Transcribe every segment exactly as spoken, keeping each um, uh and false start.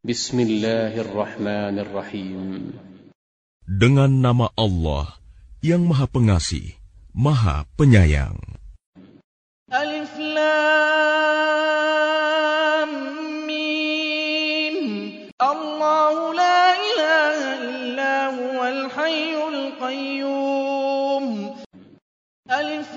Bismillahirrahmanirrahim. Dengan nama Allah yang Maha Pengasih, Maha Penyayang. Alif Lam Mim. Allahu la ilaha illa huwal hayyul qayyum. Alif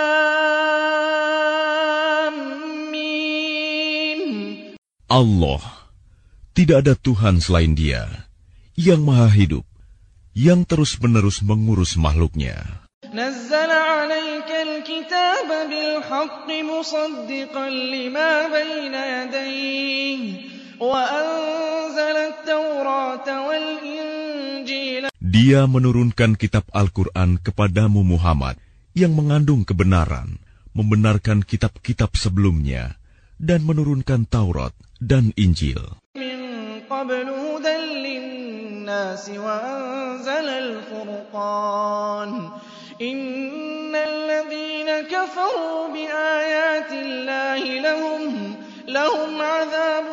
Lam Mim. Allah, tidak ada Tuhan selain Dia, yang Maha Hidup, yang terus-menerus mengurus makhluknya. Nazzala 'alaikal kitaba bil haqqi musaddiqan lima bayna yadayhi wa anzala at-taurata wal injila. Dia menurunkan kitab Al-Quran kepadamu Muhammad yang mengandung kebenaran, membenarkan kitab-kitab sebelumnya, dan menurunkan Taurat dan Injil. قبل هدى للناس وأنزل الفرقان إن الذين كفروا بآيات الله لهم لهم عذاب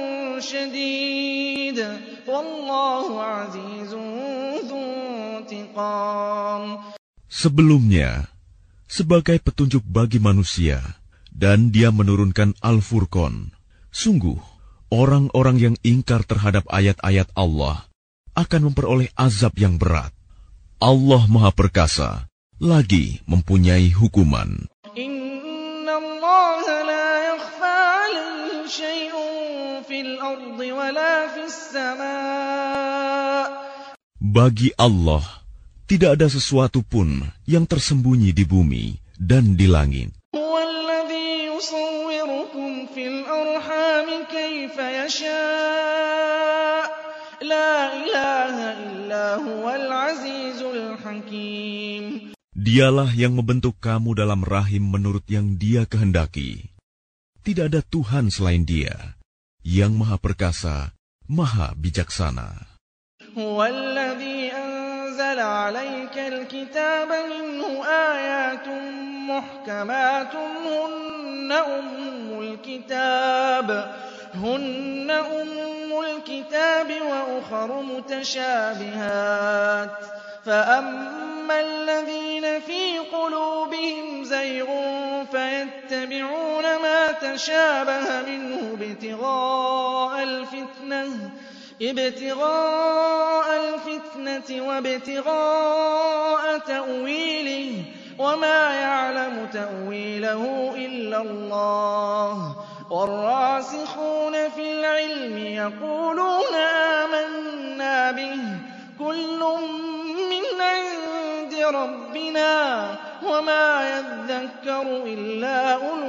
شديد والله عزيز ذو انتقام. Sebelumnya, sebagai petunjuk bagi manusia, dan Dia menurunkan Al-Furqan. Sungguh, orang-orang yang ingkar terhadap ayat-ayat Allah akan memperoleh azab yang berat. Allah Maha Perkasa, lagi mempunyai hukuman. Inna Allah la yakhfa 'alaihi syai'un fil ardi wala fis sama'. Bagi Allah, tidak ada sesuatu pun yang tersembunyi di bumi dan di langit. Huwallazi yusawwirukum fil arham kaifa yasha'. La ilaha illa huwal azizul hakim. Dialah yang membentuk kamu dalam rahim menurut yang Dia kehendaki. Tidak ada Tuhan selain Dia, yang Maha Perkasa, Maha Bijaksana. Huwallazi anzala 'alaikal kitaba minhu ayatun muhkamatun hunna ummul kitab hunna ummul kitab wa ukhra mutashabihat fa ammal ladzina fi qulubihim zayghun fayattabi'una ma tashabaha minhu ibtigha'al fitnah ابتغاء الفتنة وابتغاء تأويله وما يعلم تأويله إلا الله والراسخون في العلم يقولون آمنا به كل من عند ربنا وما يذكر إلا أولو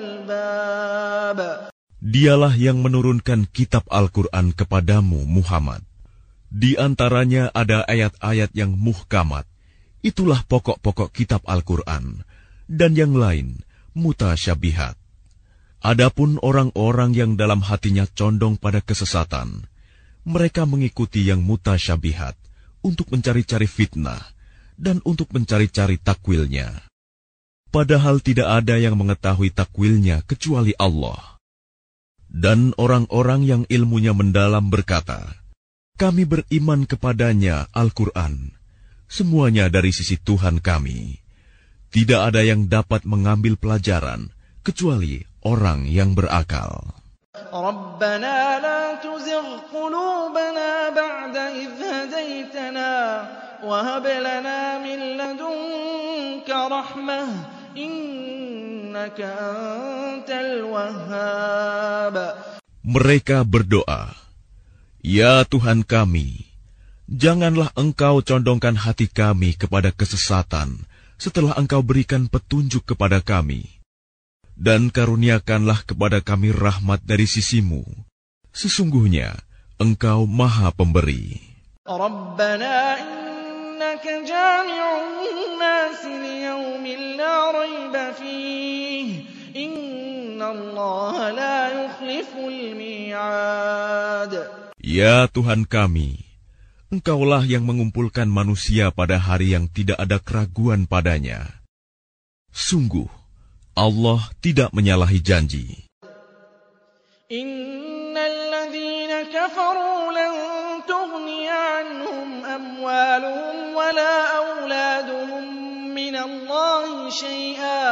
الألباب. Dialah yang menurunkan kitab Al-Quran kepadamu, Muhammad. Di antaranya ada ayat-ayat yang muhkamat. Itulah pokok-pokok kitab Al-Quran. Dan yang lain, mutasyabihat. Adapun orang-orang yang dalam hatinya condong pada kesesatan, mereka mengikuti yang mutasyabihat untuk mencari-cari fitnah dan untuk mencari-cari takwilnya. Padahal tidak ada yang mengetahui takwilnya kecuali Allah. Dan orang-orang yang ilmunya mendalam berkata, kami beriman kepadanya Al-Quran, semuanya dari sisi Tuhan kami. Tidak ada yang dapat mengambil pelajaran, kecuali orang yang berakal. Rabbana la tuzigh qulubana ba'da idh hadaitana wa hab lana min ladunka rahmah innaka antal wahhab. Mereka berdoa, ya Tuhan kami, janganlah Engkau condongkan hati kami kepada kesesatan setelah Engkau berikan petunjuk kepada kami. Dan karuniakanlah kepada kami rahmat dari sisimu. Sesungguhnya Engkau Maha Pemberi. Rabbana innaka jami'un nasi liyaumin la rayba fihi innallaha la yukhliful mi'ad. Ya Tuhan kami, Engkaulah yang mengumpulkan manusia pada hari yang tidak ada keraguan padanya. Sungguh, Allah tidak menyalahi janji. Innal ladzina كفروا لن تغني عنهم أموالهم ولا أولادهم من الله شيئا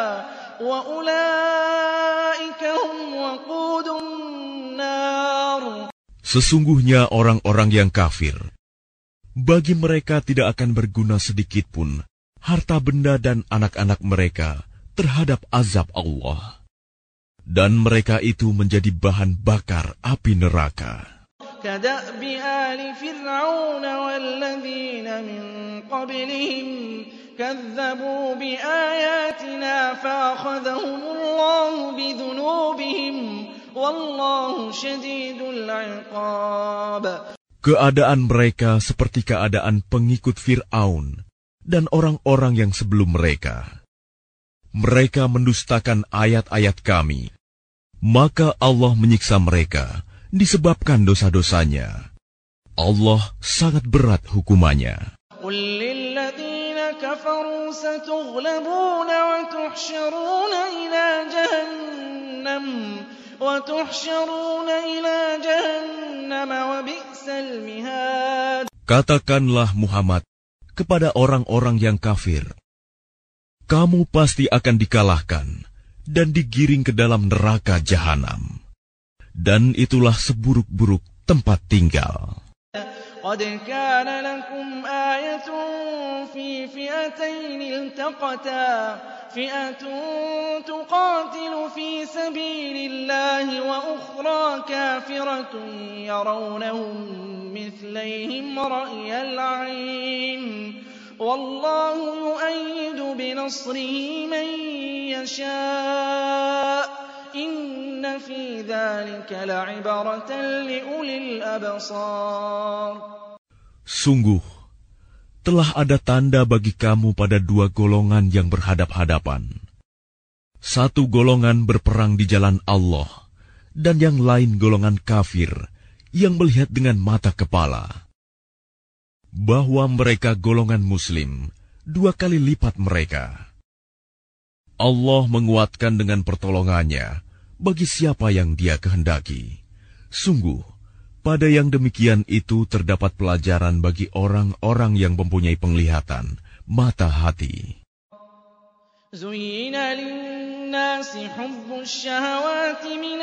وأولئك هم وقود النار. Sesungguhnya orang-orang yang kafir, bagi mereka tidak akan berguna sedikitpun harta benda dan anak-anak mereka terhadap azab Allah. Dan mereka itu menjadi bahan bakar api neraka. كدأب آل فرعون والذين من قبلهم كذبوا بآياتنا فأخذهم الله بذنوبهم والله شديد العقاب. Keadaan mereka seperti keadaan pengikut Fir'aun dan orang-orang yang sebelum mereka. Mereka mendustakan ayat-ayat kami, maka Allah menyiksa mereka disebabkan dosa-dosanya. Allah sangat berat hukumannya. قل للذين كفروا ستغلبون وتحشرون إلى جهنم وتحشرون إلى جهنم وبئس المهاد. Katakanlah Muhammad kepada orang-orang yang kafir, kamu pasti akan dikalahkan dan digiring ke dalam neraka jahanam. Dan itulah seburuk-buruk tempat tinggal. قد كان لكم آية في فئتين التقتا فئة تقاتل في سبيل الله وأخرى كافرة يرونهم مثليهم رأي العين والله يؤيد بنصره من يشاء إن في ذلك لعبرة لأولي الأبصار. Sungguh, telah ada tanda bagi kamu pada dua golongan yang berhadap-hadapan. Satu golongan berperang di jalan Allah, dan yang lain golongan kafir yang melihat dengan mata kepala. Bahwa mereka golongan muslim, dua kali lipat mereka. Allah menguatkan dengan pertolongannya bagi siapa yang Dia kehendaki. Sungguh, pada yang demikian itu terdapat pelajaran bagi orang-orang yang mempunyai penglihatan, mata hati. زين للناس حب الشهوات من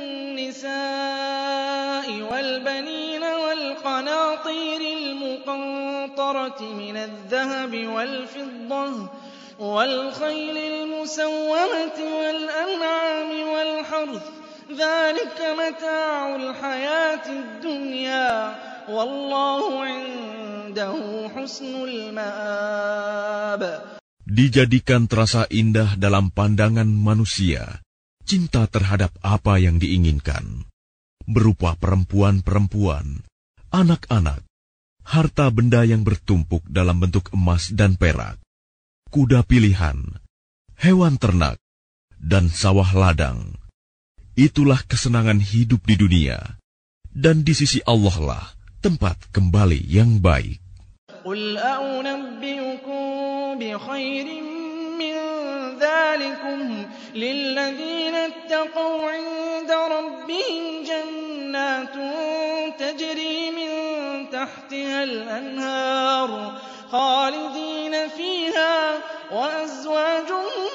النساء والبنين والقناطير المقنطرة من الذهب والفضة والخيل المسومة والأنعام والحرث ذلك متاع الحياة الدنيا والله عنده حسن المآب. Dijadikan terasa indah dalam pandangan manusia cinta terhadap apa yang diinginkan, berupa perempuan-perempuan, anak-anak, harta benda yang bertumpuk dalam bentuk emas dan perak, kuda pilihan, hewan ternak, dan sawah ladang. Itulah kesenangan hidup di dunia, dan di sisi Allah lah tempat kembali yang baik. قل أنبئكم بخير من ذلكم للذين اتقوا عند ربهم جنات تجري من تحتها الأنهار خالدين فيها وأزواج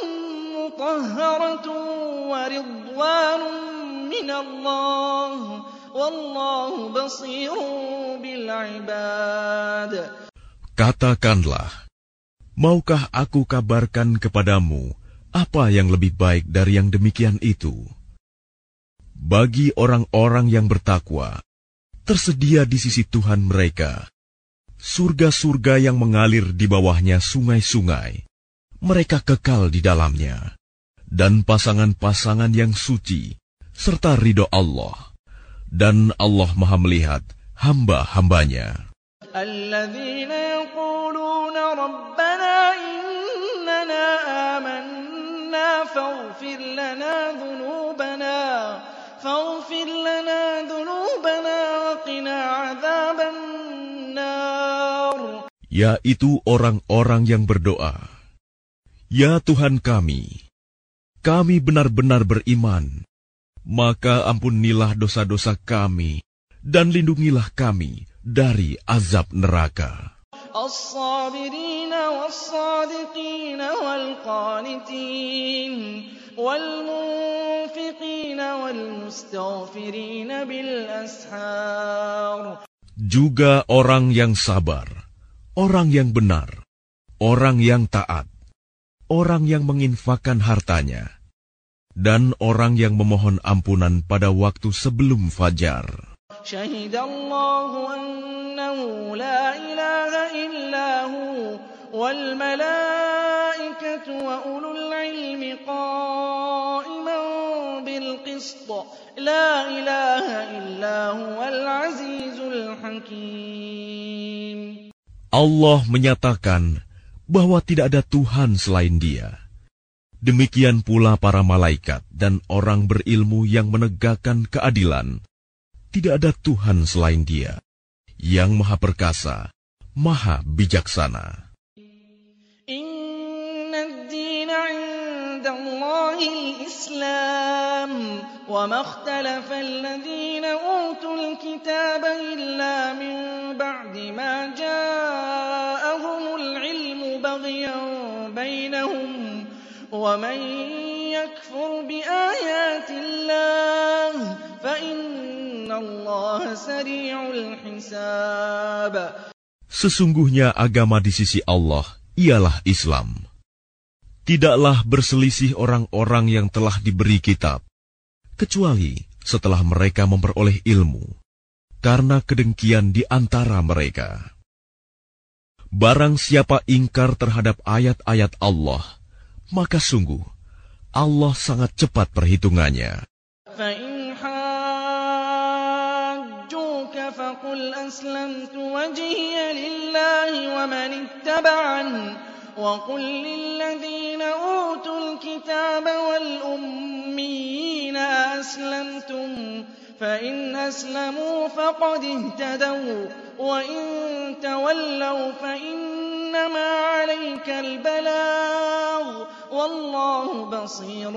مطهرة ورضوان من الله والله بصير بالعباد. Katakanlah, maukah aku kabarkan kepadamu apa yang lebih baik dari yang demikian itu? Bagi orang-orang yang bertakwa, tersedia di sisi Tuhan mereka surga-surga yang mengalir di bawahnya sungai-sungai. Mereka kekal di dalamnya, dan pasangan-pasangan yang suci, serta ridho Allah. Dan Allah Maha melihat hamba-hambanya. الذين يقولون ربنا إننا آمنا فاغفر لنا ذنوبنا فاغفر لنا ذنوبنا وقنا عذاب النار. Yaitu orang-orang yang berdoa, Ya Tuhan kami, kami benar-benar beriman, maka ampunilah dosa-dosa kami dan lindungilah kami dari azab neraka. الصابرين والصادقين والقانتين والمنفقين والمستغفرين بالأسحار. Juga orang yang sabar, orang yang benar, orang yang taat, orang yang menginfakkan hartanya, dan orang yang memohon ampunan pada waktu sebelum fajar. Syahidallahu annahu la ilaha illa hu wal malaikatu wa ulul ilmi qa'iman bil qist. La ilaha illa huwal azizul hakim. Allah menyatakan bahwa tidak ada Tuhan selain Dia. Demikian pula para malaikat dan orang berilmu yang menegakkan keadilan. Tidak ada Tuhan selain Dia, yang Maha Perkasa, Maha Bijaksana. Inna ad-dina 'inda Allahil Islam, wa ma ikhtalafa alladhina utul kitaba illa min ba'di ma ja'ahumul 'ilmu baghyan bainahum, wa man yakfur bi ayati Allah fa inna Allah sari'ul hisab. Sesungguhnya agama di sisi Allah ialah Islam. Tidaklah berselisih orang-orang yang telah diberi kitab, kecuali setelah mereka memperoleh ilmu, karena kedengkian di antara mereka. Barang siapa ingkar terhadap ayat-ayat Allah, maka sungguh Allah sangat cepat perhitungannya. فقل أسلمت وجهي لله ومن اتبعني وقل للذين أوتوا الكتاب والأميين أسلمتم فإن أسلموا فقد اهتدوا وإن تولوا فإنما عليك البلاغ والله بصير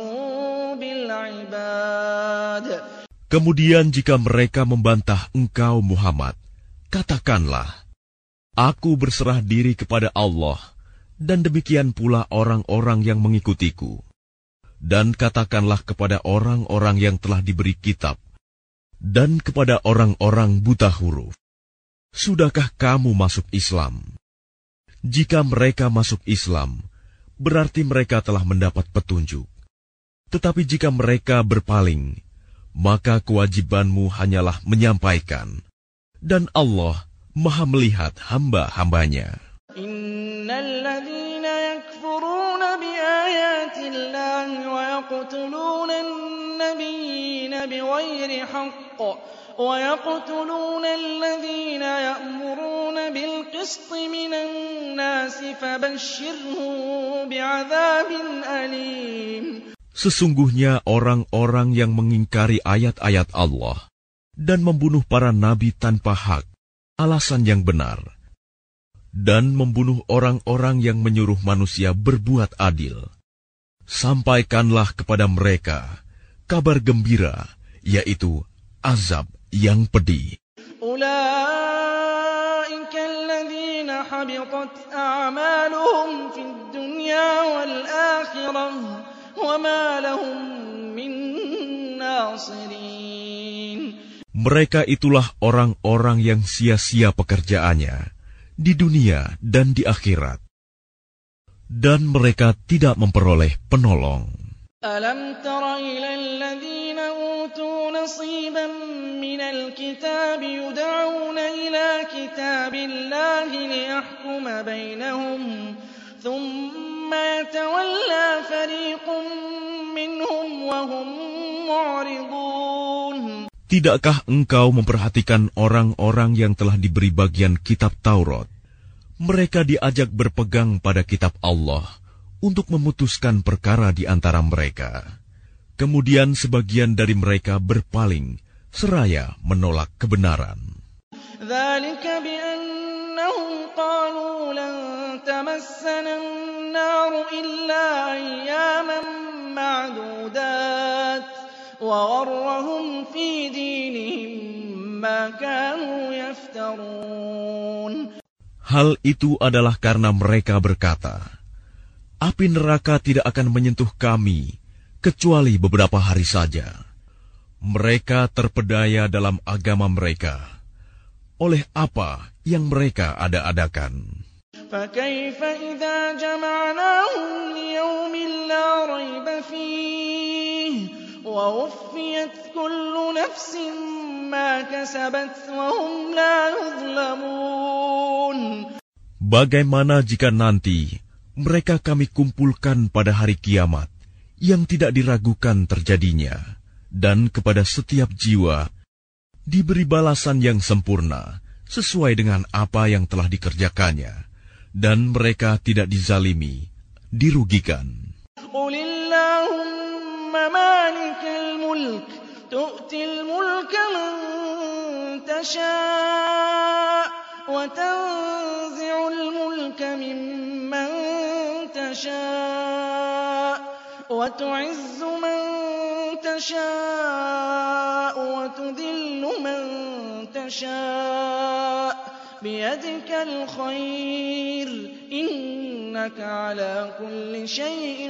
بالعباد. Kemudian jika mereka membantah engkau Muhammad, katakanlah, aku berserah diri kepada Allah, dan demikian pula orang-orang yang mengikutiku. Dan katakanlah kepada orang-orang yang telah diberi kitab, dan kepada orang-orang buta huruf, sudahkah kamu masuk Islam? Jika mereka masuk Islam, berarti mereka telah mendapat petunjuk. Tetapi jika mereka berpaling, maka kewajibanmu hanyalah menyampaikan, dan Allah Maha melihat hamba-hambanya. Innal ladzina yakfuruna biayatillahi wa yaqtuluna an-nabiyyina bighairi haqq wa yaqtuluna alladhina ya'muruna bil qisti minan nasi fabashshirhum bi'adzabin alim. Sesungguhnya orang-orang yang mengingkari ayat-ayat Allah dan membunuh para nabi tanpa hak, alasan yang benar, dan membunuh orang-orang yang menyuruh manusia berbuat adil, sampaikanlah kepada mereka kabar gembira, yaitu azab yang pedih. Ulaika alladzina habitat a'maluhum fid dunya wal akhirah وَمَا لَهُم مِّن نَّاصِرِينَ. Mereka itulah orang-orang yang sia-sia pekerjaannya di dunia dan di akhirat, dan mereka tidak memperoleh penolong. Alam tara ilal ladzina utu nasiban minal kitab yud'auna ila kitabillahi liyahkuma bainahum thumma yatawalla fariqun minhum wa hum mu'ridun. Tidakkah engkau memperhatikan orang-orang yang telah diberi bagian kitab Taurat? Mereka diajak berpegang pada kitab Allah untuk memutuskan perkara di antara mereka. Kemudian sebagian dari mereka berpaling, seraya menolak kebenaran. Dzalika bi'annahum qalu lan tamassana an-nar illa ayyaman ma'dudat wa gharrahum fi dinihim ما كانوا يفترون. Hal itu adalah karena mereka berkata, api neraka tidak akan menyentuh kami kecuali beberapa hari saja. Mereka terpedaya dalam agama mereka oleh apa yang mereka ada-adakan. فكيف إذا جمعناهم ليوم لا ريب فيه ووفيت كل نفس ما كسبت وهم لا يظلمون. Bagaimana jika nanti mereka kami kumpulkan pada hari kiamat yang tidak diragukan terjadinya, dan kepada setiap jiwa diberi balasan yang sempurna sesuai dengan apa yang telah dikerjakannya, dan mereka tidak dizalimi, dirugikan. Qulillahumma malikal mulk tu'til mulka man tasha' wa tanzi'ul mulka mimman tasha' wa tu'izzu man tasha' wa tudhillu man tasha' biyadikal khair innaka ala kulli syai'in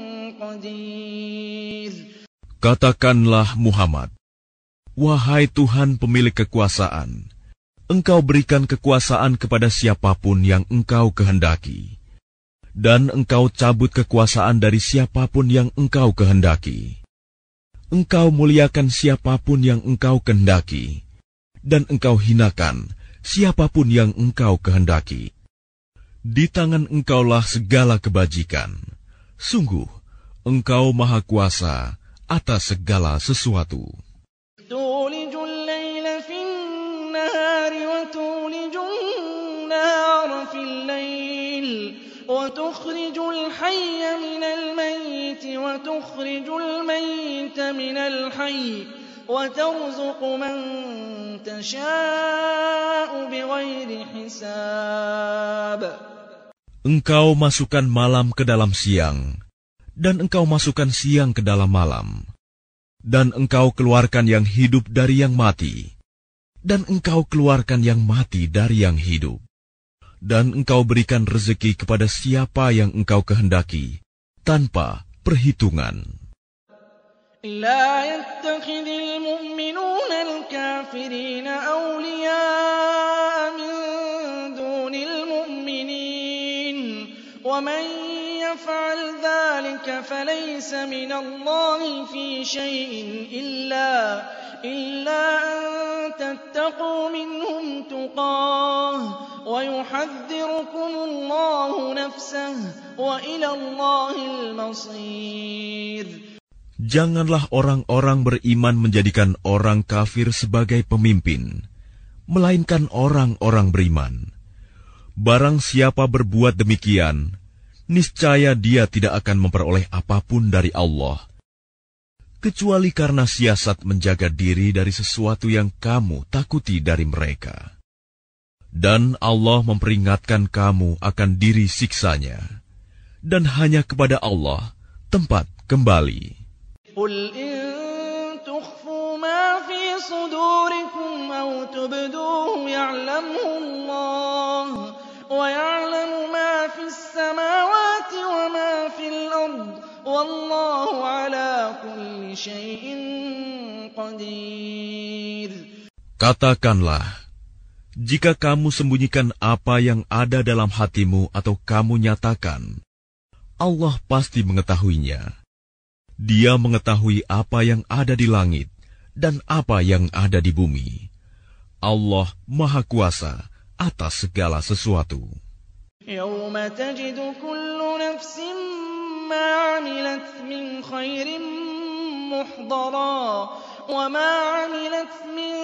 qadir. Katakanlah Muhammad, wahai Tuhan pemilik kekuasaan, Engkau berikan kekuasaan kepada siapapun yang Engkau kehendaki, dan Engkau cabut kekuasaan dari siapapun yang Engkau kehendaki. Engkau muliakan siapapun yang Engkau kehendaki, dan Engkau hinakan siapapun yang Engkau kehendaki. Di tangan Engkaulah segala kebajikan. Sungguh, Engkau Maha Kuasa atas segala sesuatu. Tulijul laila fin nahari wa tulijun nahara fil lail wa tukhrijul hayya minal mayyiti wa tukhrijul mayyita minal hayy وَتَرْزُقُ مَن تَشَاءُ بِغَيْرِ حِسَابٍ. Engkau masukkan malam ke dalam siang, dan engkau masukkan siang ke dalam malam, dan engkau keluarkan yang hidup dari yang mati, dan engkau keluarkan yang mati dari yang hidup, dan engkau berikan rezeki kepada siapa yang engkau kehendaki, tanpa perhitungan. لا يتخذ المؤمنون الكافرين أولياء من دون المؤمنين ومن يفعل ذلك فليس من الله في شيء إلا إلا أن تتقوا منهم تقاه ويحذركم الله نفسه وإلى الله المصير. Janganlah orang-orang beriman menjadikan orang kafir sebagai pemimpin, melainkan orang-orang beriman. Barang siapa berbuat demikian, niscaya dia tidak akan memperoleh apapun dari Allah, kecuali karena siasat menjaga diri dari sesuatu yang kamu takuti dari mereka. Dan Allah memperingatkan kamu akan diri siksanya, dan hanya kepada Allah tempat kembali. قل إن تخفوا ما في صدوركم أو تبدوه يعلمه الله ويعلم ما في السماوات وما في الأرض والله على كل شيء قدير. Katakanlah, jika kamu sembunyikan apa yang ada dalam hatimu atau kamu nyatakan, Allah pasti mengetahuinya. Dia mengetahui apa yang ada di langit dan apa yang ada di bumi. Allah Maha Kuasa atas segala sesuatu. Yauma tajidu kullu nafsin ma 'amilat min khairin muhdara wa ma 'amilat min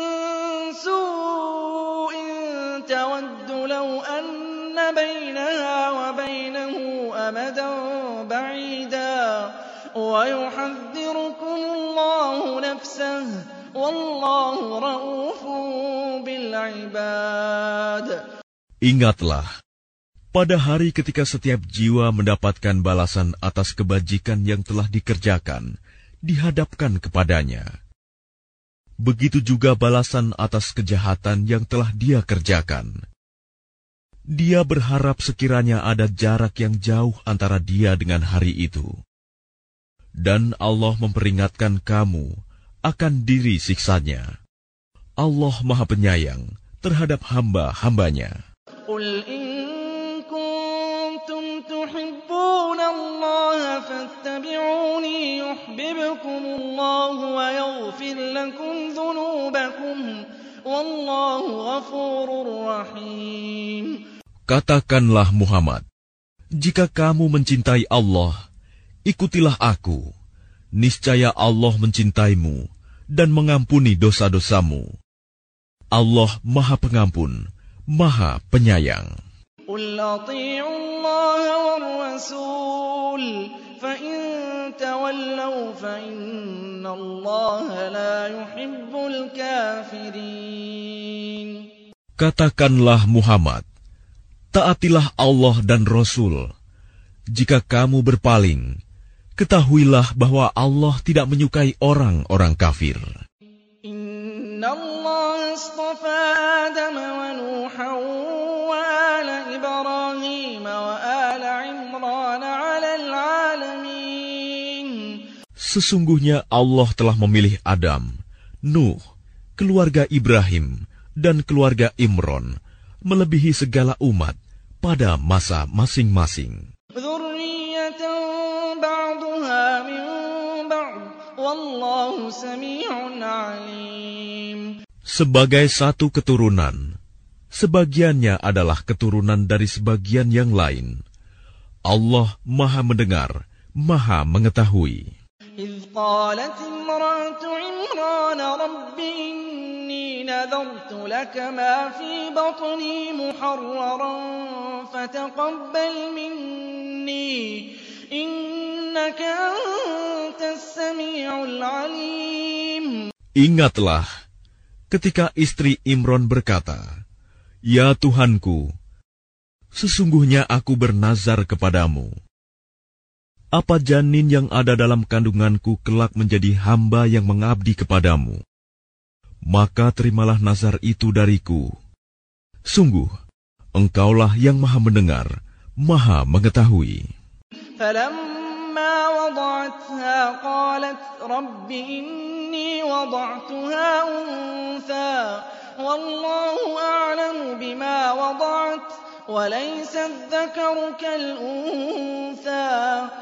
su'in tawaddu law anna bainaha wa bainahu amadan ba'ida. وَيُحَذِّرُكُمُ اللَّهُ نَفْسَهُ وَاللَّهُ رَءُوفٌ بِالْعِبَادِ. Ingatlah, pada hari ketika setiap jiwa mendapatkan balasan atas kebajikan yang telah dikerjakan, dihadapkan kepadanya. begitu juga balasan atas kejahatan yang telah dia kerjakan. Dia berharap sekiranya ada jarak yang jauh antara dia dengan hari itu. Dan Allah memperingatkan kamu akan diri siksanya. Allah Maha Penyayang terhadap hamba-hambanya. Qul in kuntum tuhibbuna Allah fattabi'uni yuhibbukumullahu wa yaghfir lakum dhunubakum wallahu ghafurur rahim. Katakanlah Muhammad, jika kamu mencintai Allah, ikutilah aku. Niscaya Allah mencintaimu dan mengampuni dosa-dosamu. Allah Maha Pengampun, Maha Penyayang. Qul ati'u Allah war rasul fa in tawallaw fa inna Allah la yuhibbul kafirin. Katakanlah Muhammad, taatilah Allah dan Rasul. Jika kamu berpaling, ketahuilah bahwa Allah tidak menyukai orang-orang kafir. Inna Allah astafa Adam wa Nuhan wa ala Ibrahim wa ala Imran ala alamin. Sesungguhnya Allah telah memilih Adam, Nuh, keluarga Ibrahim, dan keluarga Imran, melebihi segala umat pada masa masing-masing. Dzurriyyatan ba'duha min ba'd wallahu sami'un 'alim. Sebagai satu keturunan, sebagiannya adalah keturunan dari sebagian yang lain. Allah Maha Mendengar, Maha Mengetahui. إذ قالت امرأة عمران رب إني نذرت لك ما في بطني محررا فتقبل مني إنك أنت السميع العليم. Ingatlah ketika istri Imron berkata, Ya Tuhanku, sesungguhnya aku bernazar kepadamu. Apa janin yang ada dalam kandunganku kelak menjadi hamba yang mengabdi kepadamu? Maka terimalah nazar itu dariku. Sungguh, Engkaulah yang Maha Mendengar, Maha Mengetahui. فَلَمَّا وَضَعَتْهَا قَالَتْ رَبِّ إِنِّي وَضَعْتُهَا أُنثَىٰ وَاللَّهُ أَعْلَمُ بِمَا وَضَعَتْ وَلَيْسَ الذَّكَرُ كَالْأُنثَىٰ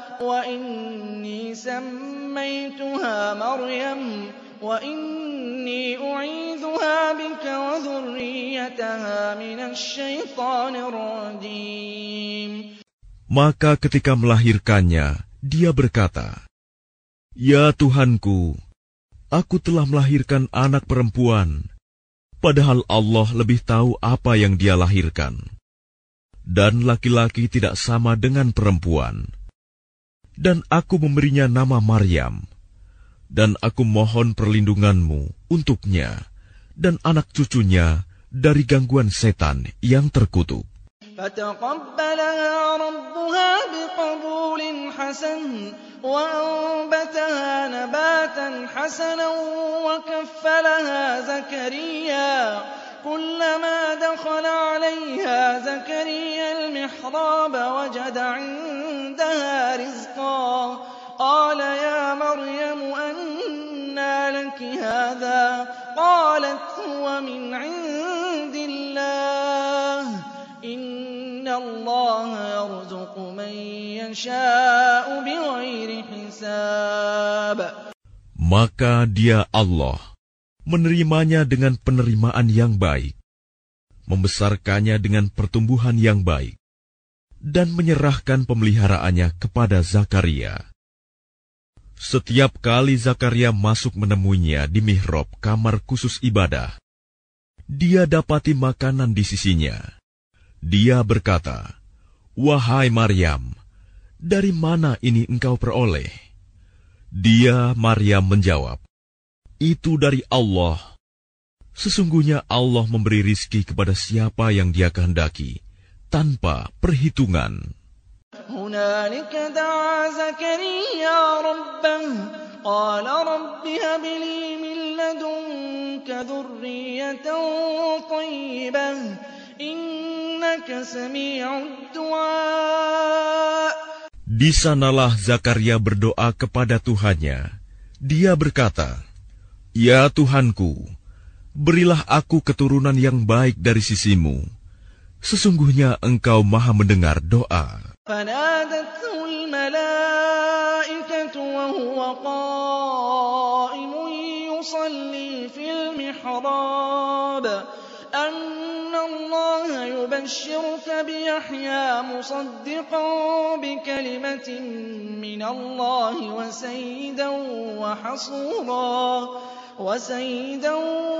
وَإِنِّي سَمَّيْتُهَا مَرْيَمَ وَإِنِّي أُعِيذُهَا بِكَ وَذُرِّيَّتَهَا مِنَ الشَّيْطَانِ الرَّجِيمِ. Maka ketika melahirkannya, dia berkata, Ya Tuhanku, aku telah melahirkan anak perempuan, padahal Allah lebih tahu apa yang dia lahirkan. Dan laki-laki tidak sama dengan perempuan. Dan aku memberinya nama Maryam. Dan aku mohon perlindunganmu untuknya dan anak cucunya dari gangguan setan yang terkutuk. فَتَقَبَّلَهَا رَبُّهَا بِقَبُولٍ حَسَنٍ وَأَنبَتَهَا نَبَاتًا حَسَنًا وَكَفَّلَهَا زَكَرِيَّا كُلَّمَا دَخَلَ عَلَيْهَا زَكَرِيَّا الْمِحْرَابَ وَجَدَ عِندَهَا رِزْقًا قَالَ يَا مَرْيَمُ أَنَّىٰ لَكِ هَٰذَا قَالَتْ هُوَ مِنْ عِندِ اللَّهِ إِنَّ اللَّهَ يَرْزُقُ مَن يَشَاءُ بِغَيْرِ حِسَابٍ. Maka dia Allah menerimanya dengan penerimaan yang baik, membesarkannya dengan pertumbuhan yang baik, dan menyerahkan pemeliharaannya kepada Zakaria. Setiap kali Zakaria masuk menemuinya di mihrab kamar khusus ibadah, dia dapati makanan di sisinya. Dia berkata, Wahai Maryam, dari mana ini engkau peroleh? Dia, Maryam, menjawab, Itu dari Allah. Sesungguhnya Allah memberi rizki kepada siapa yang Dia kehendaki, tanpa perhitungan. هنالك دعا زكريا ربه قال رب هب لي من لدنك ذرية طيبة إنك سميع الدعاء. Di sanalah Zakaria berdoa kepada Tuhannya. Dia berkata, "Ya Tuhanku, berilah aku keturunan yang baik dari sisimu. Sesungguhnya Engkau Maha mendengar doa." فنادته الملائكة وهو قائم يصلي في المحراب أن الله يبشرك بيحيى مصدقا بكلمة من الله وسيدا وحصورا وسيدا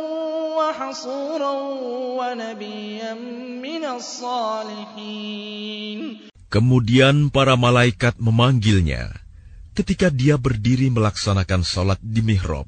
وحصورا ونبيا من الصالحين. Kemudian para malaikat memanggilnya ketika dia berdiri melaksanakan sholat di mihrab.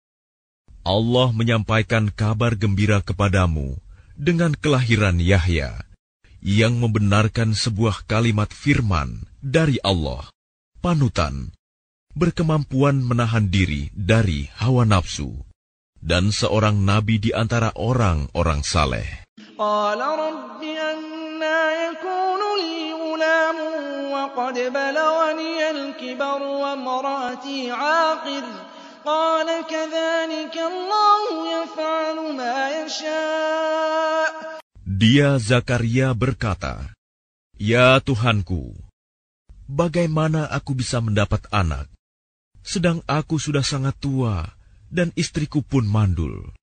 Allah menyampaikan kabar gembira kepadamu dengan kelahiran Yahya yang membenarkan sebuah kalimat firman dari Allah, panutan, berkemampuan menahan diri dari hawa nafsu, dan seorang nabi di antara orang-orang saleh. Qala rabbi anna yakunu li ghulam wa qad balawani al-kibar wa imraati 'aqir. Qala kadhalika Allahu yaf'alu ma yasha'. Dia Zakaria berkata, "Ya Tuhanku, bagaimana aku bisa mendapat anak, sedang aku sudah sangat tua dan istriku pun mandul?"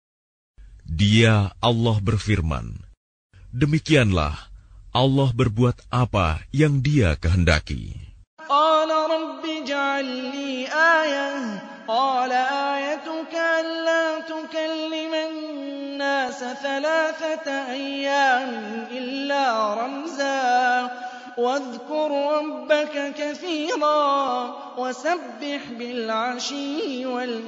Dia Allah berfirman, demikianlah Allah berbuat apa yang Dia kehendaki. Qala rabbi ij'al li ayah. Qala ayatuka alla tukallima an-nasa thalathata ayyamin illa ramza. واذكر ربك كثيرا وسبح بالعشي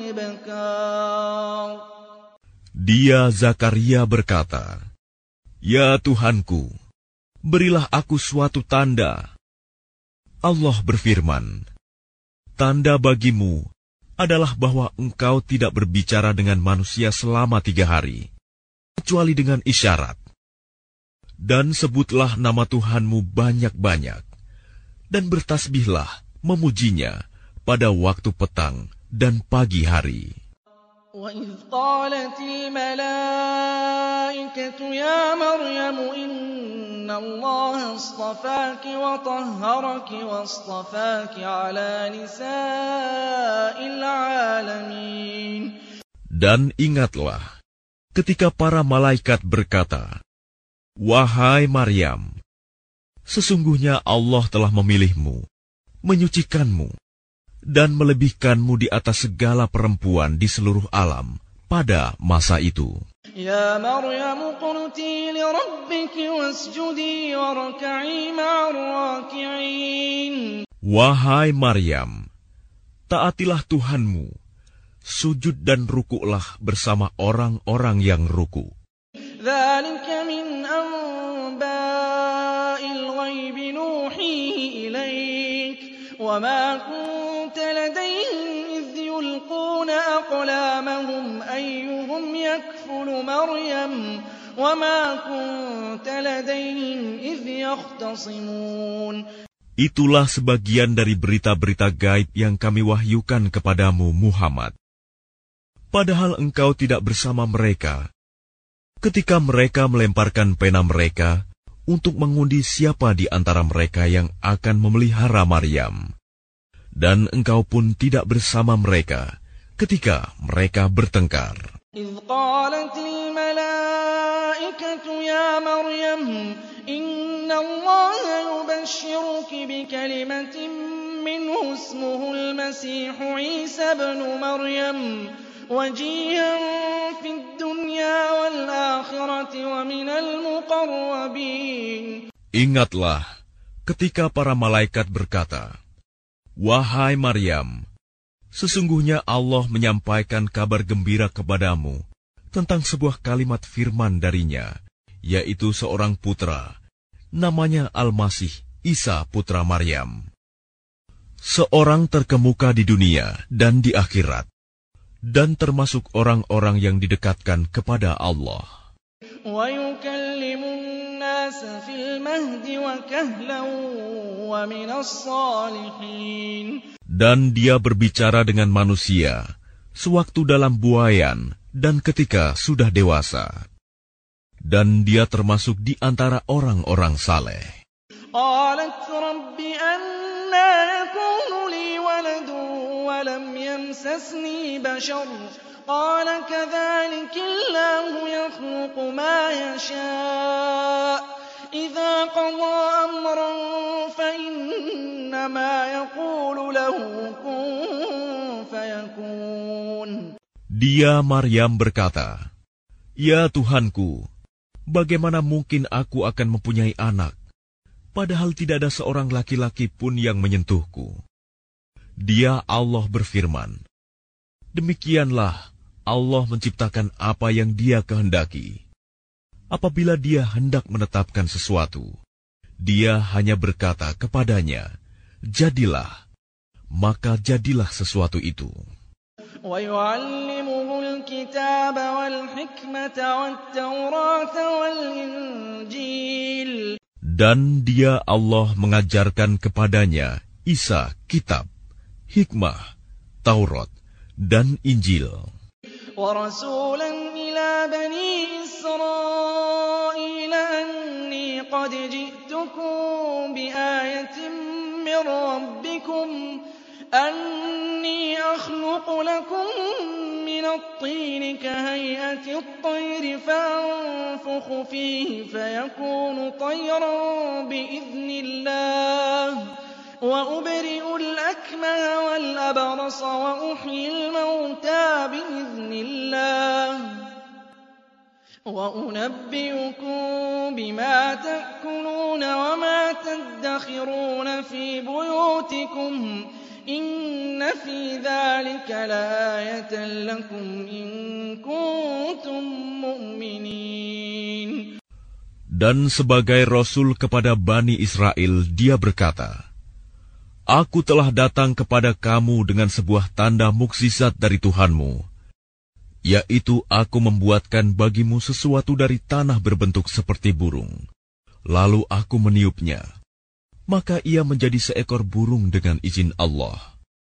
والإبكار. Dia Zakaria berkata, "Ya Tuhanku, berilah aku suatu tanda." Allah berfirman, "Tanda bagimu adalah bahwa engkau tidak berbicara dengan manusia selama tiga hari, kecuali dengan isyarat. Dan sebutlah nama Tuhanmu banyak-banyak, dan bertasbihlah memujinya pada waktu petang dan pagi hari." وَإِذْ قَالَتِ الْمَلَائِكَةُ يَا مَرْيَمُ إِنَّ اللَّهَ اصْطَفَاكِ وَطَهَّرَكِ وَاصْطَفَاكِ عَلَى نِسَاءِ الْعَالَمِينَ. Dan ingatlah ketika para malaikat berkata, "Wahai Maryam, sesungguhnya Allah telah memilihmu, menyucikanmu, dan melebihkanmu di atas segala perempuan di seluruh alam pada masa itu." Ya Maryam qunuti li rabbiki wasjudi warka'i ma'ar raki'in. Wahai Maryam, taatilah Tuhanmu, sujud dan rukuklah bersama orang-orang yang ruku. Dzalika min anba'il ghaibi nuhihi ilaik wa ma kunta ladayhim idh yulquna aqlamahum ayyuhum yakfulu Maryam wa ma kunta ladayhim idh yakhtasimun. Itulah sebagian dari berita-berita gaib yang kami wahyukan kepadamu, Muhammad. Padahal engkau tidak bersama mereka ketika mereka melemparkan pena mereka untuk mengundi siapa di antara mereka yang akan memelihara Maryam. Dan engkau pun tidak bersama mereka ketika mereka bertengkar. إِذْ قَالَتِ الْمَلَائِكَةُ يَا مَرْيَمُ إِنَّ اللَّهَ يُبَشِّرُكِ بِكَلِمَةٍ مِّنْهُ اسْمُهُ الْمَسِيحُ عِيسَى ابْنُ مَرْيَمَ وَجِيهًا فِي الدُّنْيَا وَالْآخِرَةِ وَمِنَ الْمُقَرَّبِينَ. Ingatlah ketika para malaikat berkata, "Wahai Maryam, sesungguhnya Allah menyampaikan kabar gembira kepadamu tentang sebuah kalimat firman darinya, yaitu seorang putra, namanya Al-Masih, Isa putra Maryam. seorang terkemuka di dunia dan di akhirat, dan termasuk orang-orang yang didekatkan kepada Allah. وَيُكَلِّمُ النَّاسَ فِي الْمَهْدِ وَكَهْلًا وَمِنَ الصَّالِحِينَ. Dan dia berbicara dengan manusia sewaktu dalam buayan dan ketika sudah dewasa. Dan dia termasuk di antara orang-orang saleh. قَالَتْ رَبِّ أَنَّىٰ يَكُونُ لِي وَلَدٌ وَلَمْ يَمْسَسْنِي بَشَرٌ قَالَ كَذَٰلِكِ اللَّهُ يَخْلُقُ مَا يَشَاءُ إِذَا قَضَىٰ أَمْرًا فَإِنَّمَا يَقُولُ لَهُ كُن فَيَكُونُ. Dia Maryam berkata, "Ya Tuhanku, bagaimana mungkin aku akan mempunyai anak, padahal tidak ada seorang laki-laki pun yang menyentuhku?" Dia Allah berfirman, "Demikianlah Allah menciptakan apa yang Dia kehendaki. Apabila Dia hendak menetapkan sesuatu, Dia hanya berkata kepadanya, 'Jadilah,' maka jadilah sesuatu itu." وَيُعَلِّمُهُ الْكِتَابَ وَالْحِكْمَةَ وَالتَّوْرَاةَ وَالْإِنْجِيلَ. Dan Dia Allah mengajarkan kepadanya Isa kitab, hikmah, Taurat, dan Injil. وَرَسُولًا إِلَىٰ بَنِي إِسْرَائِيلَ أَنِّي قَدْ جِئْتُكُم بِآيَةٍ مِّن رَّبِّكُمْ أَنِّي أَخْلُقُ لَكُم مِّنَ الطِّينِ كَهَيْئَةِ الطَّيْرِ فَأَنفُخُ فِيهِ فَيَكُونُ طَيْرًا بِإِذْنِ اللَّهِ وَأُبْرِئُ الْأَكْمَهَ وَالْأَبْرَصَ وَأُحْيِي الْمَوْتَىٰ بِإِذْنِ اللَّهِ وَأُنَبِّئُكُم بِمَا تَأْكُلُونَ وَمَا تَدَّخِرُونَ فِي بُيُوتِكُمْ إِنَّ فِي ذَلِكَ لَآيَةً لَّكُمْ إِن كُنتُم مُّؤْمِنِينَ. Dan sebagai Rasul kepada Bani Israel, dia berkata, "Aku telah datang kepada kamu dengan sebuah tanda mukjizat dari Tuhanmu, yaitu aku membuatkan bagimu sesuatu dari tanah berbentuk seperti burung. Lalu aku meniupnya, maka ia menjadi seekor burung dengan izin Allah.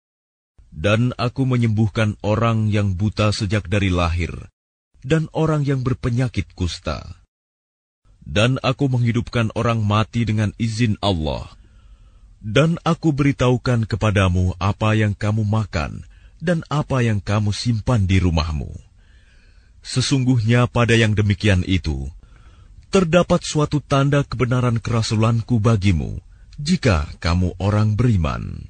Dan aku menyembuhkan orang yang buta sejak dari lahir, dan orang yang berpenyakit kusta. Dan aku menghidupkan orang mati dengan izin Allah. Dan aku beritahukan kepadamu apa yang kamu makan, dan apa yang kamu simpan di rumahmu. Sesungguhnya pada yang demikian itu, terdapat suatu tanda kebenaran kerasulanku bagimu, jika kamu orang beriman."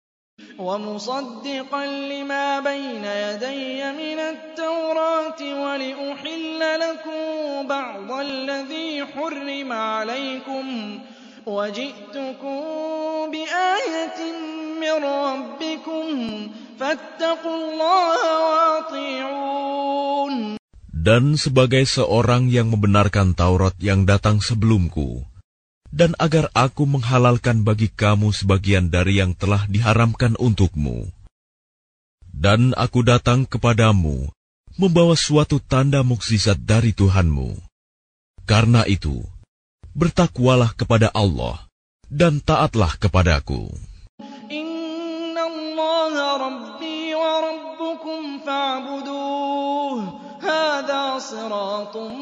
وَمُصَدِّقًا لِّمَا بَيْنَ يَدَيَّ مِنَ التَّوْرَاةِ وَلِأُحِلَّ لَكُم بَعْضَ الَّذِي حُرِّمَ عَلَيْكُمْ وَجِئْتُكُم بِآيَةٍ مِّن رَّبِّكُمْ فَاتَّقُوا اللَّهَ وَأَطِيعُونِ. Dan sebagai seorang yang membenarkan Taurat yang datang sebelumku, dan agar aku menghalalkan bagi kamu sebagian dari yang telah diharamkan untukmu. Dan aku datang kepadamu, membawa suatu tanda mukjizat dari Tuhanmu. Karena itu, bertakwalah kepada Allah, dan taatlah kepadaku. Inna Allah Rabbi wa Rabbukum fa'buduh, hadha siratun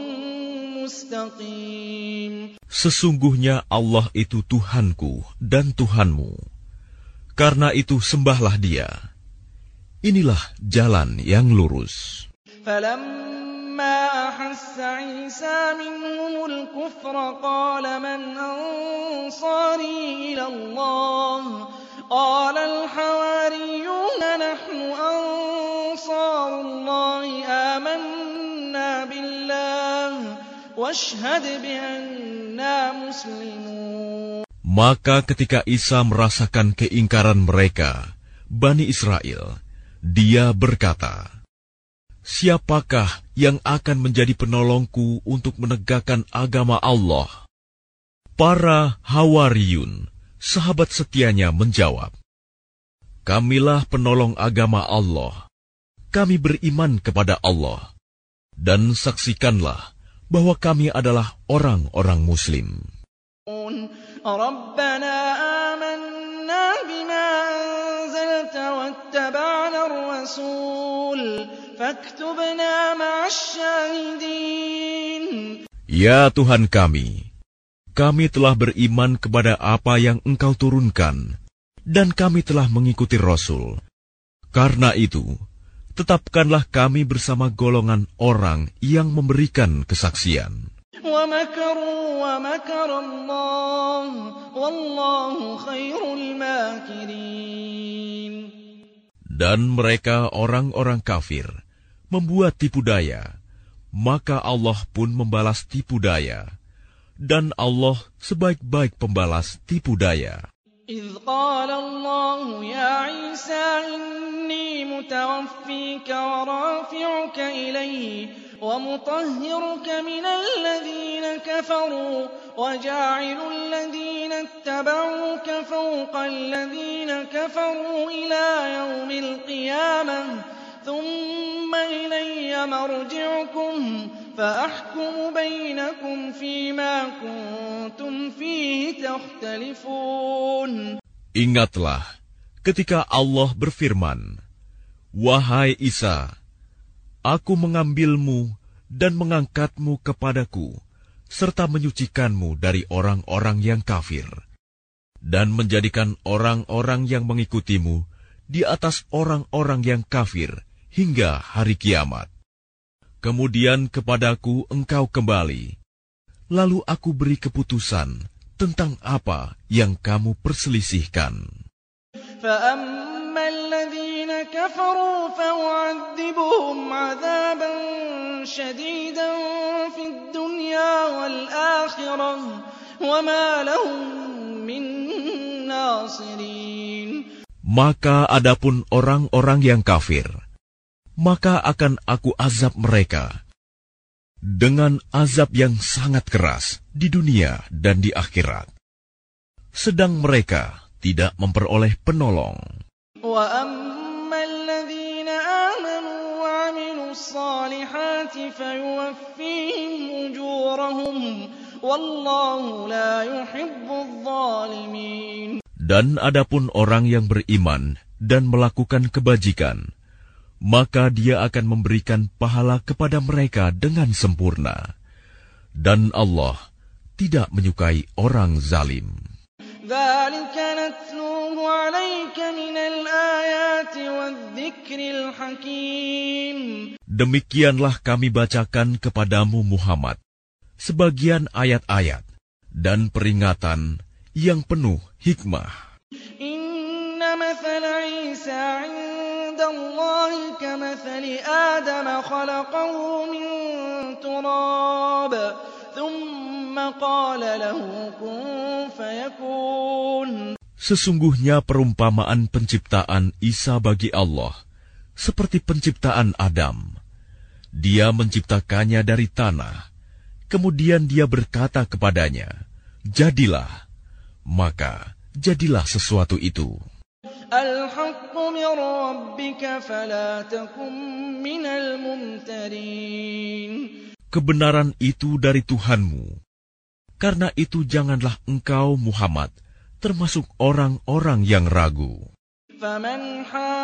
mustaqim. Sesungguhnya Allah itu Tuhanku dan Tuhanmu. Karena itu sembahlah Dia. Inilah jalan yang lurus. فَلَمَّا أَحَسَّ عِيسَىٰ مِنْهُمُ الْكُفْرَ قَالَ مَنْ أَنصَارِي إِلَى اللَّهِ قَالَ الْحَوَارِيُّونَ نَحْنُ أَنصَارُ اللَّهِ آمَنَّا بِاللَّهِ وَاشْهَدْ بِأَنَّا مُسْلِمُونَ. Maka ketika Isa merasakan keingkaran mereka, Bani Israel, dia berkata, "Siapakah yang akan menjadi penolongku untuk menegakkan agama Allah?" Para Hawariyun, sahabat setianya, menjawab, Kamilah penolong agama Allah. Kami beriman kepada Allah. Dan saksikanlah bahwa kami adalah orang-orang Muslim. Rabbana amanna bima anzalta wattaba'na ar-rasul faktubna ma'asy syahidin. Ya Tuhan kami, kami telah beriman kepada apa yang Engkau turunkan, dan kami telah mengikuti Rasul. Karena itu, tetapkanlah kami bersama golongan orang yang memberikan kesaksian. وَمَكَرُوا وَمَكَرَ اللَّهُ وَاللَّهُ خَيْرُ الْمَاكِرِينَ. Dan mereka orang-orang kafir membuat tipu daya, maka Allah pun membalas tipu daya, dan Allah sebaik-baik pembalas tipu daya. إِذْ قَالَ اللَّهُ يَا عِيسَى إِنِّي مُتَوَفِّيكَ وَرَافِعُكَ إِلَيَّ وَمُطَهِّرُكَ مِنَ الَّذِينَ كَفَرُوا وَجَاعِلُ الَّذِينَ اتَّبَعُوكَ فَوْقَ الَّذِينَ كَفَرُوا إِلَى يَوْمِ الْقِيَامَةِ ثُمَّ إِلَيَّ مَرْجِعُكُمْ فَأَحْكُمُ بَيْنَكُمْ فِيمَا كُنتُمْ فِيهِ تَخْتَلِفُونَ. Ingatlah ketika Allah berfirman, Wahai Isa, Aku mengambilmu dan mengangkatmu kepadaku, serta menyucikanmu dari orang-orang yang kafir, dan menjadikan orang-orang yang mengikutimu di atas orang-orang yang kafir hingga hari kiamat. Kemudian kepadaku engkau kembali, lalu aku beri keputusan tentang apa yang kamu perselisihkan. فَأَمَّا الَّذِينَ كَفَرُوا فَأُعَذِّبُهُمْ عَذَابًا شَدِيدًا فِي الدُّنْيَا وَالْآخِرَةِ وَمَا لَهُم مِّن نَّاصِرِينَ. Maka adapun orang-orang yang kafir, maka akan aku azab mereka dengan azab yang sangat keras di dunia dan di akhirat. Sedang mereka tidak memperoleh penolong. وَأَمَّا الَّذِينَ آمَنُوا وَعَمِلُوا الصَّالِحَاتِ فَيُوَفِّيهِمْ أُجُورَهُمْ وَاللَّهُ لَا يُحِبُّ الظَّالِمِينَ. Dan adapun orang yang beriman dan melakukan kebajikan, maka Dia akan memberikan pahala kepada mereka dengan sempurna. Dan Allah tidak menyukai orang zalim. ذَلِكَ نَتْلُوهُ عَلَيْكَ مِنَ الْآيَاتِ وَالذِّكْرِ الْحَكِيمِ. Demikianlah kami bacakan kepadamu Muhammad sebagian ayat-ayat dan peringatan yang penuh hikmah. Inna mathala Isa 'inda Allahi kamathali Adam khalaqahu min turab thumma qala lahu kun fayakun. Sesungguhnya perumpamaan penciptaan Isa bagi Allah seperti penciptaan Adam. Dia menciptakannya dari tanah, kemudian Dia berkata kepadanya, jadilah, maka jadilah sesuatu itu. Al-haqqu min rabbika fala takum minal mumtarin. Kebenaran itu dari Tuhanmu. Karena itu janganlah engkau Muhammad termasuk orang-orang yang ragu. Faman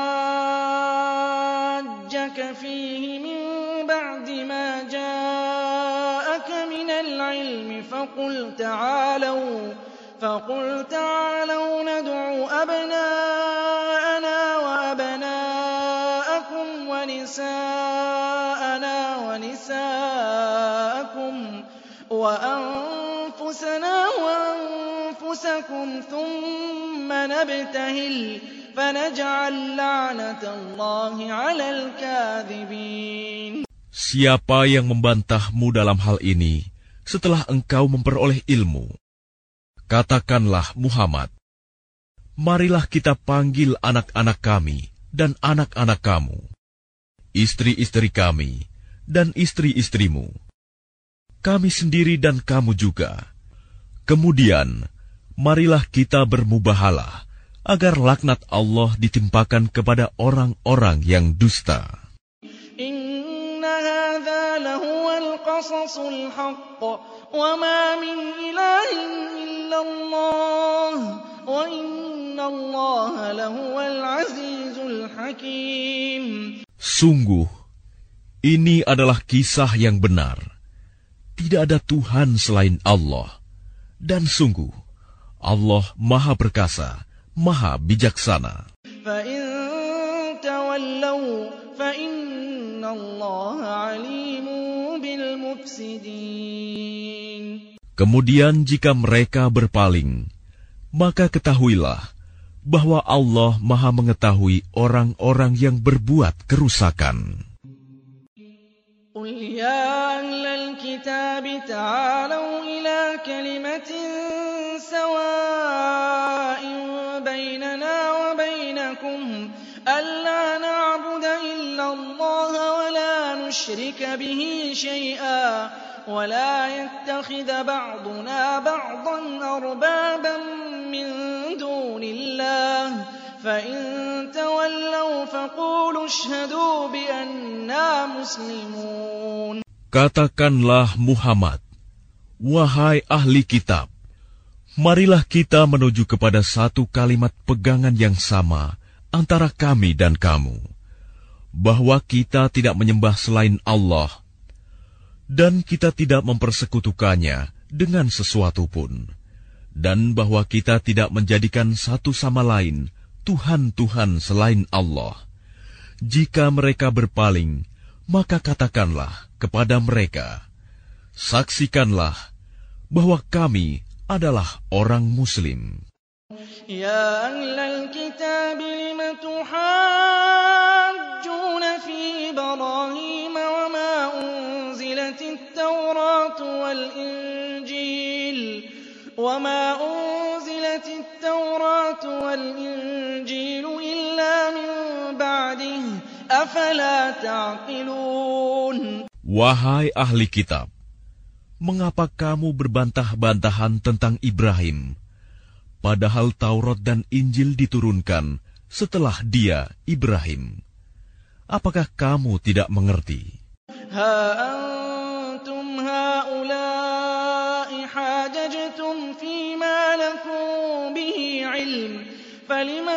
hajjaka fihi min ba'di ma ja'aka minal ilmi faqul ta'alau faqul ta'alau nad'u abna'ana wa abna'akum wa nisa'ana wa nisa'akum wa anfusana wa anfusakum thumma nabtahil fanaj'al la'natallahi 'alal kadhibin. Siapa yang membantahmu dalam hal ini setelah engkau memperoleh ilmu? Katakanlah Muhammad, marilah kita panggil anak-anak kami dan anak-anak kamu, istri-istri kami dan istri-istrimu, kami sendiri dan kamu juga. Kemudian, marilah kita bermubahalah, agar laknat Allah ditimpakan kepada orang-orang yang dusta. Inna hadza lahuwal qasasul haqq wa ma min ilahin illallah wa inna Allaha lahuwal azizul hakim. Sungguh, ini adalah kisah yang benar. Tidak ada Tuhan selain Allah. Dan sungguh, Allah Maha Perkasa, Maha Bijaksana. فَإِن تَوَلَّوْا فَإِنَّ اللَّهَ عَلِيمٌ بِالْمُفْسِدِينَ. Kemudian jika mereka berpaling, maka ketahuilah bahwa Allah Maha mengetahui orang-orang yang berbuat kerusakan. قُلْ يَا أَهْلَ الْكِتَابِ تَعَالَوْا إِلَىٰ كَلِمَةٍ سَوَاءٍ بَيْنَنَا وَبَيْنَكُمْ أَلَّا نَعْبُدَ إِلَّا اللَّهَ وَلَا نُشْرِكَ بِهِ شَيْئًا وَلَا يَتَّخِذَ بَعْضُنَا بَعْضًا أَرْبَابًا مِّن دُونِ اللَّهِ فَإِن تَوَلَّوْا فَقُولُوا اشْهَدُوا بِأَنَّا مُسْلِمُونَ. Katakanlah Muhammad, wahai ahli kitab, marilah kita menuju kepada satu kalimat pegangan yang sama antara kami dan kamu, bahwa kita tidak menyembah selain Allah, dan kita tidak mempersekutukannya dengan sesuatu pun, dan bahwa kita tidak menjadikan satu sama lain Tuhan-Tuhan selain Allah. Jika mereka berpaling, maka katakanlah kepada mereka, saksikanlah bahwa kami adalah orang Muslim. Ya ahlal kitab lima tuhajjuna fi Ibrahim wa ma unzilatit Taurat wal Injil wa ma unzilatit Taurat wal Injil illa min ba'dihi afala ta'qilun. Wahai ahli kitab, mengapa kamu berbantah-bantahan tentang Ibrahim, padahal Taurat dan Injil diturunkan setelah dia, Ibrahim? Apakah kamu tidak mengerti? Ha antum haula'i hajajtum fima lakum bihi ilm falima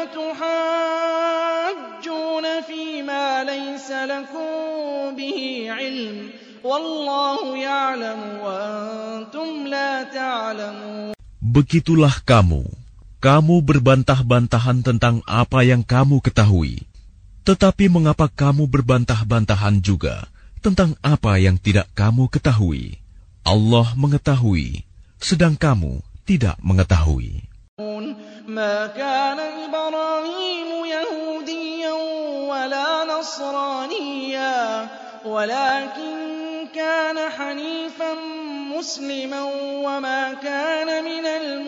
tuhajjuna fima laysa lakum bihi ilm wallahu ya'lamu wa antum la ta'lamun. Begitulah kamu, kamu berbantah-bantahan tentang apa yang kamu ketahui. Tetapi mengapa kamu berbantah-bantahan juga tentang apa yang tidak kamu ketahui? Allah mengetahui, sedang kamu tidak mengetahui. Ma kana Ibrahim Yahudiyan wala Nasraniyan walakin kana hanifan musliman wa ma kana minal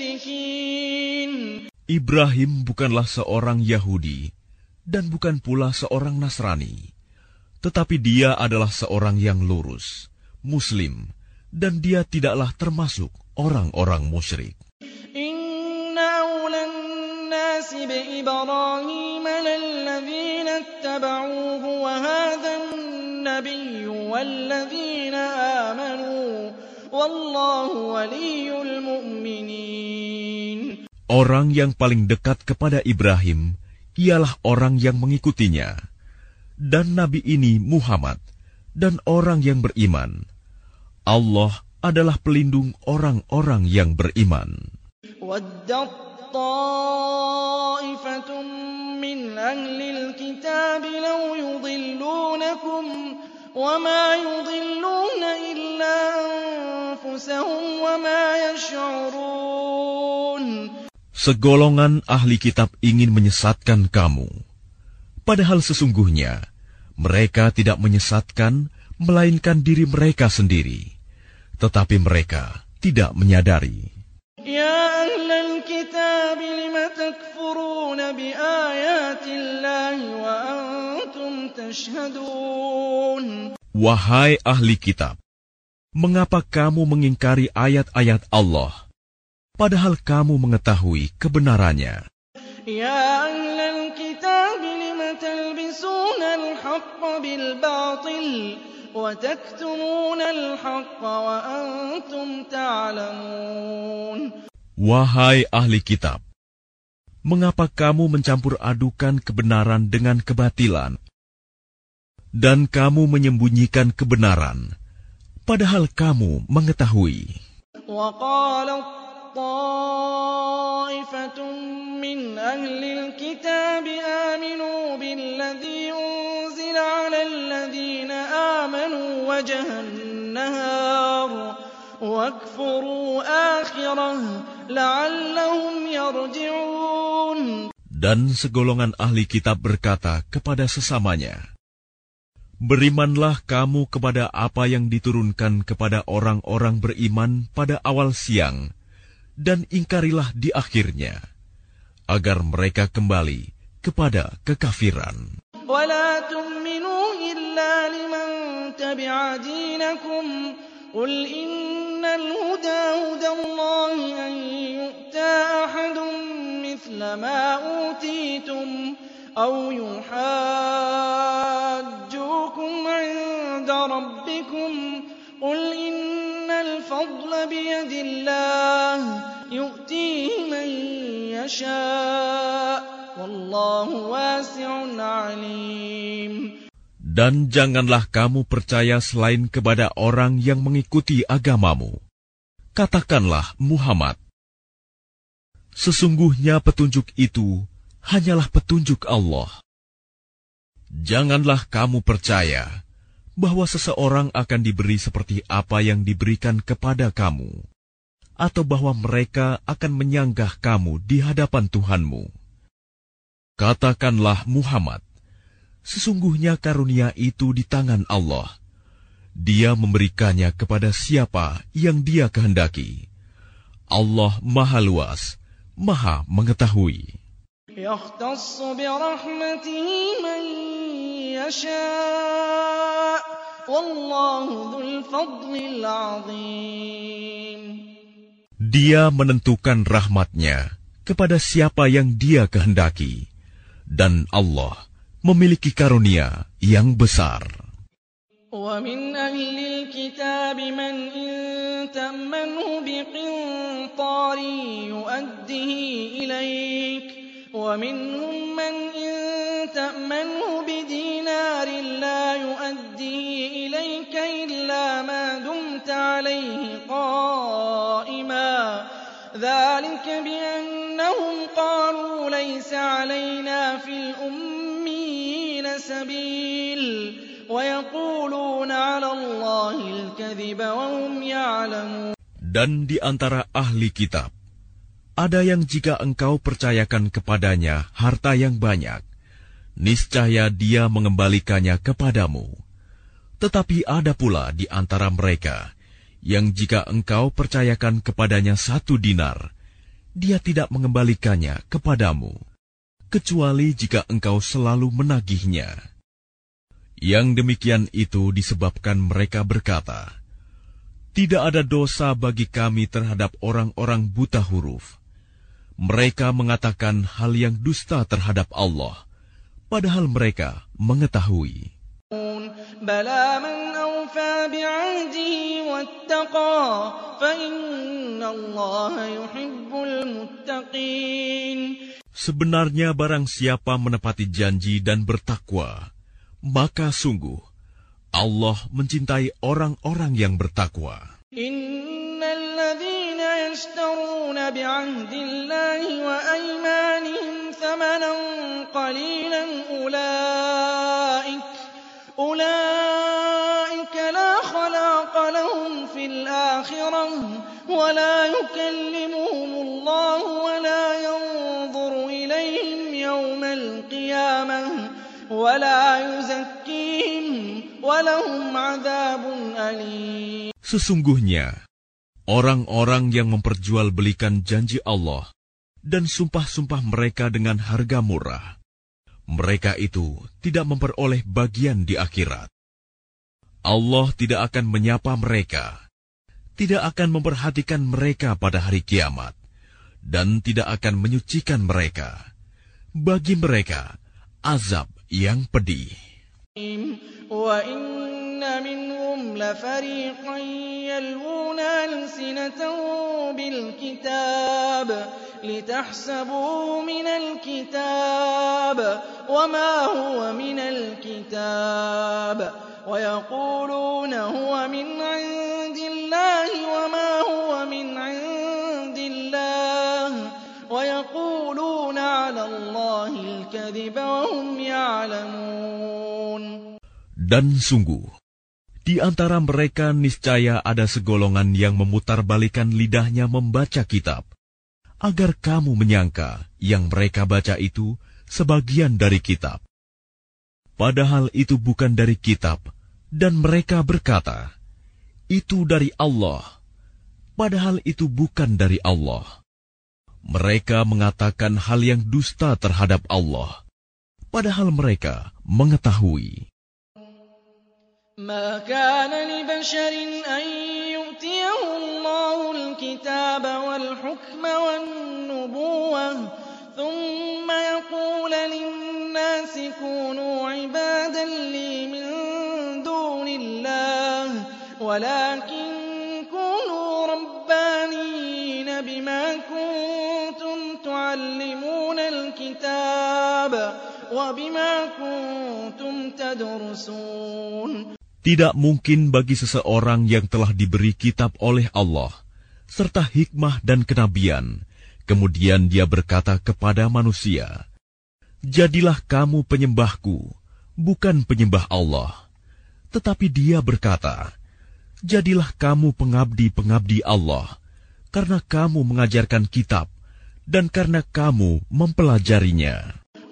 musyrikin. Ibrahim bukanlah seorang Yahudi dan bukan pula seorang Nasrani, tetapi dia adalah seorang yang lurus, Muslim, dan dia tidaklah termasuk orang-orang musyrik. Inna awlan nasi bi Ibrahim lalladzina ittaba'uhu wa hadhan nabiyyu walladzina amanu wallahu waliyyul mu'minin. Orang yang paling dekat kepada Ibrahim ialah orang yang mengikutinya, dan Nabi ini Muhammad, dan orang yang beriman. Allah adalah pelindung orang-orang yang beriman. Waddat ta'ifatun min ahlil kitab law yudillunakum wa ma yudilluna illa anfusahum wa ma yash'urun. Segolongan ahli kitab ingin menyesatkan kamu, padahal sesungguhnya mereka tidak menyesatkan melainkan diri mereka sendiri, tetapi mereka tidak menyadari. Ya ahlal kitab lima takfuruna bi ayatillahi wa antum tashhadun. Wahai ahli kitab, mengapa kamu mengingkari ayat-ayat Allah, padahal kamu mengetahui kebenarannya? يا أهل الكتاب لم تلبسون الحق بالباطل وتكتمون الحق وأنتم تعلمون. Wahai ahli kitab, mengapa kamu mencampur adukan kebenaran dengan kebatilan, dan kamu menyembunyikan kebenaran, padahal kamu mengetahui. وقالت طائفة من أهل الكتاب آمنوا بالذي أنزل على الذين آمنوا وجه النهار واكفروا آخره لعلهم يرجعون. Dan segolongan ahli kitab berkata kepada sesamanya, berimanlah kamu kepada apa yang diturunkan kepada orang-orang beriman pada awal siang, dan ingkarilah di akhirnya, agar mereka kembali kepada kekafiran. ولا تؤمنوا إلا لمن تبع دينكم قل إن الهدى هدى الله أن يؤتى أحد مثل ما أوتيتم أو يحاجوكم عند ربكم قل إن الفضل بيد الله يؤتيه من يشاء والله واسع عليم. Dan janganlah kamu percaya selain kepada orang yang mengikuti agamamu. Katakanlah, Muhammad, sesungguhnya petunjuk itu hanyalah petunjuk Allah. Janganlah kamu percaya bahwa seseorang akan diberi seperti apa yang diberikan kepada kamu, atau bahwa mereka akan menyanggah kamu di hadapan Tuhanmu. Katakanlah, Muhammad, sesungguhnya karunia itu di tangan Allah. Dia memberikannya kepada siapa yang Dia kehendaki. Allah Maha Luas, Maha Mengetahui. يختص برحمته من يشاء والله ذو الفضل العظيم. Dia menentukan rahmatnya kepada siapa yang Dia kehendaki, dan Allah memiliki karunia yang besar. ومن أهل الكتاب من إن تأمنه بقنطار يؤده إليك ومنهم من إن تأمنه بدينار لا يؤديه إليك إلا ما دمت عليه قائما ذلك بأنهم قالوا ليس علينا في الأميين سبيل ويقولون على الله الكذب وهم يعلمون. Dan di antara ahli kitab ada yang jika engkau percayakan kepadanya harta yang banyak, niscaya dia mengembalikannya kepadamu. Tetapi ada pula di antara mereka yang jika engkau percayakan kepadanya satu dinar, dia tidak mengembalikannya kepadamu, kecuali jika engkau selalu menagihnya. Yang demikian itu disebabkan mereka berkata, tidak ada dosa bagi kami terhadap orang-orang buta huruf. Mereka mengatakan hal yang dusta terhadap Allah, padahal mereka mengetahui. Bala man awfa bi'ahdihi wattaqa fa innallaha yuhibbul muttaqin. Sebenarnya barang siapa menepati janji dan bertakwa, maka sungguh Allah mencintai orang-orang yang bertakwa. الذين يشترون بعهد الله وأيمانهم ثمنا قليلا أولئك أولئك لا خلاق لهم في الآخرة ولا يكلمهم الله ولا ينظر إليهم يوم القيامة ولا يزكيهم ولهم عذاب أليم. Sesungguhnya orang-orang yang memperjualbelikan janji Allah dan sumpah-sumpah mereka dengan harga murah, mereka itu tidak memperoleh bagian di akhirat. Allah tidak akan menyapa mereka, tidak akan memperhatikan mereka pada hari kiamat, dan tidak akan menyucikan mereka, bagi mereka azab yang pedih. وَإِنَّ مِنْهُمْ لَفَرِيقًا يَلْوُونَ أَلْسِنَتَهُم بِالْكِتَابِ لِتَحْسَبُوهُ مِنَ الْكِتَابِ وَمَا هُوَ مِنَ الْكِتَابِ وَيَقُولُونَ هُوَ مِنْ عِندِ اللَّهِ وَمَا هُوَ مِنْ عِندِ اللَّهِ وَيَقُولُونَ عَلَى اللَّهِ الْكَذِبَ وَهُمْ يَعْلَمُونَ. Dan sungguh, di antara mereka niscaya ada segolongan yang memutarbalikkan lidahnya membaca kitab, agar kamu menyangka yang mereka baca itu sebagian dari kitab. Padahal itu bukan dari kitab, dan mereka berkata, itu dari Allah. Padahal itu bukan dari Allah. Mereka mengatakan hal yang dusta terhadap Allah, padahal mereka mengetahui. ما كان لبشر أن يؤتيه الله الكتاب والحكم والنبوة ثم يقول للناس كونوا عبادا لي من دون الله ولكن كونوا ربانيين بما كنتم تعلمون الكتاب وبما كنتم تدرسون. Tidak mungkin bagi seseorang yang telah diberi kitab oleh Allah, serta hikmah dan kenabian, kemudian dia berkata kepada manusia, jadilah kamu penyembahku, bukan penyembah Allah. Tetapi dia berkata, jadilah kamu pengabdi-pengabdi Allah, karena kamu mengajarkan kitab, dan karena kamu mempelajarinya.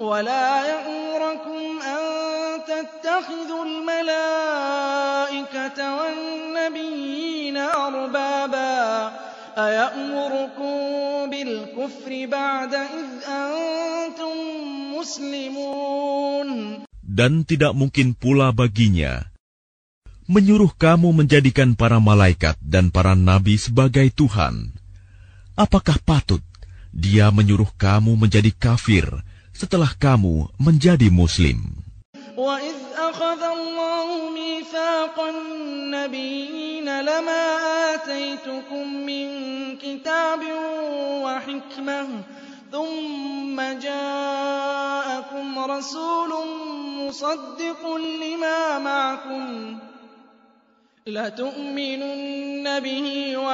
تتخذوا الملائكة والنبيين أربابا أيأمركم بالكفر بعد إذ أنتم مسلمون. Dan tidak mungkin pula baginya menyuruh kamu menjadikan para malaikat dan para nabi sebagai Tuhan. Apakah patut dia menyuruh kamu menjadi kafir setelah kamu menjadi Muslim? وَإِذْ أَخَذَ اللَّهُ مِيثَاقَ النَّبِيِّينَ لَمَا آتَيْتُكُم مِّن كِتَابٍ وَحِكْمَةٍ ثُمَّ جَاءَكُمْ رَسُولٌ مُّصَدِّقٌ لِّمَا مَعَكُمْ لَتُؤْمِنُنَّ بِهِ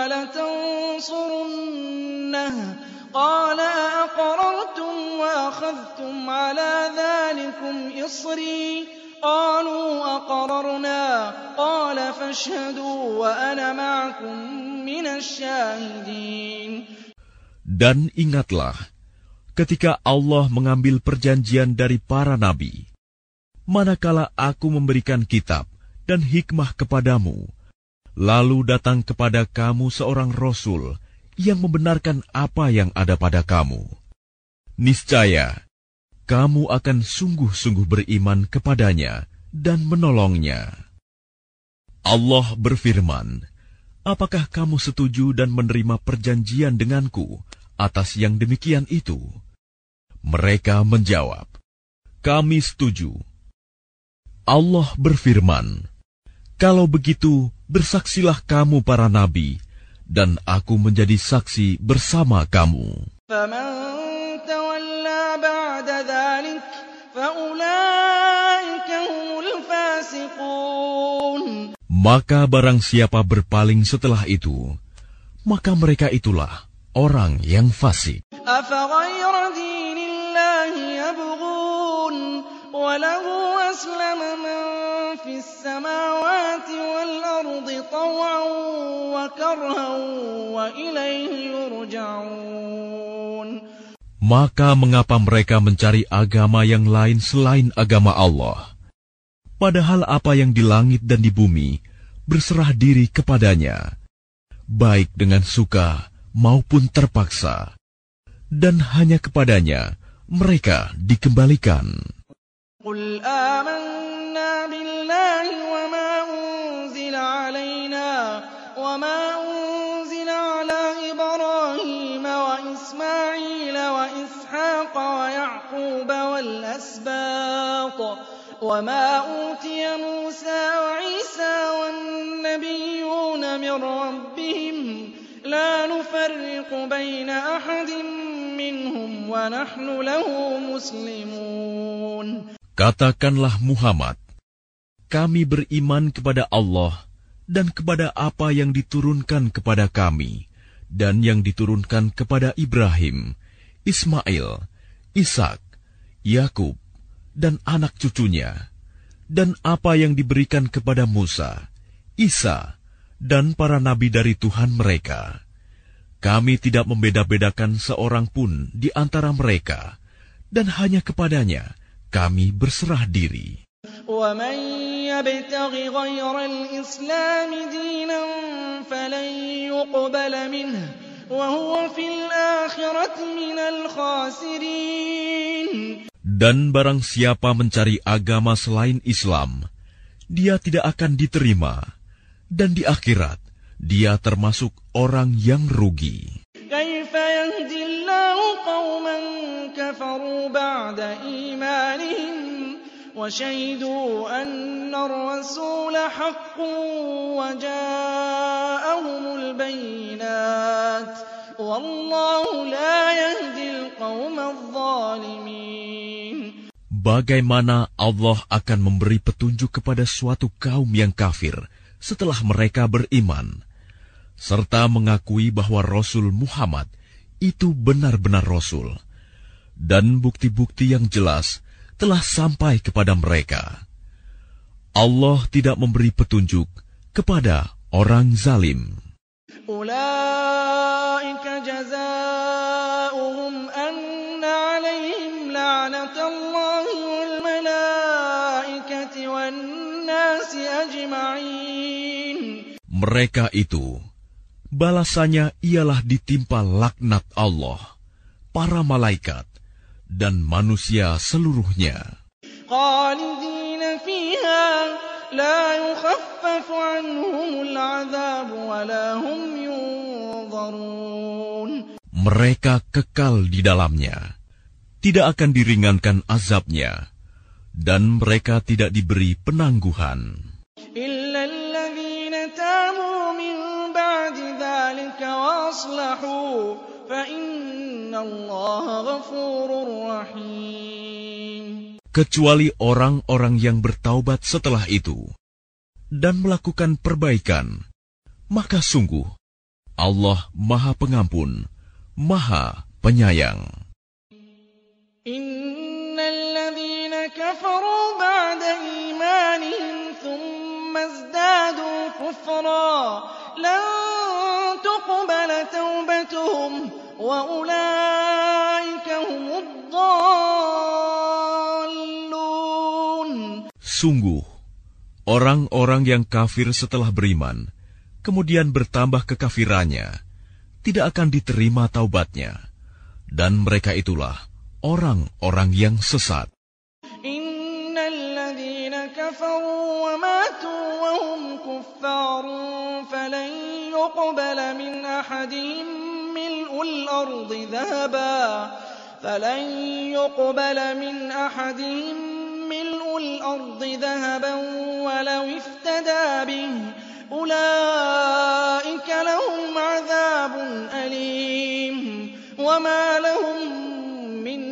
وَلَتَنصُرُنَّهُ قال أأقررتم وأخذتم على ذلكم إصري قالوا أقررنا قال فاشهدوا وأنا معكم من الشاهدين. Dan ingatlah ketika Allah mengambil perjanjian dari para nabi, manakala aku memberikan kitab dan hikmah kepadamu, lalu datang kepada kamu seorang Rasul yang membenarkan apa yang ada pada kamu. Niscaya, kamu akan sungguh-sungguh beriman kepadanya dan menolongnya. Allah berfirman, apakah kamu setuju dan menerima perjanjian denganku atas yang demikian itu? Mereka menjawab, kami setuju. Allah berfirman, kalau begitu bersaksilah kamu para nabi, dan aku menjadi saksi bersama kamu. فَمَن تَوَلَّىٰ بَعْدَ ذَٰلِكَ فَأُولَٰئِكَ هُمُ الْفَاسِقُونَ. Maka barang siapa berpaling setelah itu, maka mereka itulah orang yang fasik. أَفَغَيْرَ دِينِ اللَّهِ يَبْغُونَ وَلَهُ أَسْلَمَ مَن فِي السَّمَاوَاتِ وَالْأَرْضِ طَوْعًا وَكَرْهًا وَإِلَيْهِ يُرْجَعُونَ. Maka mengapa mereka mencari agama yang lain selain agama Allah? Padahal apa yang di langit dan di bumi berserah diri kepadanya, baik dengan suka maupun terpaksa, dan hanya kepadanya mereka dikembalikan. قُلْ آمَنَّا بِاللَّهِ وَمَا أُنزِلَ عَلَيْنَا وَمَا أُنزِلَ عَلَىٰ إِبْرَاهِيمَ وَإِسْمَاعِيلَ وَإِسْحَاقَ وَيَعْقُوبَ الْأَسْبَاطِ وَمَا أُوتِيَ مُوسَىٰ وَعِيسَىٰ وَالنَّبِيُّونَ مِن رَّبِّهِمْ لَا نُفَرِّقُ بَيْنَ أَحَدٍ مِّنْهُمْ وَنَحْنُ لَهُ مُسْلِمُونَ. Katakanlah Muhammad, kami beriman kepada Allah dan kepada apa yang diturunkan kepada kami dan yang diturunkan kepada Ibrahim, Ismail, Ishak, Yakub, dan anak cucunya, dan apa yang diberikan kepada Musa, Isa, dan para nabi dari Tuhan mereka. Kami tidak membeda-bedakan seorang pun di antara mereka, dan hanya kepadanya kami berserah diri. وَمَن يَبْتَغِ غَيْرَ الْإِسْلَامِ دِينًا فَلَن يُقْبَلَ مِنْهُ وَهُوَ فِي الْآخِرَةِ مِنَ الْخَاسِرِينَ. Dan barang siapa mencari agama selain Islam, dia tidak akan diterima, dan di akhirat dia termasuk orang yang rugi. كَيْفَ يَهْدِي اللَّهُ قَوْمًا كَفَرُوا بَعْدَ إِيمَانِهِمْ وَشَهِدُوا أَنَّ الرَّسُولَ حَقٌّ وَجَاءَهُمُ الْبَيِّنَاتُ وَاللَّهُ لَا يَهْدِي الْقَوْمَ الظَّالِمِينَ. Bagaimana Allah akan memberi petunjuk kepada suatu kaum yang kafir setelah mereka beriman, serta mengakui bahwa Rasul Muhammad itu benar-benar Rasul, dan bukti-bukti yang jelas telah sampai kepada mereka. Allah tidak memberi petunjuk kepada orang zalim. Ulaika jazaohum anna alaihim la'natullahi wal malaikati wan nasi ajma'in. Mereka itu, balasannya ialah ditimpa laknat Allah, para malaikat, dan manusia seluruhnya. Khalidina fiha la yukhaffafu anhumul 'adzab wa la hum yunzarun. Mereka kekal di dalamnya, tidak akan diringankan azabnya, dan mereka tidak diberi penangguhan. Illa alladhina tabu min ba'di dzalika wa aslahu fa innallaha ghafurur rahim. Kecuali orang-orang yang bertaubat setelah itu dan melakukan perbaikan, maka sungguh Allah Maha Pengampun, Maha Penyayang. Innal ladzina kafaru ba'da imanihim thumma izdadu kufra lan tuqbala taubatuhum wa ulaika humud dhallun. Sungguh, orang-orang yang kafir setelah beriman, kemudian bertambah kekafirannya, tidak akan diterima taubatnya, dan mereka itulah orang-orang yang sesat. Innal ladzina kafaru wa matu wa hum kuffarun falan yuqbala min ahadihim mil'ul ardi dhahaba falan yuqbala min ahadihim mil'ul ardi dhahaban walau iftada bihi ulaika lahum 'adzabun alim wa ma lahum min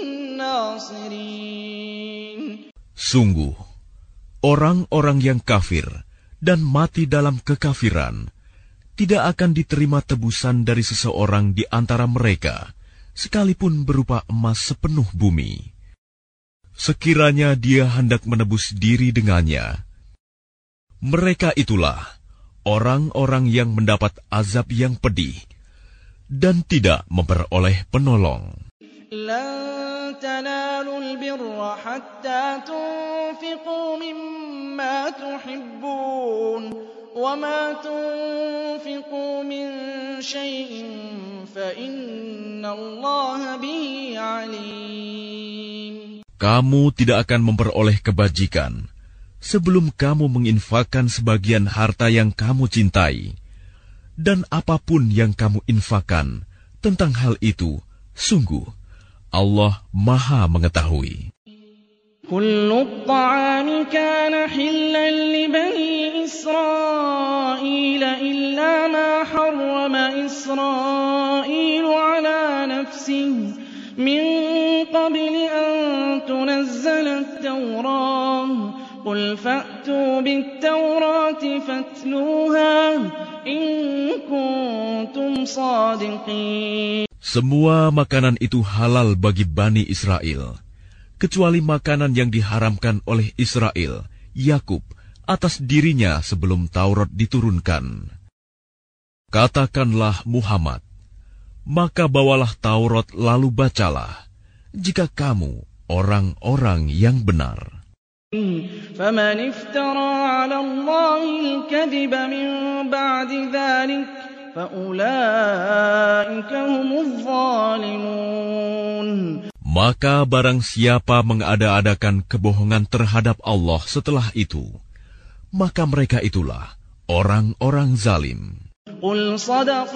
nasirin. Sungguh, orang-orang yang kafir dan mati dalam kekafiran tidak akan diterima tebusan dari seseorang di antara mereka, sekalipun berupa emas sepenuh bumi. Sekiranya dia hendak menebus diri dengannya, mereka itulah orang-orang yang mendapat azab yang pedih dan tidak memperoleh penolong. Lan tanalul birra hatta tunfiqu mimma tuhibbun wa ma tunfiqu min syai'in fa innallaha bihi alim. Kamu tidak akan memperoleh kebajikan sebelum kamu menginfakkan sebagian harta yang kamu cintai, dan apapun yang kamu infakkan tentang hal itu, sungguh Allah Maha mengetahui. كل الطعام كان حلا لبني إسرائيل إلا ما حرم إسرائيل على نفسه من قبل أن تنزل التوراة قل فأتوا بالتوراة فاتلوها إن كنتم صادقين. Semua makanan itu halal bagi Bani Israel, kecuali makanan yang diharamkan oleh Israel, Yakub, atas dirinya sebelum Taurat diturunkan. Katakanlah Muhammad, maka bawalah Taurat lalu bacalah, jika kamu orang-orang yang benar. فَمَنِ افْتَرَى عَلَى اللَّهِ الْكَذِبَ مِن بَعْدِ ذَلِكَ فَأُولَٰئِكَ هُمُ الظَّالِمُونَ. Maka barang siapa mengada-adakan kebohongan terhadap Allah setelah itu, maka mereka itulah orang-orang zalim. قُلْ صَدَقَ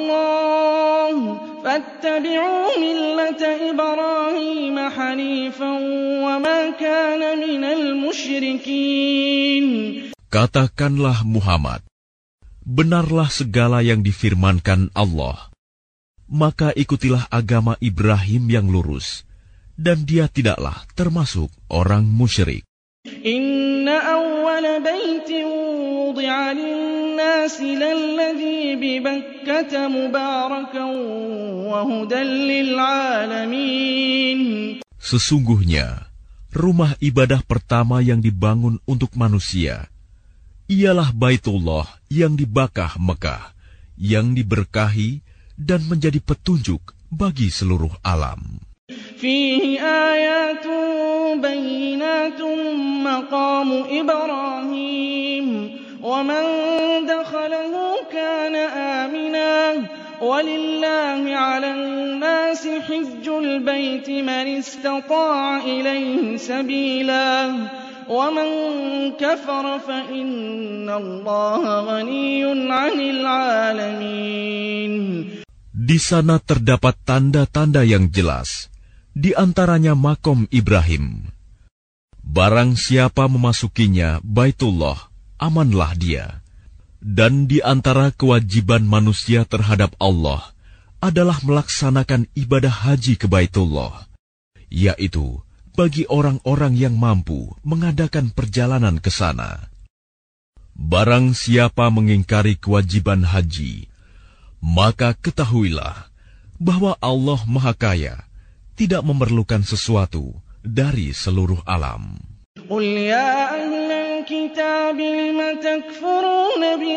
اللَّهُ فَاتَّبِعُوا مِلَّةَ إِبْرَاهِيمَ حَنِيفًا وَمَا كَانَ مِنَ الْمُشْرِكِينَ. Katakanlah Muhammad, benarlah segala yang difirmankan Allah, maka ikutilah agama Ibrahim yang lurus, dan dia tidaklah termasuk orang musyrik. Inna awwala baitin wudi'a lin-nasi lalladzi bi Bakkah mubarakan wa hudan lil-'alamin. Sesungguhnya, rumah ibadah pertama yang dibangun untuk manusia ialah Baitullah yang di Bakkah Mekah, yang diberkahi dan menjadi petunjuk bagi seluruh alam. Fihi ayatun bayyinatun maqamu Ibrahim wa man dakhalahu kana aminan walillahi 'alan nasi hajjul baiti man istata'a ilayhi sabila wa man kafara fa innallaha ghaniyyun 'anil 'alamin. Di sana terdapat tanda-tanda yang jelas, di antaranya makom Ibrahim. Barang siapa memasukinya Baitullah, amanlah dia. Dan di antara kewajiban manusia terhadap Allah adalah melaksanakan ibadah haji ke Baitullah, yaitu bagi orang-orang yang mampu mengadakan perjalanan ke sana. Barang siapa mengingkari kewajiban haji, maka ketahuilah bahwa Allah Maha Kaya, tidak memerlukan sesuatu dari seluruh alam. Qul ya ahlal kitab lima takfuruna bi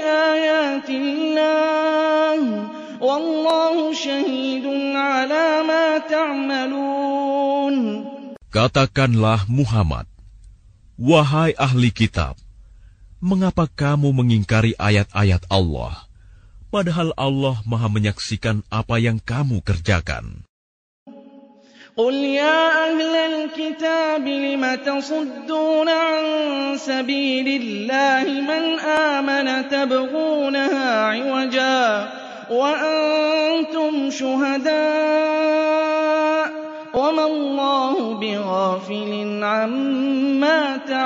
ayatillah wallahu syahidun ala ma ta'malun. Katakanlah Muhammad, wahai ahli kitab, mengapa kamu mengingkari ayat-ayat Allah, padahal Allah Maha menyaksikan apa yang kamu kerjakan. قل يا أهل الكتاب لم تصدون عن سبيل الله من آمن تبغونها عوجا وأنتم شهداء وما الله بغافل عما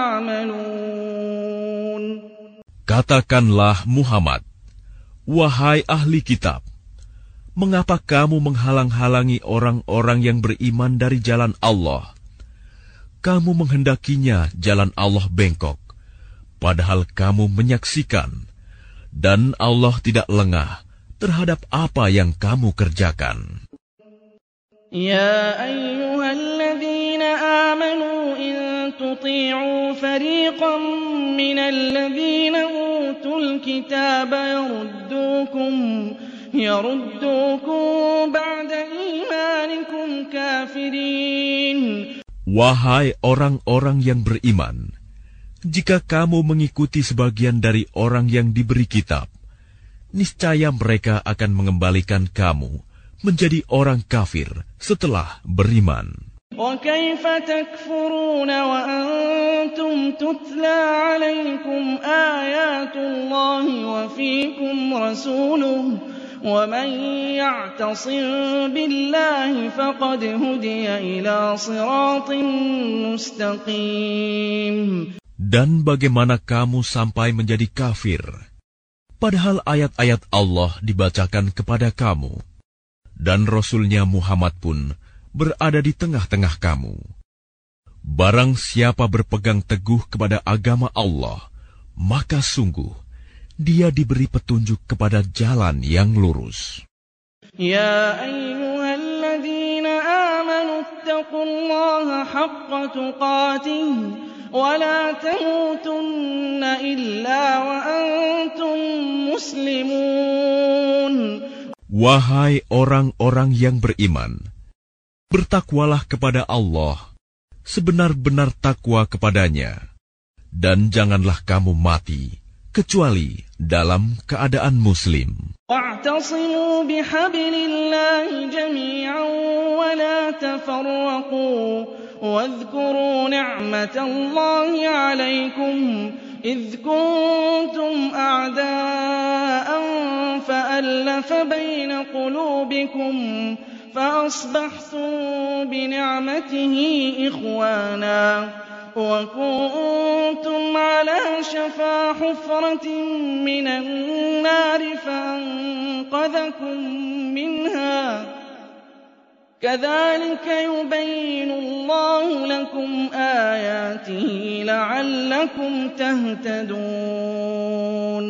تعملون. Katakanlah Muhammad, wahai ahli kitab, mengapa kamu menghalang-halangi orang-orang yang beriman dari jalan Allah? Kamu menghendakinya jalan Allah bengkok, padahal kamu menyaksikan, dan Allah tidak lengah terhadap apa yang kamu kerjakan. Ya ayyuhalladzina amanu in tuti'u fariqan minal ladzina utul kitaba yaruddukum yaruddukum ba'da imanikum kafirin. Wahai orang-orang yang beriman, jika kamu mengikuti sebagian dari orang yang diberi kitab, niscaya mereka akan mengembalikan kamu menjadi orang kafir setelah beriman. وَكَيْفَ تَكْفُرُونَ وَأَنْتُمْ تُتْلَى عَلَيْكُمْ آيَاتُ اللَّهِ وَفِيكُمْ رَسُولُهُ ومن يعتصم بالله فقد هدي إلى صراط مستقيم. Dan bagaimana kamu sampai menjadi kafir, padahal ayat-ayat Allah dibacakan kepada kamu, dan Rasul-Nya Muhammad pun berada di tengah-tengah kamu. Barang siapa berpegang teguh kepada agama Allah, maka sungguh dia diberi petunjuk kepada jalan yang lurus. Ya ayyuhalladzina amanu ittaqullaha haqqa tuqatih wa la tamutunna illa wa antum muslimun. Wahai orang-orang yang beriman, bertakwalah kepada Allah sebenar-benar takwa kepadanya, dan janganlah kamu mati kecuali dalam keadaan muslim. Wa'tasimu bihablillahi jami'an wa la tafarraqu wadhkuru ni'matallahi 'alaykum idh kuntum a'da'an fa'alafa bayna qulubikum fa'asbahtum binicmatihi ikhwana وَكُنتُمْ عَلَى شَفَا حُفْرَةٍ مِّنَ النَّارِ فَأَنقَذَكُم مِّنْهَا ۗ كَذَٰلِكَ يُبَيِّنُ اللَّهُ لَكُمْ آيَاتِهِ لَعَلَّكُمْ تَهْتَدُونَ.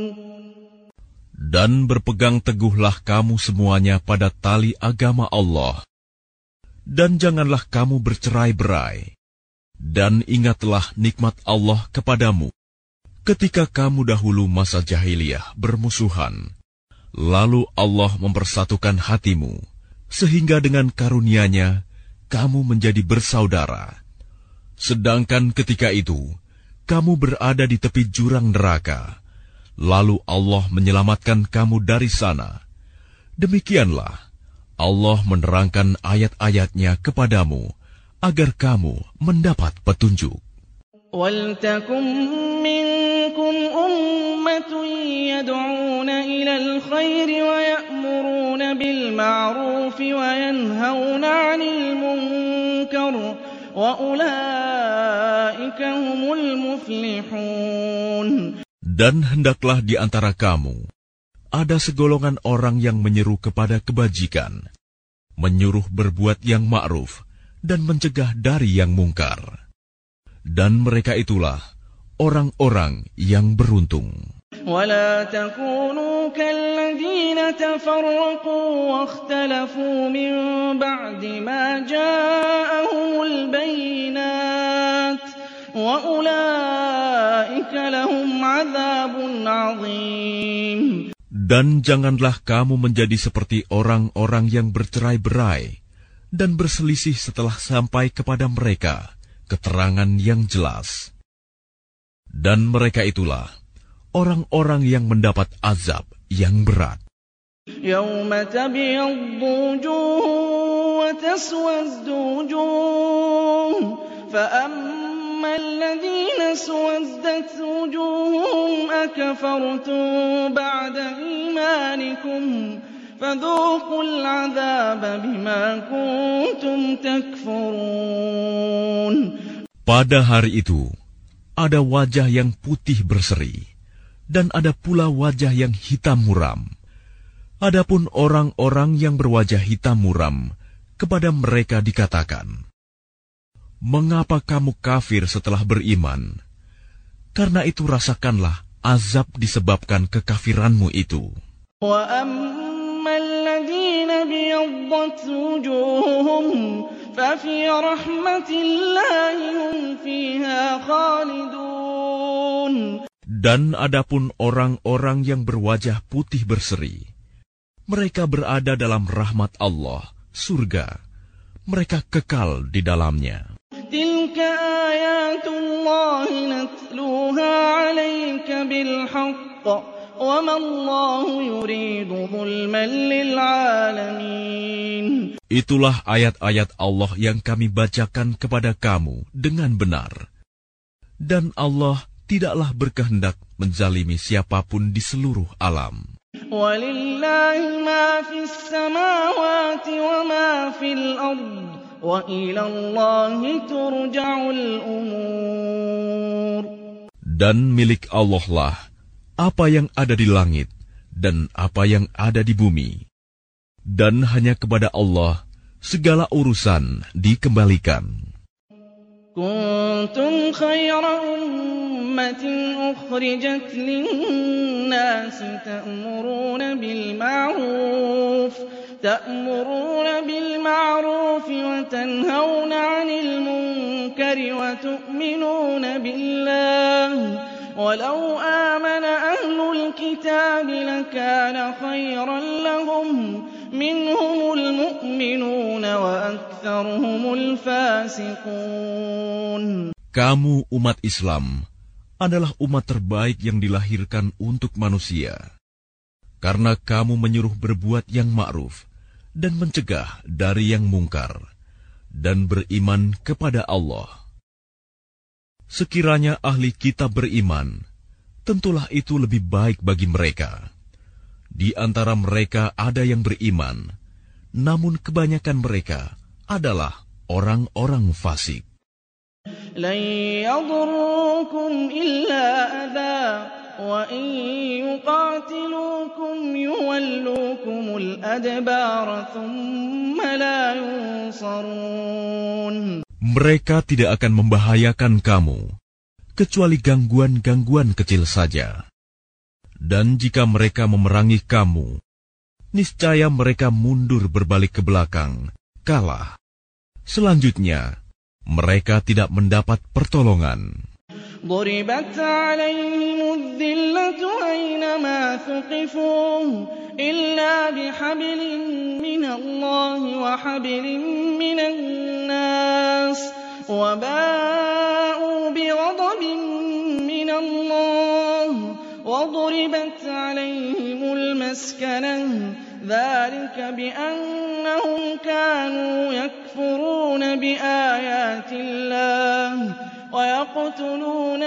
Dan berpegang teguhlah kamu semuanya pada tali agama Allah, dan janganlah kamu bercerai-berai. Dan ingatlah nikmat Allah kepadamu ketika kamu dahulu masa jahiliyah bermusuhan. Lalu Allah mempersatukan hatimu, sehingga dengan karunia-Nya kamu menjadi bersaudara. Sedangkan ketika itu kamu berada di tepi jurang neraka, lalu Allah menyelamatkan kamu dari sana. Demikianlah Allah menerangkan ayat-ayat-Nya kepadamu agar kamu mendapat petunjuk. وَلْتَكُن مِّنكُمْ أُمَّةٌ يَدْعُونَ إِلَى الْخَيْرِ وَيَأْمُرُونَ بِالْمَعْرُوفِ وَيَنْهَوْنَ عَنِ الْمُنكَرِ وَأُولَٰئِكَ هُمُ الْمُفْلِحُونَ. Dan hendaklah di antara kamu ada segolongan orang yang menyeru kepada kebajikan, menyuruh berbuat yang ma'ruf, dan mencegah dari yang mungkar. Dan mereka itulah orang-orang yang beruntung. وَلَا تَكُونُوا كَالَّذِينَ تَفَرَّقُوا وَاخْتَلَفُوا مِن بَعْدِ مَا جَاءَهُمُ الْبَيِّنَاتُ وَأُولَٰئِكَ لَهُمْ عَذَابٌ عَظِيمٌ. Dan janganlah kamu menjadi seperti orang-orang yang bercerai-berai dan berselisih setelah sampai kepada mereka keterangan yang jelas. Dan mereka itulah orang-orang yang mendapat azab yang berat. Yauma tabyaddu wujuhun wa taswaddu wujuh, fa amma alladhina swaddat wujuhuhum akafartum ba'da imanikum فَذُوقُوا الْعَذَابَ بِمَا كُنتُمْ تَكْفُرُونَ. Pada hari itu, ada wajah yang putih berseri, dan ada pula wajah yang hitam muram. Adapun orang-orang yang berwajah hitam muram, kepada mereka dikatakan, "Mengapa kamu kafir setelah beriman? Karena itu rasakanlah azab disebabkan kekafiranmu itu." وَأَمَّا الَّذِينَ ابْيَضَّتْ وُجُوهُهُمْ فَفِي رَحْمَةِ اللَّهِ هُمْ فِيهَا خَالِدُونَ. Dan adapun orang-orang yang berwajah putih berseri, mereka berada dalam rahmat Allah, surga. Mereka kekal di dalamnya. Tilka ayatullahi natluha 'alaika bil haqq. Itulah ayat-ayat Allah yang kami bacakan kepada kamu dengan benar. Dan Allah tidaklah berkehendak menzalimi siapapun di seluruh alam. وَلِلَّهِ مَا فِي السَّمَاوَاتِ وَمَا فِي الْأَرْضِ وَإِلَى اللَّهِ تُرْجَعُ الْأُمُورُ. Dan milik Allah lah apa yang ada di langit dan apa yang ada di bumi. Dan hanya kepada Allah segala urusan dikembalikan. كنتم خير أمة أخرجت للناس تأمرون بالمعروف تأمرون بالمعروف وتنهون عن المنكر وتؤمنون بالله ولو آمن أهل الكتاب لكان خيرا لهم منهم المؤمنون وأكثرهم الفاسقون. Kamu umat Islam adalah umat terbaik yang dilahirkan untuk manusia, karena kamu menyuruh berbuat yang ma'ruf dan mencegah dari yang mungkar, dan beriman kepada Allah. Sekiranya ahli kitab beriman, tentulah itu lebih baik bagi mereka. Di antara mereka ada yang beriman, namun kebanyakan mereka adalah orang-orang fasik. لن يضروكم إلا أذى وإن يقاتلوكم يولوكم الأدبار ثم لا ينصرون. Mereka tidak akan membahayakan kamu, kecuali gangguan-gangguan kecil saja. Dan jika mereka memerangi kamu, niscaya mereka mundur berbalik ke belakang, kalah. Selanjutnya, mereka tidak mendapat pertolongan. ضربت عليهم الذلة أينما ثقفوا إلا بحبل من الله وحبل من الناس وباءوا بغضب من الله وضربت عليهم المسكنة ذلك بأنهم كانوا يكفرون بآيات الله ويقتلون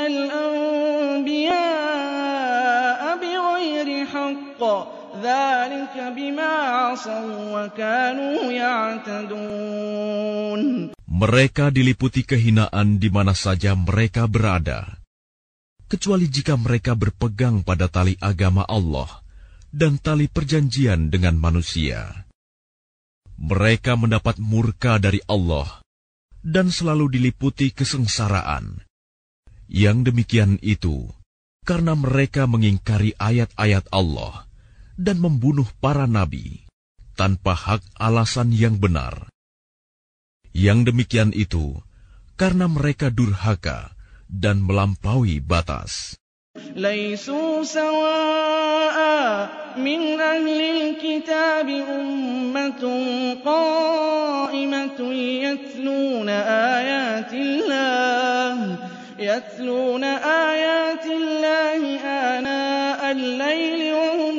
الأنبياء بغير حق ذلك بما عصوا وكانوا يعتدون. Mereka diliputi kehinaan di mana saja mereka berada, kecuali jika mereka berpegang pada tali agama Allah dan tali perjanjian dengan manusia. Mereka mendapat murka dari Allah dan selalu diliputi kesengsaraan. Yang demikian itu karena mereka mengingkari ayat-ayat Allah dan membunuh para nabi tanpa hak alasan yang benar. Yang demikian itu karena mereka durhaka dan melampaui batas. ليسوا سواء من أهل الكتاب أمة قائمة يتلون آيات الله يتلون آيات الله آناء الليل وهم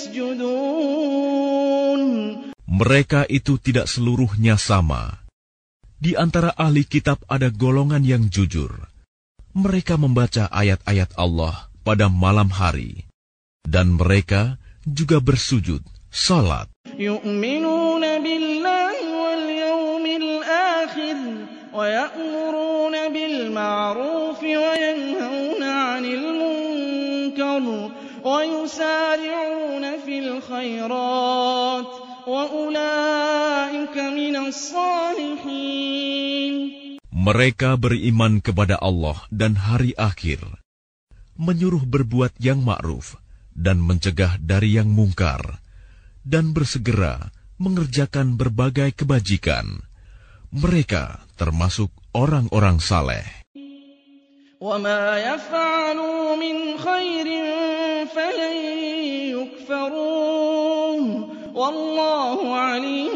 يسجدون. Mereka itu tidak seluruhnya sama. Di antara ahli kitab ada golongan yang jujur. Mereka membaca ayat-ayat Allah pada malam hari, dan mereka juga bersujud, salat. يؤمنون بالله واليوم الآخر ويأمرون بالمعروف وينهون عن المنكر ويسارعون في الخيرات وأولئك من الصالحين. Mereka beriman kepada Allah dan hari akhir, menyuruh berbuat yang ma'ruf dan mencegah dari yang mungkar, dan bersegera mengerjakan berbagai kebajikan. Mereka termasuk orang-orang saleh. وَمَا يَفْعَلُوا مِنْ خَيْرٍ فَلَنْ يُكْفَرُوهُ وَاللَّهُ عَلِيمٌ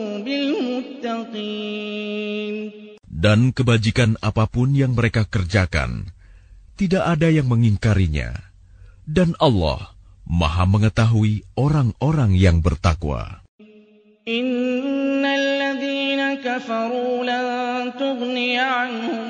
بِالْمُتَّقِينَ. Dan kebajikan apapun yang mereka kerjakan, tidak ada yang mengingkarinya. Dan Allah Maha mengetahui orang-orang yang bertakwa. Innal ladzina kafaru lan tughniya 'anhum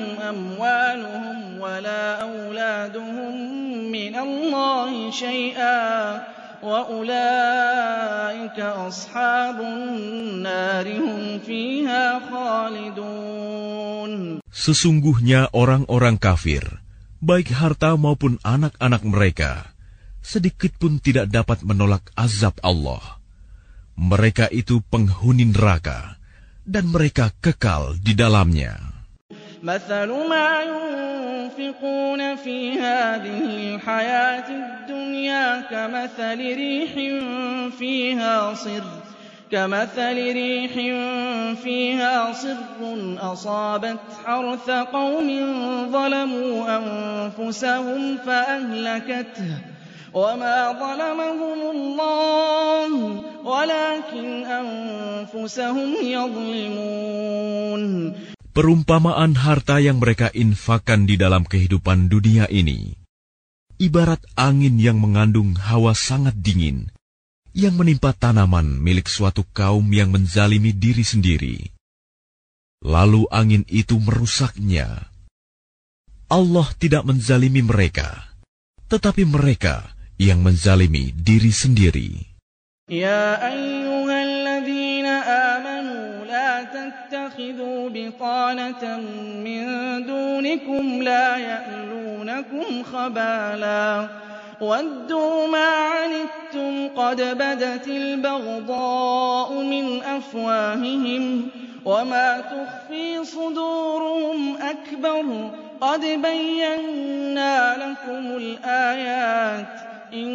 amwaluhum wala auladuhum minallahi syai'an وَأُولَٰئِكَ أَصْحَابُ النَّارِ هُمْ فِيهَا خَالِدُونَ. Sesungguhnya orang-orang kafir, baik harta maupun anak-anak mereka, sedikit pun tidak dapat menolak azab Allah. Mereka itu penghuni neraka, dan mereka kekal di dalamnya. مَثَلُ مَا يُنفِقُونَ فِي هَٰذِهِ الْحَيَاةِ الدُّنْيَا كَمَثَلِ رِيحٍ فِيهَا صِرٌّ كَمَثَلِ رِيحٍ فِيهَا صِرٌّ أَصَابَتْ حَرْثَ قَوْمٍ ظَلَمُوا أَنفُسَهُمْ فَأَهْلَكَتْهُ وَمَا ظَلَمَهُمُ اللَّهُ وَلَٰكِنْ أَنفُسَهُمْ يَظْلِمُونَ. Perumpamaan harta yang mereka infakkan di dalam kehidupan dunia ini, ibarat angin yang mengandung hawa sangat dingin, yang menimpa tanaman milik suatu kaum yang menzalimi diri sendiri. Lalu angin itu merusaknya. Allah tidak menzalimi mereka, tetapi mereka yang menzalimi diri sendiri. Ya ayyuhalladzina amanu la tattakhidhu bitanatan min dunikum la ya'lunakum khabala waddu ma 'anittum qad badatil baghdha'u min afwahihim wa ma tukhfi suduruhum akbar qad bayyana lakumul ayat in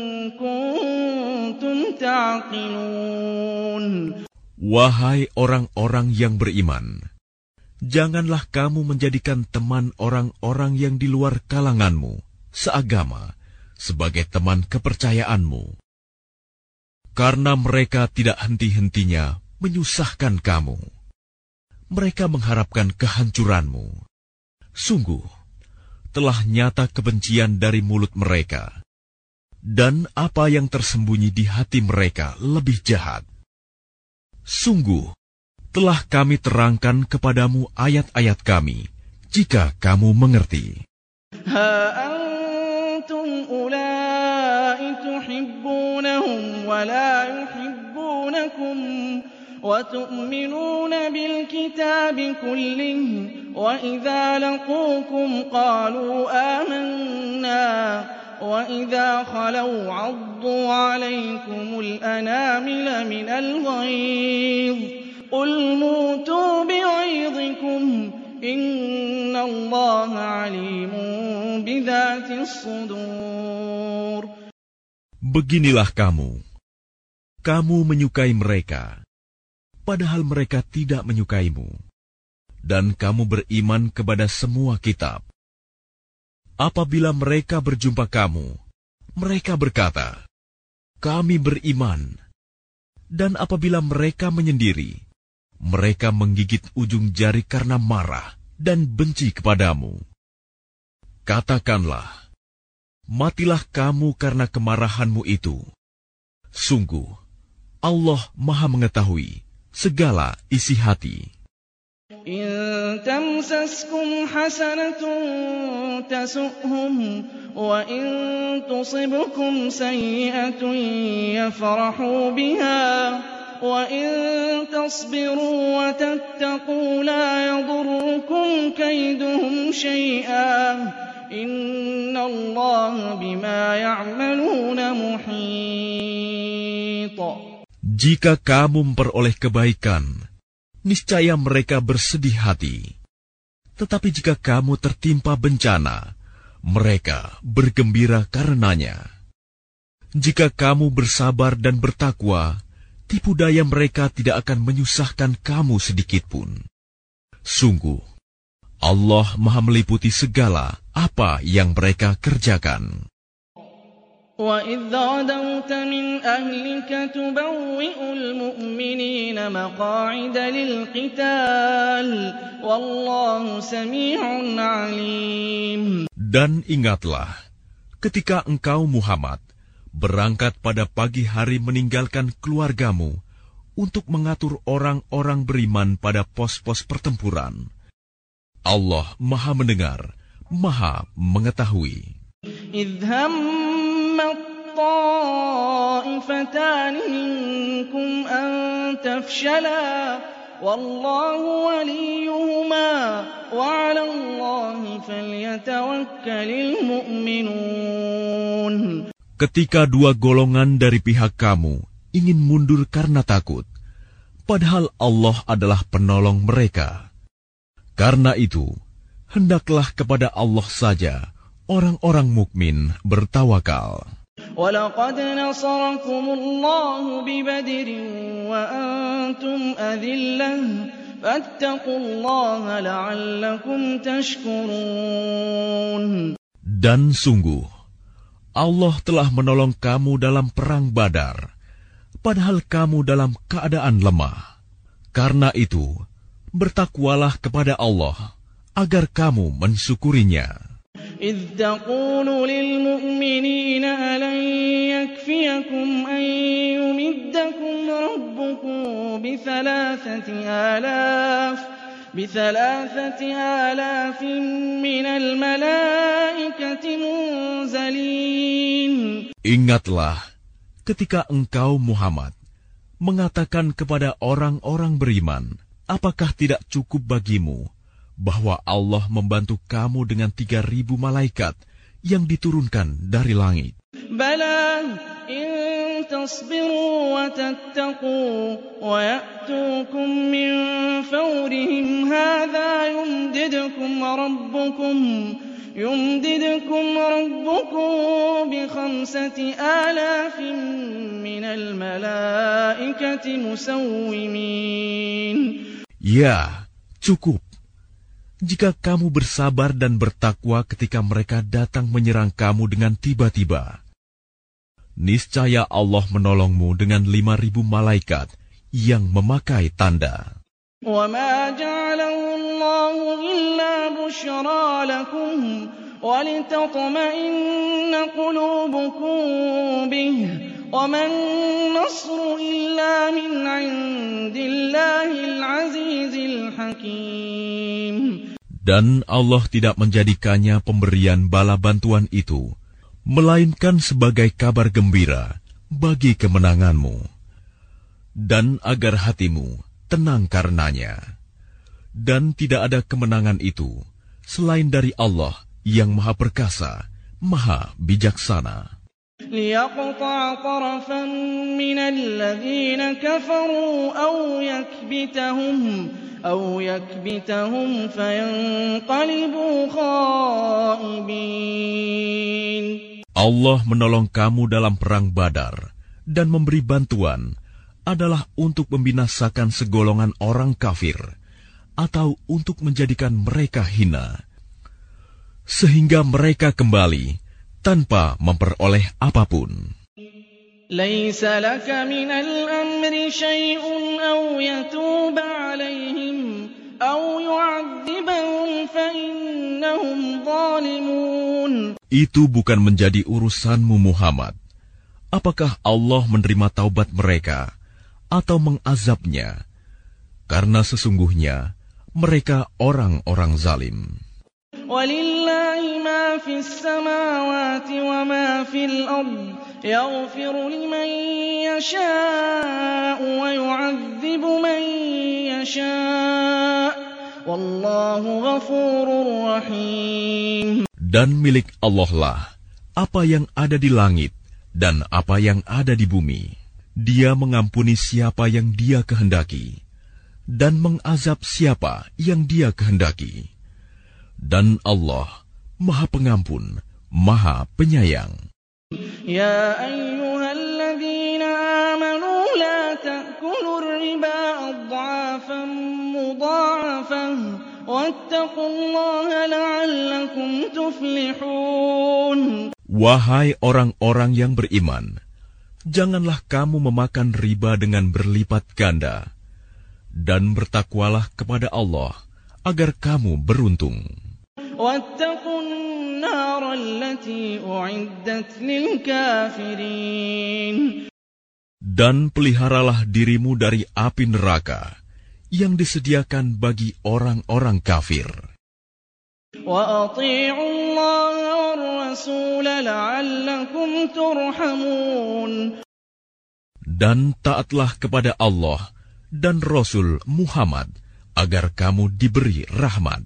kuntum ta'qilun. Wahai orang-orang yang beriman, janganlah kamu menjadikan teman orang-orang yang di luar kalanganmu seagama sebagai teman kepercayaanmu, karena mereka tidak henti-hentinya menyusahkan kamu. Mereka mengharapkan kehancuranmu. Sungguh, telah nyata kebencian dari mulut mereka, dan apa yang tersembunyi di hati mereka lebih jahat. Sungguh, telah kami terangkan kepadamu ayat-ayat kami, jika kamu mengerti. Ha antum ulai tuhibbunahum wa la yuhibbunakum wa tu'minuna bil kitabi kullih wa idza laqukum qalu amanna وَإِذَا خَلَوْا عَضُّوا عَلَيْكُمُ الْأَنَامِلَ مِنَ الْغَيْظِ قُلْ مُوتُوا بِغَيْظِكُمْ إِنَّ اللَّهَ عَلِيمٌ بِذَاتِ الصُّدُورِ. Beginilah kamu, kamu menyukai mereka, padahal mereka tidak menyukaimu, dan kamu beriman kepada semua kitab. Apabila mereka berjumpa kamu, mereka berkata, "Kami beriman." Dan apabila mereka menyendiri, mereka menggigit ujung jari karena marah dan benci kepadamu. Katakanlah, matilah kamu karena kemarahanmu itu. Sungguh, Allah Maha Mengetahui segala isi hati. إن تمسسكم حسنة تسؤهم وإن تصبكم سيئة يفرحوا بها وإن تصبروا وتتقوا لا يضركم كيدهم شيئا إن الله بما يعملون محيط. Jika kamu memperoleh kebaikan, niscaya mereka bersedih hati. Tetapi jika kamu tertimpa bencana, mereka bergembira karenanya. Jika kamu bersabar dan bertakwa, tipu daya mereka tidak akan menyusahkan kamu sedikitpun. Sungguh, Allah Maha meliputi segala apa yang mereka kerjakan. وَإِذْ غَدَوْتَ مِنْ أَهْلِكَ تُبَوِّئُ الْمُؤْمِنِينَ مَقَاعِدَ لِلْقِتَالِ وَاللَّهُ سَمِيعٌ عَلِيمٌ. Dan ingatlah, ketika engkau Muhammad berangkat pada pagi hari meninggalkan keluargamu untuk mengatur orang-orang beriman pada pos-pos pertempuran. Allah Maha mendengar, Maha mengetahui. إِذْ هَمَّتْ الطَّائِفَتَانِ مِنكُمْ أَن تَفْشَلَا وَاللَّهُ وَلِيُّهُمَا وَعَلَى اللَّهِ فَلْيَتَوَكَّلِ الْمُؤْمِنُونَ. Ketika dua golongan dari pihak kamu ingin mundur karena takut, padahal Allah adalah penolong mereka. Karena itu, hendaklah kepada Allah saja orang-orang mukmin bertawakal. وَلَقَدْ نَصَرَكُمُ اللَّهُ بِبَدْرٍ وَأَنْتُمْ أَذِلَّةٌ فَاتَّقُوا اللَّهَ لَعَلَّكُمْ تَشْكُرُونَ. Dan sungguh, Allah telah menolong kamu dalam perang Badar, padahal kamu dalam keadaan lemah. Karena itu, bertakwalah kepada Allah agar kamu mensyukurinya. إِذْ تَقُولُ لِلْمُؤْمِنِينَ أَلَنْ يَكْفِيَكُمْ أَنْ يُمِدَّكُمْ رَبُّكُمْ بِثَلَاثَةِ آلَافٍ بِثَلَاثَةِ آلَافٍ مِنَ الْمَلَائِكَةِ مُنْزَلِينَ. Ingatlah ketika engkau Muhammad mengatakan kepada orang-orang beriman, apakah tidak cukup bagimu bahwa Allah membantu kamu dengan tiga ribu malaikat yang diturunkan dari langit? Bala in tasbiru wa tattaqu wa ya'tukum min fawrihim hadha yumdidkum rabbukum yumdidkum rabbukum bi khamsati alafin minal malaikati musawwimin. Ya, cukup jika kamu bersabar dan bertakwa ketika mereka datang menyerang kamu dengan tiba-tiba. Niscaya Allah menolongmu dengan lima ribu malaikat yang memakai tanda. وَمَا جَعَلَهُ اللَّهُ إِلَّا بُشْرَى لَكُمْ وَلِتَطْمَئِنَّ قُلُوبُكُمْ بِهِ وَمَا النَّصْرُ إِلَّا مِنْ عِنْدِ اللَّهِ الْعَزِيزِ الْحَكِيمِ. Dan Allah tidak menjadikannya pemberian bala bantuan itu, melainkan sebagai kabar gembira bagi kemenanganmu, dan agar hatimu tenang karenanya. Dan tidak ada kemenangan itu selain dari Allah yang Maha Perkasa, Maha Bijaksana. لِيَقْطَعَ طَرَفًا مِنَ الَّذِينَ كَفَرُوا أَوْ يَكْبِتَهُمْ أَوْ يَكْبِتَهُمْ فَيَنْقَلِبُوا خَائِبِينَ. Allah menolong kamu dalam perang Badar dan memberi bantuan adalah untuk membinasakan segolongan orang kafir atau untuk menjadikan mereka hina, sehingga mereka kembali tanpa memperoleh apapun. لَيْسَ لَكَ مِنَ الْأَمْرِ شَيْءٌ أَوْ يَتُوبَ عَلَيْهِمْ أَوْ يُعَذِّبَهُمْ فَإِنَّهُمْ ظَالِمُونَ. Itu bukan menjadi urusanmu Muhammad. Apakah Allah menerima taubat mereka atau mengazabnya? Karena sesungguhnya mereka orang-orang zalim. وَلِلَّهِ مَا فِي السَّمَاوَاتِ وَمَا فِي الْأَرْضِ يَغْفِرُ لِمَن يَشَاءُ وَيُعَذِّبُ مَن يَشَاءُ وَاللَّهُ غَفُورٌ رَّحِيمٌ. Dan milik Allah lah apa yang ada di langit dan apa yang ada di bumi. Dia mengampuni siapa yang Dia kehendaki dan mengazab siapa yang Dia kehendaki. Dan Allah Maha Pengampun, Maha Penyayang. Ya ayyuhalladzina amanu la ta'kulur riba adhafan mudha'afan wattaqullaha la'allakum tuflihun. Wahai orang-orang yang beriman, janganlah kamu memakan riba dengan berlipat ganda, dan bertakwalah kepada Allah agar kamu beruntung. وَاتَّقُوا النَّارَ الَّتِي أُعِدَّتْ لِلْكَافِرِينَ. Dan peliharalah dirimu dari api neraka yang disediakan bagi orang-orang kafir. وَأَطِيعُوا اللَّهَ وَالرَّسُولَ لَعَلَّكُمْ تُرْحَمُونَ. Dan taatlah kepada Allah dan Rasul Muhammad agar kamu diberi rahmat.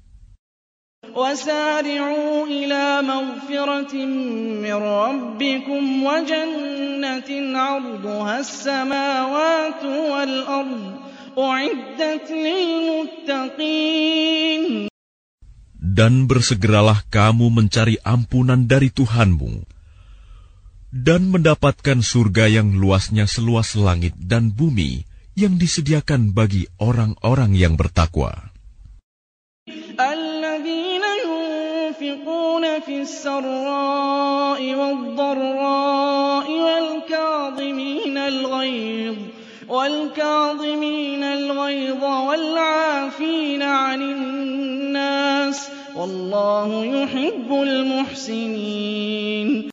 وَسَارِعُوا إِلَى مَغْفِرَةٍ مِّن رَّبِّكُمْ وَجَنَّةٍ عَرْضُهَا السَّمَاوَاتُ وَالْأَرْضُ أُعِدَّتْ لِلْمُتَّقِينَ. Dan bersegeralah kamu mencari ampunan dari Tuhanmu, dan mendapatkan surga yang luasnya seluas langit dan bumi yang disediakan bagi orang-orang yang bertakwa. الَّذِينَ يُنفِقُونَ فِي السَّرَّاءِ وَالضَّرَّاءِ وَالْكَاظِمِينَ الْغَيْظَ وَالْكَاظِمِينَ الْغَيْظَ وَالْعَافِينَ عَنِ النَّاسِ وَاللَّهُ يُحِبُّ الْمُحْسِنِينَ.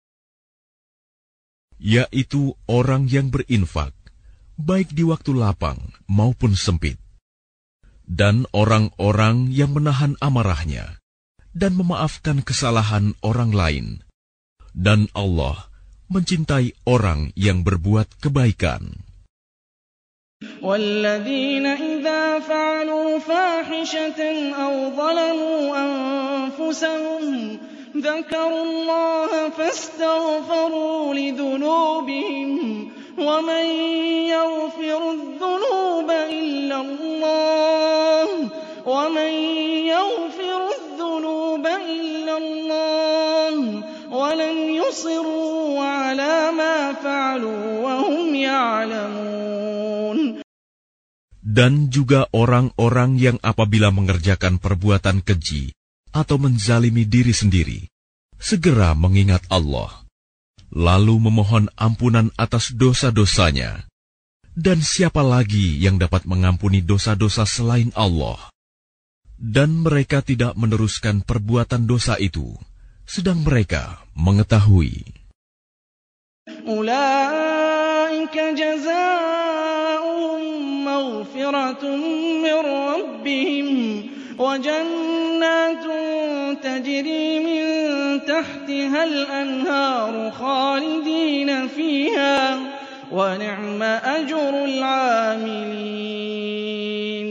Yaitu orang yang berinfak, baik di waktu lapang maupun sempit, dan orang-orang yang menahan amarahnya dan memaafkan kesalahan orang lain. Dan Allah mencintai orang yang berbuat kebaikan. وَالَّذِينَ إِذَا فَعَلُوا فَاحِشَةً أَوْ ظَلَمُوا أَنفُسَهُمْ ذَكَرُوا اللَّهَ فَاسْتَغْفَرُوا لِذُنُوبِهِمْ وَمَن يَغْفِرُ الذُّنُوبَ إِلَّا اللَّهُ وَمَن يَغْفِرُ الذُّنُوبَ إِلَّا اللَّهُ وَلَمْ يُصِرُّوا عَلَىٰ مَا فَعَلُوا وَهُمْ يَعْلَمُونَ. Dan juga orang-orang yang apabila mengerjakan perbuatan keji atau menzalimi diri sendiri, segera mengingat Allah, lalu memohon ampunan atas dosa-dosanya. Dan siapa lagi yang dapat mengampuni dosa-dosa selain Allah? Dan mereka tidak meneruskan perbuatan dosa itu, sedang mereka mengetahui. أُولَٰئِكَ جَزَاؤُهُم مَّغْفِرَةٌ مِّن رَّبِّهِمْ وَجَنَّاتٌ تَجْرِي مِن تَحْتِهَا الْأَنْهَارُ خَالِدِينَ فِيهَا وَنِعْمَ أَجْرُ الْعَامِلِينَ.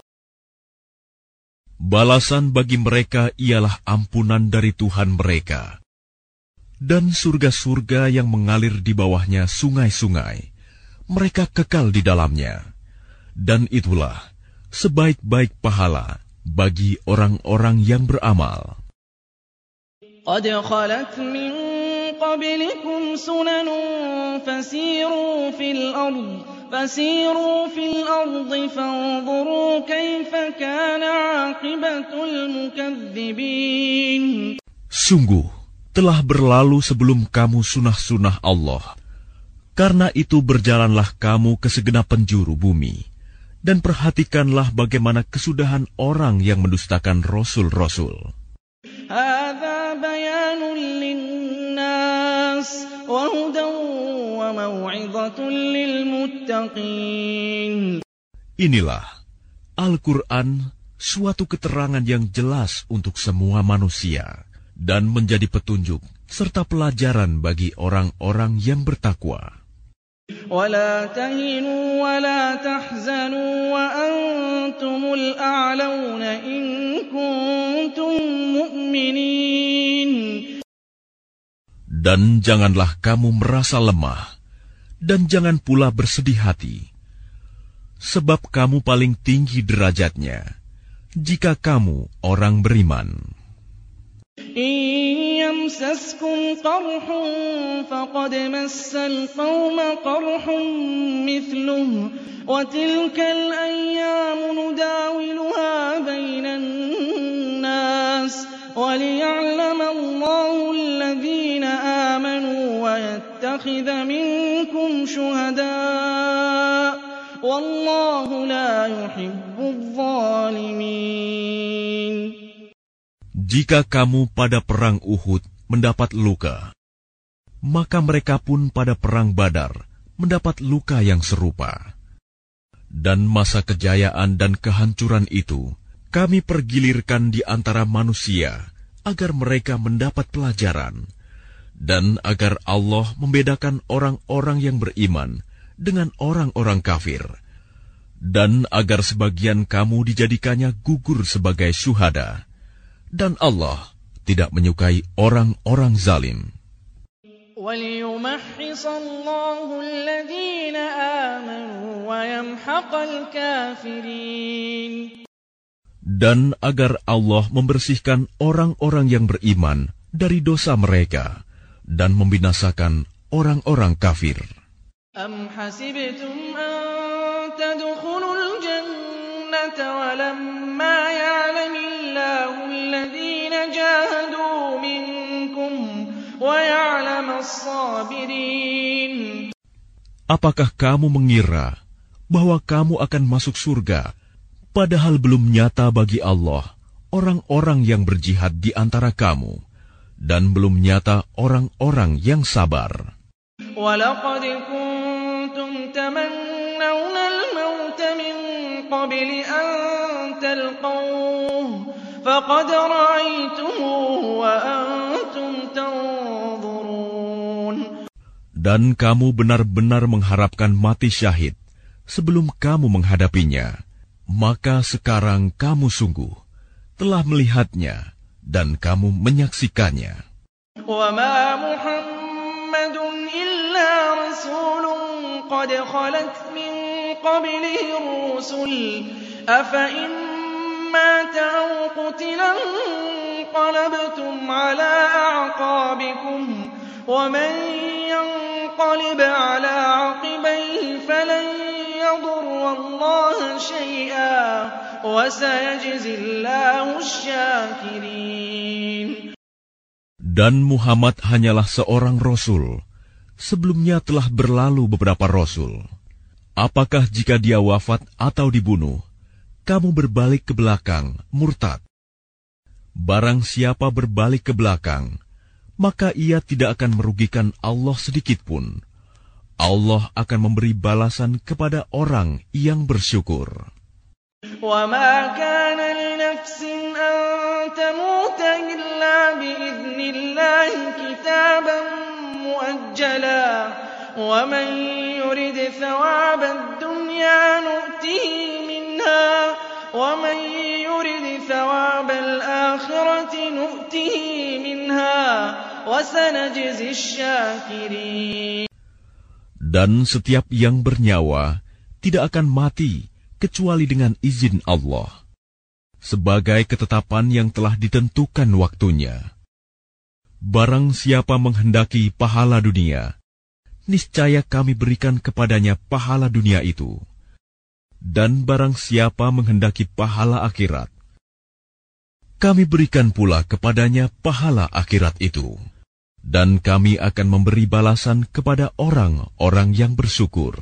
Balasan bagi mereka ialah ampunan dari Tuhan mereka, dan surga-surga yang mengalir di bawahnya sungai-sungai, mereka kekal di dalamnya. Dan itulah sebaik-baik pahala bagi orang-orang yang beramal. قَدْ خَلَتْ مِن قَبْلِكُمْ سُنَنٌ فَسِيرُوا فِي الْأَرْضِ فَسِيرُوا فِي الْأَرْضِ فَانظُرُوا كَيْفَ كَانَ عَاقِبَةُ الْمُكَذِّبِينَ. Sungguh telah berlalu sebelum kamu sunah-sunah Allah. Karena itu berjalanlah kamu ke segenap penjuru bumi, dan perhatikanlah bagaimana kesudahan orang yang mendustakan rasul-rasul. هَذَا بَيَانٌ لِلنَّاسِ وَهُدًى وَمَوْعِظَةٌ لِلْمُتَّقِينَ. Inilah Al-Quran, suatu keterangan yang jelas untuk semua manusia, dan menjadi petunjuk serta pelajaran bagi orang-orang yang bertakwa. وَلَا تَهِنُوا وَلَا تَحْزَنُوا وَأَنْتُمُ الْأَعْلَوْنَ إِن كُنتُم مُّؤْمِنِينَ. Dan janganlah kamu merasa lemah, dan jangan pula bersedih hati, sebab kamu paling tinggi derajatnya jika kamu orang beriman. إِن يَمْسَسْكُمْ قَرْحٌ فَقَدْ مَسَّ الْقَوْمَ قَرْحٌ مِّثْلُهُ وَتِلْكَ الْأَيَّامُ نُدَاوِلُهَا بَيْنَ النَّاسِ وَلِيَعْلَمَ اللَّهُ الَّذِينَ آمَنُوا وَيَتَّخِذَ مِنكُمْ شُهَدَاءَ وَاللَّهُ لَا يُحِبُّ الظَّالِمِينَ. Jika kamu pada perang Uhud mendapat luka, maka mereka pun pada perang Badar mendapat luka yang serupa. Dan masa kejayaan dan kehancuran itu Kami pergilirkan di antara manusia agar mereka mendapat pelajaran, dan agar Allah membedakan orang-orang yang beriman dengan orang-orang kafir, dan agar sebagian kamu dijadikannya gugur sebagai syuhada, dan Allah tidak menyukai orang-orang zalim. وَلِيُمَحِّصَ اللَّهُ الَّذِينَ آمَنُوا وَيَمْحَقَ الْكَافِرِينَ. Dan agar Allah membersihkan orang-orang yang beriman dari dosa mereka dan membinasakan orang-orang kafir. أَمْ حَسِبْتُمْ أَن تَدْخُلُوا الْجَنَّةَ وَلَمَّا يَعْلَمِ اللَّهُ الَّذِينَ جَاهَدُوا مِنكُمْ وَيَعْلَمَ الصَّابِرِينَ. Apakah kamu mengira bahwa kamu akan masuk surga, padahal belum nyata bagi Allah orang-orang yang berjihad di antara kamu, dan belum nyata orang-orang yang sabar. وَلَقَدْ كُنتُمْ تَمَنَّوْنَ الْمَوْتَ مِن قَبْلِ أَن تَلْقَوْهُ فَقَدْ رَأَيْتُمُوهُ وَأَنْتُمْ تَنظُرُونَ. Dan kamu benar-benar mengharapkan mati syahid sebelum kamu menghadapinya, maka sekarang kamu sungguh telah melihatnya dan kamu menyaksikannya. وَمَا مُحَمَّدٌ إِلَّا رَسُولٌ قَدْ خَلَتْ مِن قَبْلِهِ الرُّسُلُ أَفَإِن مَّاتَ أَوْ قُتِلَ انقَلَبْتُمْ عَلَىٰ أَعْقَابِكُمْ وَمَن يَنقَلِبْ عَلَىٰ عَقِبَيْهِ فَلَن يَضُرَّ اللَّهَ شَيْئًا وَسَيَجْزِي اللَّهُ الشَّاكِرِينَ. Dan Muhammad hanyalah seorang rasul. Sebelumnya telah berlalu beberapa rasul. Apakah jika dia wafat atau dibunuh, kamu berbalik ke belakang, murtad? Barang siapa berbalik ke belakang, maka ia tidak akan merugikan Allah sedikitpun. Allah akan memberi balasan kepada orang yang bersyukur. وَمَا كَانَ لِنَفْسٍ أَن تَمُوتَ إِلَّا بِإِذْنِ اللَّهِ كِتَابًا مُؤَجَّلًا وَمَن يُرِدْ ثَوَابَ الدُّنْيَا نُؤْتِهِ مِنْهَا وَمَن يُرِدْ ثَوَابَ الْآخِرَةِ نُؤْتِهِ مِنْهَا وَسَنَجْزِي الشَّاكِرِينَ. Dan setiap yang bernyawa tidak akan mati kecuali dengan izin Allah, sebagai ketetapan yang telah ditentukan waktunya. Barang siapa menghendaki pahala dunia, niscaya kami berikan kepadanya pahala dunia itu. Dan barang siapa menghendaki pahala akhirat, kami berikan pula kepadanya pahala akhirat itu. Dan kami akan memberi balasan kepada orang-orang yang bersyukur.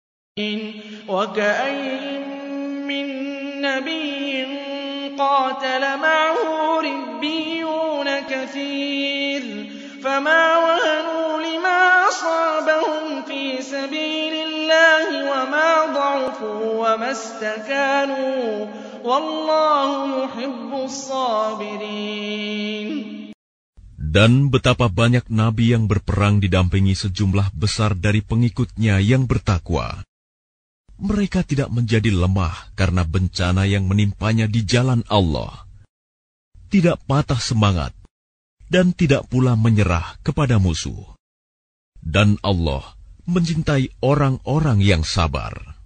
مِّن نَّبِيٍّ قَاتَلَ مَعَهُ رِبِّيُّونَ كَثِيرٌ فَمَا وَهَنُوا لِمَا أَصَابَهُمْ فِي سَبِيلِ اللَّهِ وَمَا ضَعُفُوا وَمَا اسْتَكَانُوا وَاللَّهُ يُحِبُّ الصَّابِرِينَ. Dan betapa banyak nabi yang berperang didampingi sejumlah besar dari pengikutnya yang bertakwa. Mereka tidak menjadi lemah karena bencana yang menimpanya di jalan Allah, tidak patah semangat, dan tidak pula menyerah kepada musuh. Dan Allah mencintai orang-orang yang sabar.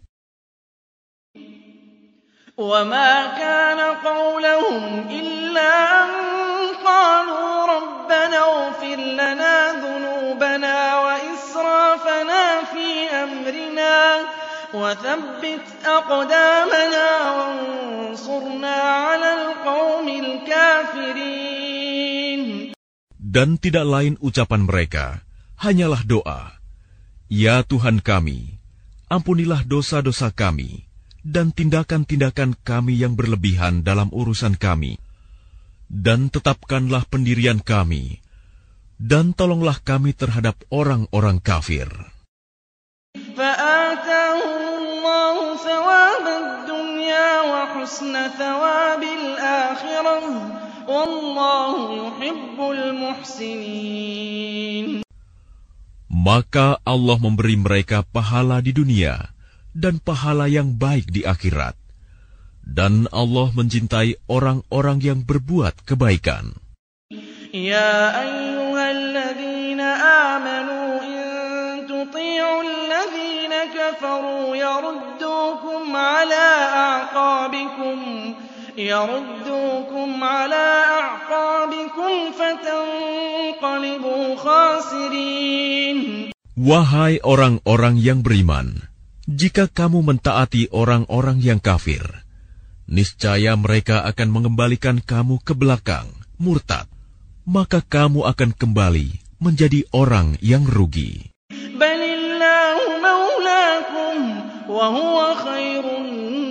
وَمَا كَانَ قَوْلَهُمْ إِلَّا أَن قَالُوا رَبَّنَا اغْفِرْ لَنَا ذُنُوبَنَا وَإِسْرَافَنَا فِي أَمْرِنَا وَثَبِّتْ أَقْدَامَنَا وَانصُرْنَا عَلَى الْقَوْمِ الْكَافِرِينَ. Dan tidak lain ucapan mereka, hanyalah doa, Ya Tuhan kami, ampunilah dosa-dosa kami, dan tindakan-tindakan kami yang berlebihan dalam urusan kami, dan tetapkanlah pendirian kami, dan tolonglah kami terhadap orang-orang kafir. فَآتَاهُمُ اللَّهُ ثَوَابَ الدُّنْيَا حسن ثواب الآخرة والله يحب المحسنين. Maka Allah memberi mereka pahala di dunia dan pahala yang baik di akhirat. Dan Allah mencintai orang-orang yang berbuat kebaikan. Ya ayyuhalladzina amanu in tuti'u alladzina kafaru yaruddukum ala a'qabikum yaruddukum ala a'qabikum fatanqalibu khasirin. Wahai orang-orang yang beriman, jika kamu mentaati orang-orang yang kafir, niscaya mereka akan mengembalikan kamu ke belakang, murtad. Maka kamu akan kembali menjadi orang yang rugi. Balillahu maulakum wa huwa khairun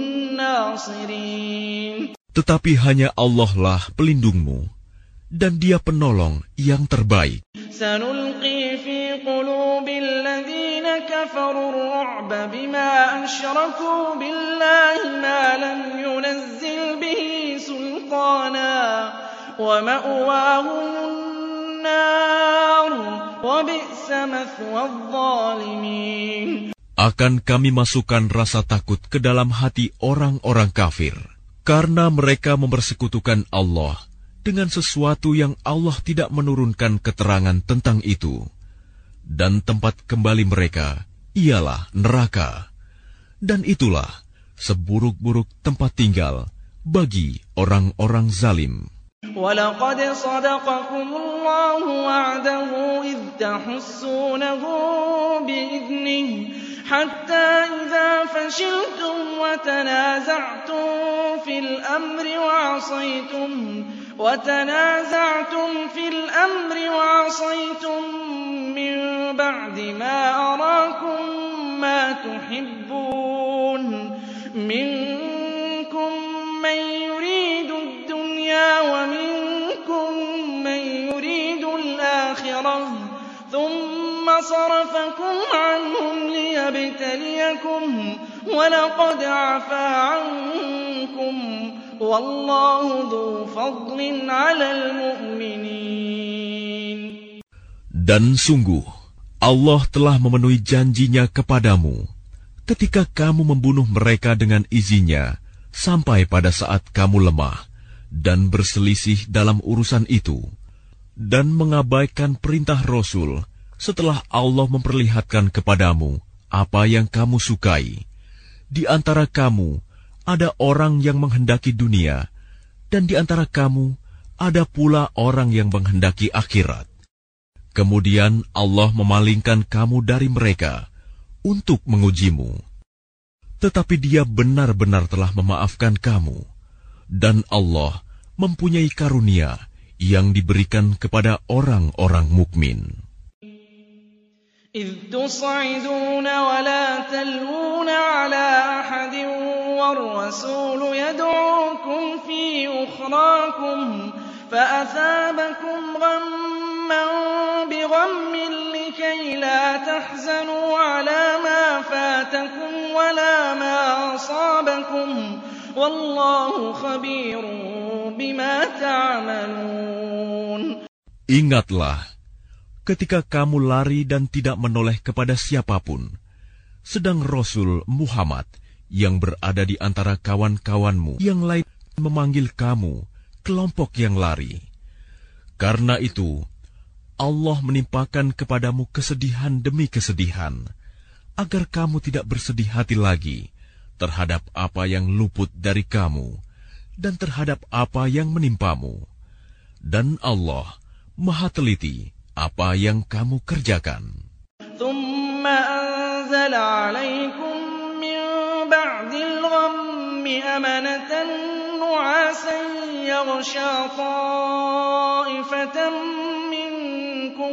nasirin. Tetapi hanya Allah lah pelindungmu, dan Dia penolong yang terbaik. Sanulqi fi qulubil ladzina kafaru ar-ru'ba bima asyraku billahi ma lam yunazzil bihi sultana. وَمَأْوَاهُمُ النَّارُ وَبِئْسَ مَثْوَى الظَّالِمِينَ. Akan kami masukkan rasa takut ke dalam hati orang-orang kafir, karena mereka mempersekutukan Allah dengan sesuatu yang Allah tidak menurunkan keterangan tentang itu. Dan tempat kembali mereka ialah neraka. Dan itulah seburuk-buruk tempat tinggal bagi orang-orang zalim. وَلَقَدْ صَدَقَكُمُ اللَّهُ وَعْدَهُ إِذْ تَحُسُّونَهُ بِإِذْنِهِ حَتَّى إِذَا فَشِلْتُمْ وَتَنَازَعْتُمْ فِي الْأَمْرِ وَعَصَيْتُمْ وَتَنَازَعْتُمْ فِي الْأَمْرِ وَعَصَيْتُمْ مِنْ بَعْدِ مَا أَرَاكُمْ مَا تُحِبُّونَ مِنْكُمْ مَنْ يُرِيدُ وَمِنكُم مَّن يُرِيدُ الْآخِرَةَ ثُمَّ صَرَفَكُمْ عَنْهُمْ لِيَبْتَلِيَكُمْ وَلَقَدْ عَفَا عَنكُمْ وَاللَّهُ ذُو فَضْلٍ عَلَى الْمُؤْمِنِينَ. Dan sungguh Allah telah memenuhi janjinya kepadamu ketika kamu membunuh mereka dengan izinnya sampai pada saat kamu lemah dan berselisih dalam urusan itu, dan mengabaikan perintah Rasul setelah Allah memperlihatkan kepadamu apa yang kamu sukai. Di antara kamu ada orang yang menghendaki dunia, dan di antara kamu ada pula orang yang menghendaki akhirat. Kemudian Allah memalingkan kamu dari mereka untuk mengujimu. Tetapi Dia benar-benar telah memaafkan kamu. Dan Allah mempunyai karunia yang diberikan kepada orang-orang mukmin. إِذْ تُصْعِدُونَ وَلَا تَلْوُونَ عَلَىٰ أَحَدٍ وَالرَّسُولُ يَدْعُوكُمْ فِي أُخْرَاكُمْ فَأَثَابَكُمْ غَمًّا بِغَمٍّ لِكَيْ لَا تَحْزَنُوا عَلَىٰ مَا فَاتَكُمْ وَلَا مَا أَصَابَكُمْ وَاللَّهُ خَبِيرٌ بِمَا تَعْمَلُونَ. Ingatlah ketika kamu lari dan tidak menoleh kepada siapapun, sedang Rasul Muhammad yang berada di antara kawan-kawanmu yang lain memanggil kamu, kelompok yang lari. Karena itu, Allah menimpakan kepadamu kesedihan demi kesedihan, agar kamu tidak bersedih hati lagi terhadap apa yang luput dari kamu dan terhadap apa yang menimpamu. Dan Allah Maha teliti apa yang kamu kerjakan. ثُمَّ أَنزَلَ عَلَيْكُم مِّن بَعْدِ الْغَمِّ أَمَنَةً نُّعَاسًا يَغْشَىٰ طَائِفَةً مِّنكُمْ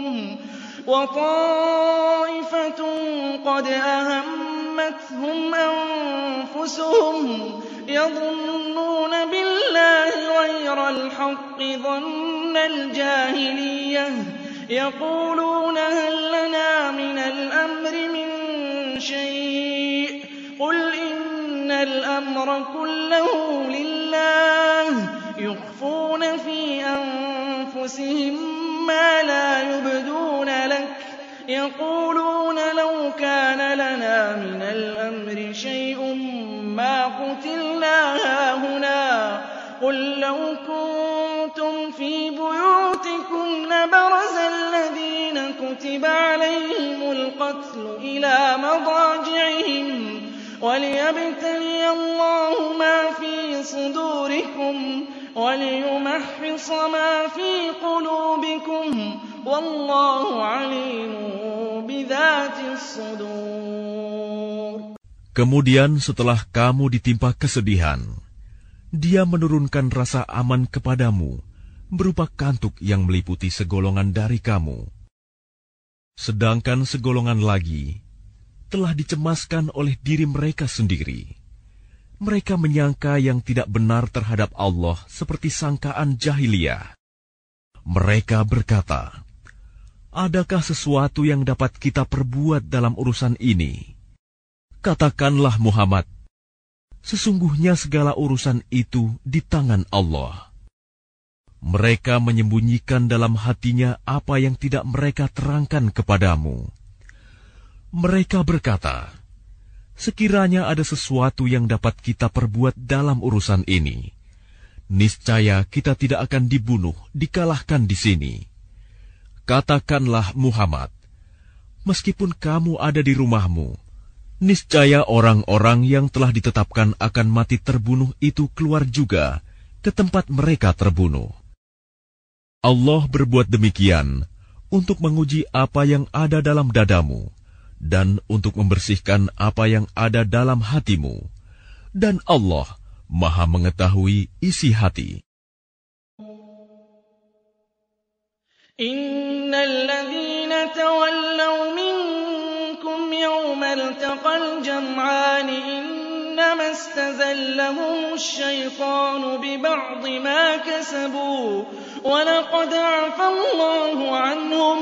وَطَائِفَةٌ قَدْ أَهَمَّتْهُمْ أَنفُسُهُمْ يَظُنُّونَ بِاللَّهِ غَيْرَ الْحَقِّ ظَنَّ الْجَاهِلِيَّةِ يَقُولُونَ هَل لَّنَا مِنَ الْأَمْرِ مِن شَيْءٍ قُلْ إِنَّ الْأَمْرَ كُلَّهُ لِلَّهِ يُخْفُونَ فِي أَنفُسِهِم مَّا لَا يُبْدُونَ لَكَ يَقُولُونَ لَوْ كَانَ لَنَا مِنَ الْأَمْرِ شَيْءٌ مَّا قُتِلْنَا هَاهُنَا قُل لَّوْ كُنتُمْ فِي بُيُوتِكُمْ لَبَرَزَ الَّذِينَ كُتِبَ عَلَيْهِمُ الْقَتْلُ إِلَىٰ مَضَاجِعِهِمْ وَلِيَبْتَلِيَ اللَّهُ مَا فِي صُدُورِكُمْ وَلِيُمَحِّصَ مَا فِي قُلُوبِكُمْ وَاللَّهُ عَلِيمٌ بِذَاتِ الصُّدُورِ. Kemudian setelah kamu ditimpa kesedihan, Dia menurunkan rasa aman kepadamu berupa kantuk yang meliputi segolongan dari kamu. Sedangkan segolongan lagi telah dicemaskan oleh diri mereka sendiri. Mereka menyangka yang tidak benar terhadap Allah seperti sangkaan jahiliyah. Mereka berkata, "Adakah sesuatu yang dapat kita perbuat dalam urusan ini?" Katakanlah Muhammad, sesungguhnya segala urusan itu di tangan Allah. Mereka menyembunyikan dalam hatinya apa yang tidak mereka terangkan kepadamu. Mereka berkata, sekiranya ada sesuatu yang dapat kita perbuat dalam urusan ini, niscaya kita tidak akan dibunuh, dikalahkan di sini. Katakanlah Muhammad, meskipun kamu ada di rumahmu, niscaya orang-orang yang telah ditetapkan akan mati terbunuh itu keluar juga ke tempat mereka terbunuh. Allah berbuat demikian untuk menguji apa yang ada dalam dadamu dan untuk membersihkan apa yang ada dalam hatimu. Dan Allah Maha mengetahui isi hati. Innal ladzina tawallaw minkum yawmal taqal jam'an innama istazallahum asy-syaitanu bi ba'dhi ma kasabu wa laqad 'afa Allahu 'anhum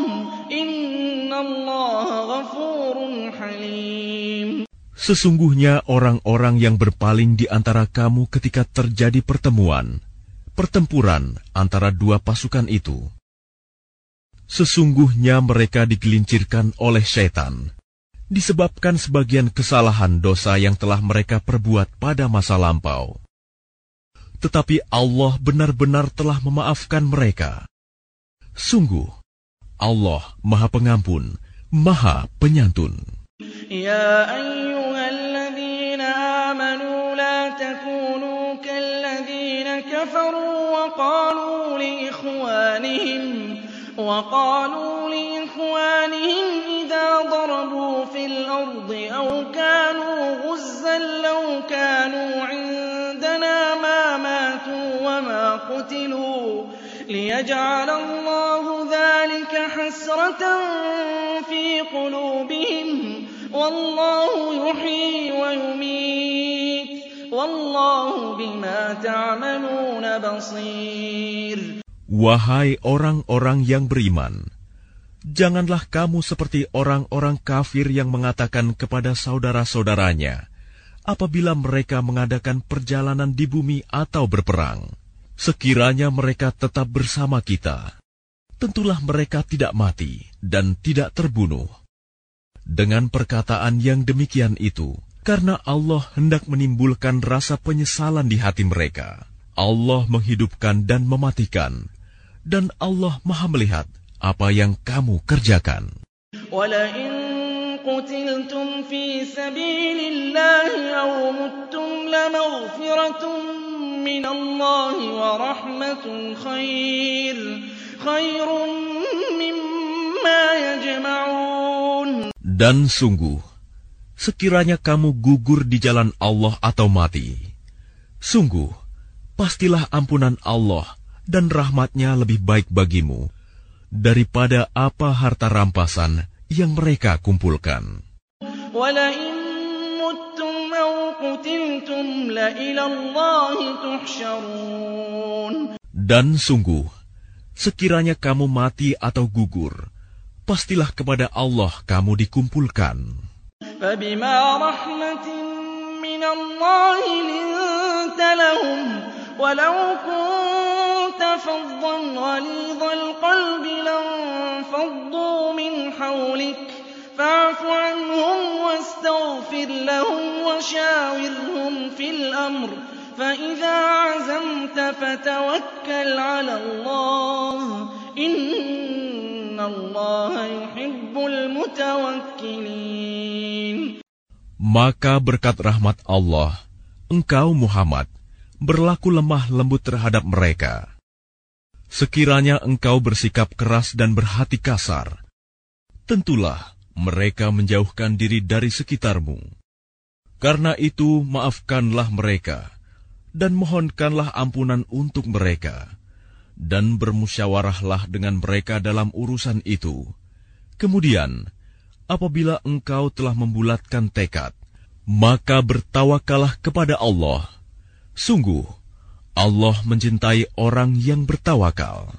innallaha ghafurun halim. Sesungguhnya orang-orang yang berpaling di antara kamu ketika terjadi pertemuan, pertempuran antara dua pasukan itu, sesungguhnya mereka digelincirkan oleh syaitan, disebabkan sebagian kesalahan dosa yang telah mereka perbuat pada masa lampau. Tetapi Allah benar-benar telah memaafkan mereka. Sungguh, Allah Maha Pengampun, Maha Penyantun. Ya ayyuhalladzina amanu la takunu kalladzina kafaru wa qalu li ikhwanihim وقالوا لإخوانهم إذا ضربوا في الأرض أو كانوا غزا لو كانوا عندنا ما ماتوا وما قتلوا ليجعل الله ذلك حسرة في قلوبهم والله يحيي ويميت والله بما تعملون بصير. Wahai orang-orang yang beriman, janganlah kamu seperti orang-orang kafir yang mengatakan kepada saudara-saudaranya apabila mereka mengadakan perjalanan di bumi atau berperang, sekiranya mereka tetap bersama kita, tentulah mereka tidak mati dan tidak terbunuh. Dengan perkataan yang demikian itu, karena Allah hendak menimbulkan rasa penyesalan di hati mereka, Allah menghidupkan dan mematikan, dan Allah Maha melihat apa yang kamu kerjakan. وَلَئِن قُتِلْتُمْ فِي سَبِيلِ اللَّهِ أَوْ مُتُّمْ لَمَغْفِرَةٌ مِّنَ اللَّهِ وَرَحْمَةٌ خَيْرٌ خَيْرٌ مِّمَّا يَجْمَعُونَ. Dan sungguh, sekiranya kamu gugur di jalan Allah atau mati, sungguh, pastilah ampunan Allah dan rahmat-Nya lebih baik bagimu daripada apa harta rampasan yang mereka kumpulkan. وَلَئِن مُّتُّمْ أَوْ قُتِلْتُمْ لَإِلَى اللَّهِ تُحْشَرُونَ. Dan sungguh, sekiranya kamu mati atau gugur, pastilah kepada Allah kamu dikumpulkan. فَبِمَا رَحْمَةٍ مِّنَ اللَّهِ لِنتَ لَهُمْ وَلَوْ كُنتَ فَظًّا غَلِيظَ الْقَلْبِ لَانفَضُّوا مِنْ حَوْلِكَ فَاعْفُ عَنْهُمْ وَاسْتَغْفِرْ لَهُمْ وَشَاوِرْهُمْ فِي الْأَمْرِ فَإِذَا عَزَمْتَ فَتَوَكَّلْ عَلَى اللَّهِ إِنَّ اللَّهَ يُحِبُّ الْمُتَوَكِّلِينَ. Maka berkat rahmat Allah, engkau Muhammad berlaku lemah lembut terhadap mereka. Sekiranya engkau bersikap keras dan berhati kasar, tentulah mereka menjauhkan diri dari sekitarmu. Karena itu maafkanlah mereka, dan mohonkanlah ampunan untuk mereka, dan bermusyawarahlah dengan mereka dalam urusan itu. Kemudian, apabila engkau telah membulatkan tekad, maka bertawakallah kepada Allah. Sungguh, Allah mencintai orang yang bertawakal.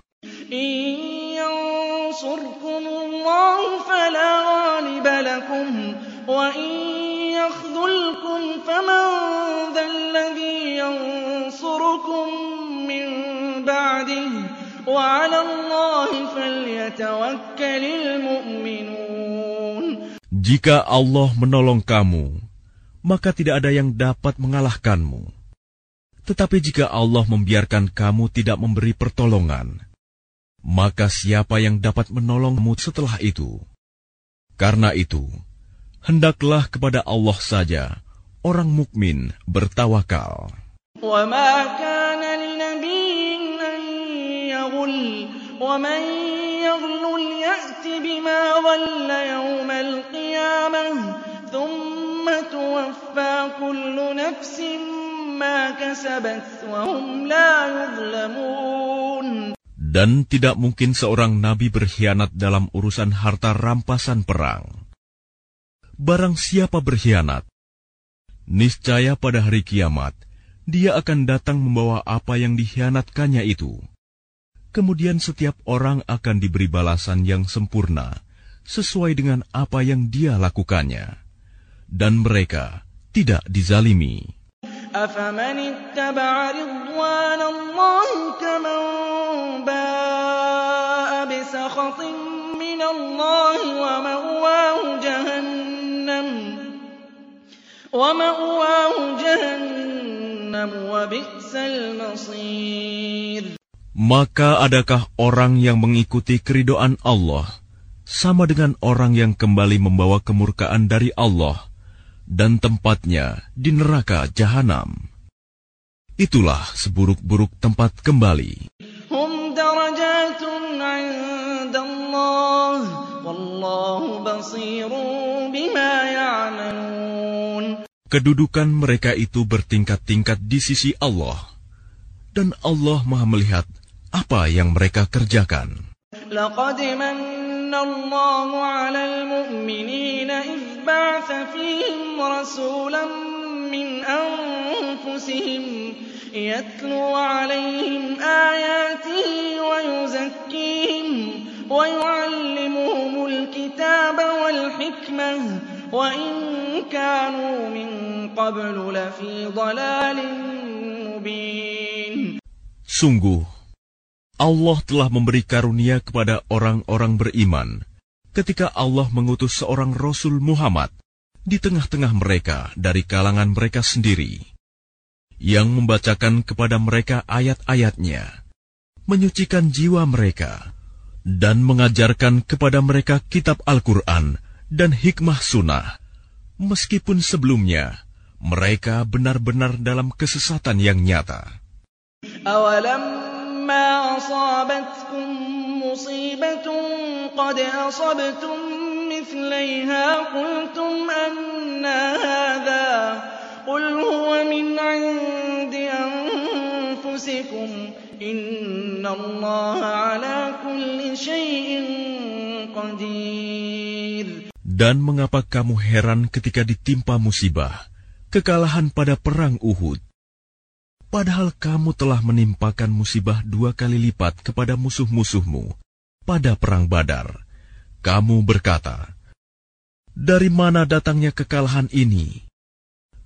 إِن يَنصُرْكُمُ اللَّهُ فَلَا غَالِبَ لَكُمْ وَإِن يَخْذُلْكُمْ فَمَن ذَا الَّذِي يَنصُرُكُم مِّن بَعْدِهِ وَعَلَى اللَّهِ فَلْيَتَوَكَّلِ الْمُؤْمِنُونَ. Jika Allah menolong kamu, maka tidak ada yang dapat mengalahkanmu. Tetapi jika Allah membiarkan kamu tidak memberi pertolongan, maka siapa yang dapat menolongmu setelah itu? Karena itu, hendaklah kepada Allah saja orang mukmin bertawakal. وَمَا كَانَ لِنَبِيٍّ أَن يَغُلَّ وَمَن يَغْلُلْ يَأْتِ بِمَا غَلَّ يَوْمَ الْقِيَامَةِ ثُمَّ تُوَفَّىٰ كُلُّ نَفْسٍ مَّا كَسَبَتْ وَهُمْ لَا يُظْلَمُونَ. Dan tidak mungkin seorang nabi berkhianat dalam urusan harta rampasan perang. Barang siapa berkhianat, niscaya pada hari kiamat, dia akan datang membawa apa yang dikhianatkannya itu. Kemudian setiap orang akan diberi balasan yang sempurna, sesuai dengan apa yang dia lakukannya. Dan mereka tidak dizalimi. أَفَمَنِ اتَّبَعَ رِضْوَانَ اللَّهِ كَمَن بَاءَ بِسَخَطٍ مِّنَ اللَّهِ وَمَأْوَاهُ جَهَنَّمُ وَمَأْوَاهُ جَهَنَّمُ وَبِئْسَ الْمَصِيرُ. Maka adakah orang yang mengikuti keridhaan Allah sama dengan orang yang kembali membawa kemurkaan dari Allah, dan tempatnya di neraka jahanam? Itulah seburuk-buruk tempat kembali. Hum darajatun 'inda Allah wallahu basirun bima ya'malun. Kedudukan mereka itu bertingkat-tingkat di sisi Allah, dan Allah Maha melihat apa yang mereka kerjakan. Laqad manna Allahu 'alal mu'minina idh ba'atha fihim rasulan min anfusihim yatlu 'alayhim ayatihi wa yuzakkihim wa yu'allimuhumul kitaba wal hikmah wa in kanu min qablu lafi dhalalin mubin. Sungguh, Allah telah memberi karunia kepada orang-orang beriman ketika Allah mengutus seorang Rasul Muhammad di tengah-tengah mereka dari kalangan mereka sendiri, yang membacakan kepada mereka ayat-ayatnya, menyucikan jiwa mereka, dan mengajarkan kepada mereka kitab Al-Quran dan hikmah sunnah, meskipun sebelumnya mereka benar-benar dalam kesesatan yang nyata. أَوَلَمَّا أَصَابَتْكُم مُّصِيبَةٌ قَدْ أَصَبْتُم مِّثْلَيْهَا قُلْتُمْ أَنَّىٰ هَٰذَا قُلْ هُوَ مِنْ عِندِ أَنفُسِكُمْ إِنَّ اللَّهَ عَلَىٰ كُلِّ شَيْءٍ قَدِيرٌ. Dan mengapa kamu heran ketika ditimpa musibah, kekalahan pada perang Uhud? Padahal kamu telah menimpakan musibah dua kali lipat kepada musuh-musuhmu pada perang Badar. Kamu berkata, dari mana datangnya kekalahan ini?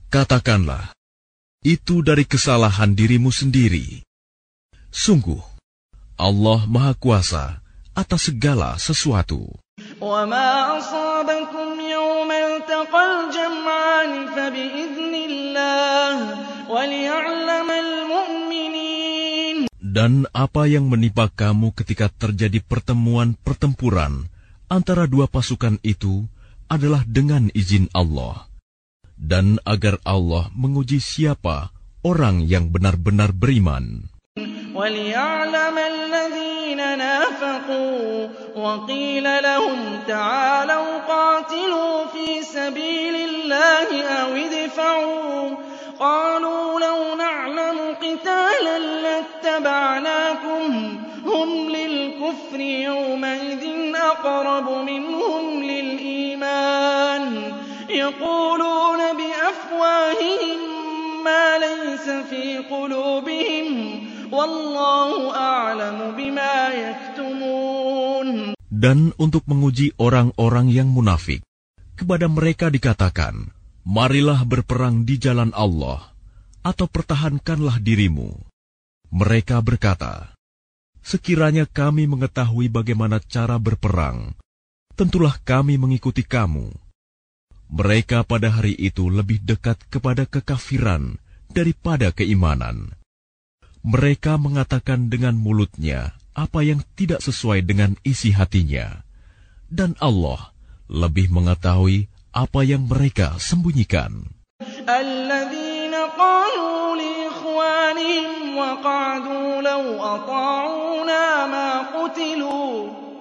Katakanlah, itu dari kesalahan dirimu sendiri. Sungguh, Allah Maha Kuasa atas segala sesuatu. وَمَا أَصَابَكُمْ يَوْمَ الْتَقَى الْجَمْعَانِ فَبِإِذْنِ اللَّهِ وَلِيَعْلَمَ الْمُؤْمِنِينَ. Dan apa yang menimpa kamu ketika terjadi pertemuan pertempuran antara dua pasukan itu adalah dengan izin Allah. Dan agar Allah menguji siapa orang yang benar-benar beriman. وَلِيَعْلَمَ الَّذِينَ نَافَقُوا وَقِيلَ لَهُمْ تَعَالَوْا قَاتِلُوا فِي سَبِيلِ اللَّهِ أَوِ ادْفَعُوا قَالُوا لَوْ نَعْلَمُ قِتَالًا لَاتَّبَعْنَاكُمْ هُمْ لِلْكُفْرِ يَوْمَئِذٍ أَقْرَبُ مِنْهُمْ لِلْإِيمَانِ يَقُولُونَ بِأَفْوَاهِهِمْ مَا لَيْسَ فِي قُلُوبِهِمْ وَاللَّهُ أَعْلَمُ بِمَا يَكْتُمُونَ. Dan untuk menguji orang-orang yang munafik, kepada mereka dikatakan, marilah berperang di jalan Allah, atau pertahankanlah dirimu. Mereka berkata, sekiranya kami mengetahui bagaimana cara berperang, tentulah kami mengikuti kamu. Mereka pada hari itu lebih dekat kepada kekafiran daripada keimanan. Mereka mengatakan dengan mulutnya apa yang tidak sesuai dengan isi hatinya. Dan Allah lebih mengetahui apa yang mereka sembunyikan. الَّذِينَ قَالُوا لِإِخْوَانِهِمْ وَقَعَدُوا لَوْ أَطَاعُونَا مَا قُتِلُوا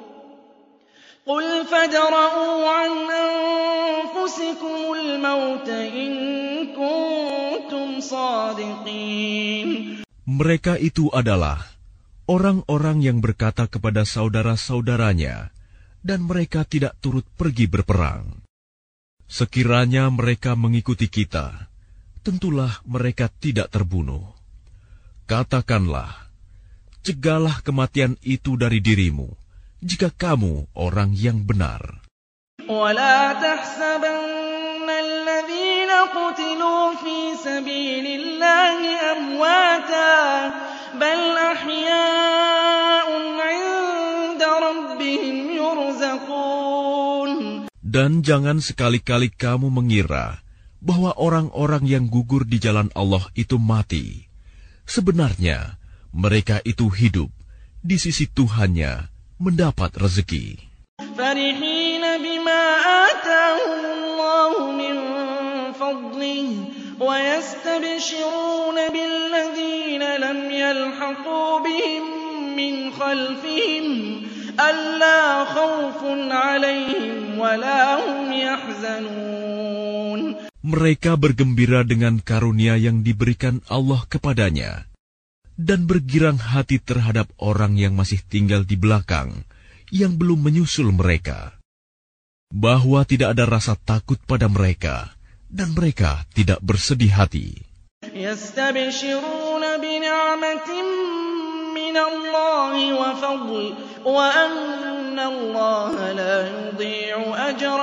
قُلْ فَادْرَءُوا عَنْ أَنفُسِكُمُ الْمَوْتَ إِن كُنتُمْ صَادِقِينَ. Mereka itu adalah orang-orang yang berkata kepada saudara-saudaranya, dan mereka tidak turut pergi berperang. Sekiranya mereka mengikuti kita, tentulah mereka tidak terbunuh. Katakanlah, cegahlah kematian itu dari dirimu, jika kamu orang yang benar. وَلَا تَحْسَبَنَّ الَّذِينَ قُتِلُوا فِي سَبِيلِ اللَّهِ أَمْوَاتًا بَلْ أَحْيَاءٌ عِندَ رَبِّهِمْ يُرْزَقُونَ. Dan jangan sekali-kali kamu mengira bahwa orang-orang yang gugur di jalan Allah itu mati. Sebenarnya mereka itu hidup di sisi Tuhannya mendapat rezeki. فَرِحِينَ بِمَا آتَاهُمُ اللَّهُ مِنْ فَضْلِهِ وَيَسْتَبْشِرُونَ بِالَّذِينَ لَمْ يَلْحَقُوا بِهِمْ مِنْ خَلْفِهِمْ أَلَّا خَوْفٌ عَلَيْهِمْ وَلَا هُمْ يَحْزَنُونَ. Mereka bergembira dengan karunia yang diberikan Allah kepadanya, dan bergirang hati terhadap orang yang masih tinggal di belakang, yang belum menyusul mereka, bahwa tidak ada rasa takut pada mereka, dan mereka tidak bersedih hati. يَسْتَبْشِرُونَ بِنِعْمَةٍ مِّنَ اللَّهِ وَفَضْلٍ وَأَنَّ اللَّهَ لَا يُضِيعُ أَجْرَ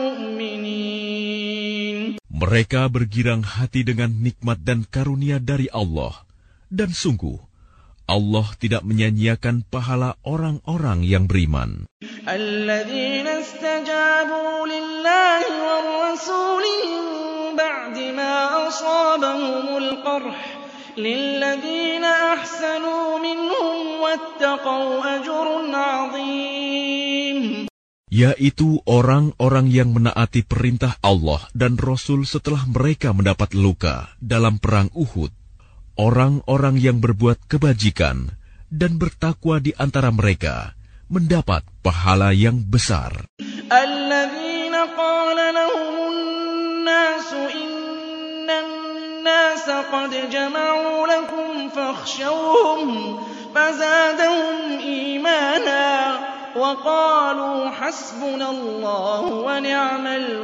الْمُؤْمِنِينَ. Mereka bergirang hati dengan nikmat dan karunia dari Allah, dan sungguh Allah tidak menyia-nyiakan pahala orang-orang yang beriman. الَّذِينَ اسْتَجَابُوا لِلَّهِ وَالرَّسُولِ مِن بَعْدِ مَا أَصَابَهُمُ الْقَرْحُ لِلَّذِينَ أَحْسَنُوا مِنْهُمْ وَاتَّقَوْا أَجْرٌ عَظِيمٌ. Yaitu orang-orang yang menaati perintah Allah dan Rasul setelah mereka mendapat luka dalam perang Uhud. Orang-orang yang berbuat kebajikan dan bertakwa di antara mereka mendapat pahala yang besar. الَّذِينَ قَالَ لَهُمُ النَّاسُ إِنَّ النَّاسَ قَدْ جَمَعُوا لَكُمْ فَاخْشَوْهُمْ فَزَادَهُمْ إِيمَانًا وَقَالُوا حَسْبُنَا اللَّهُ وَنِعْمَ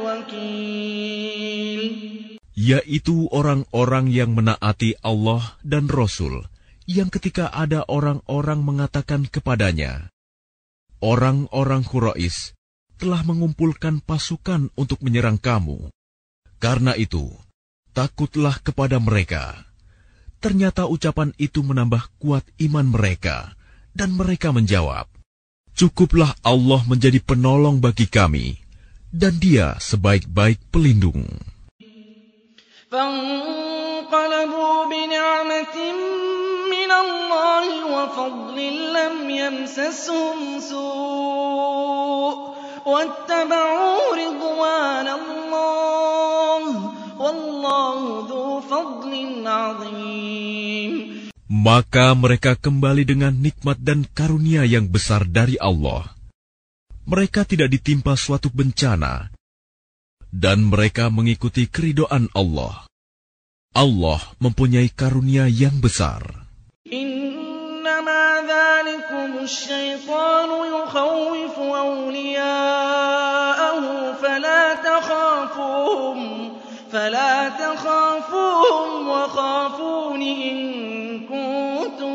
الْوَكِيلُ. Yaitu orang-orang yang menaati Allah dan Rasul, yang ketika ada orang-orang mengatakan kepadanya, orang-orang Quraisy telah mengumpulkan pasukan untuk menyerang kamu. Karena itu, takutlah kepada mereka. Ternyata ucapan itu menambah kuat iman mereka, dan mereka menjawab, cukuplah Allah menjadi penolong bagi kami, dan Dia sebaik-baik pelindung. فانقلبوا بنعمة من الله وفضل لم يمسسهم سوء واتبعوا رضوان الله والله ذو فضل عظيم. Maka mereka kembali dengan nikmat dan karunia yang besar dari Allah. Mereka tidak ditimpa suatu bencana, dan mereka mengikuti keridhaan Allah. Allah mempunyai karunia yang besar. Innama dzalikum asy-syaitanu yukhawwifu awliya'ahu fala takhafuhum fala takhafuhum wa khafuni in kuntum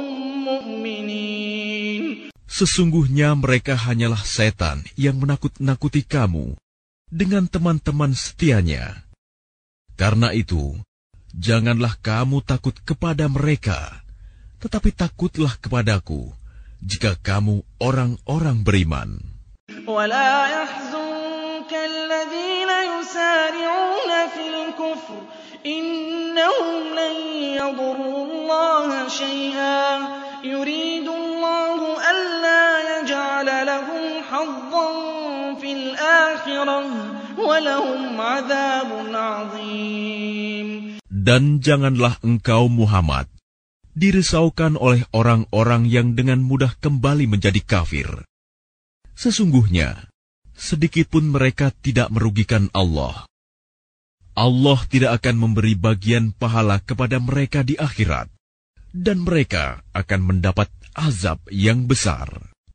mu'minin. Sesungguhnya mereka hanyalah setan yang menakut-nakuti kamu dengan teman-teman setianya. Karena itu, janganlah kamu takut kepada mereka, tetapi takutlah kepadaku jika kamu orang-orang beriman. وَلَا يَحْزُنكَ الَّذِينَ يُسَارِعُونَ فِي الْكُفْرِ إِنَّهُمْ لَن يَضُرُّوا اللَّهَ شَيْئًا يُرِيدُ اللَّهُ أَلَّا يَجْعَلَ لَهُمْ حَظًّا فِي الْآخِرَةِ وَلَهُمْ عَذَابٌ عَظِيمٌ. Dan janganlah engkau Muhammad dirisaukan oleh orang-orang yang dengan mudah kembali menjadi kafir. Sesungguhnya, sedikitpun mereka tidak merugikan Allah. Allah tidak akan memberi bagian pahala kepada mereka di akhirat, dan mereka akan mendapat azab yang besar.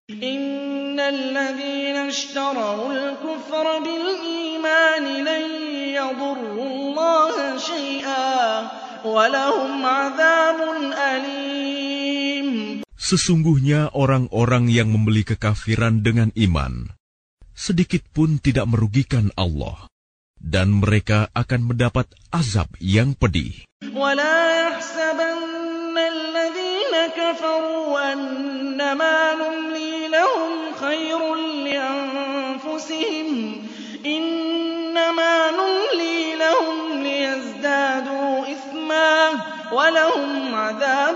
Innalladzina ishtarawul kufra bil iman lan yadurrullaha syai'an wa lahum 'adzabun alim. Sesungguhnya orang-orang yang membeli kekafiran dengan iman sedikit pun tidak merugikan Allah, dan mereka akan mendapat azab yang pedih. وَلَا يَحْسَبَنَّ الَّذِينَ كَفَرُوا أَنَّمَا نُمْلِي لَهُمْ خَيْرٌ لِّأَنفُسِهِمْ إِنَّمَا نُمْلِي لَهُمْ لِيَزْدَادُوا إِثْمًا وَلَهُمْ عَذَابٌ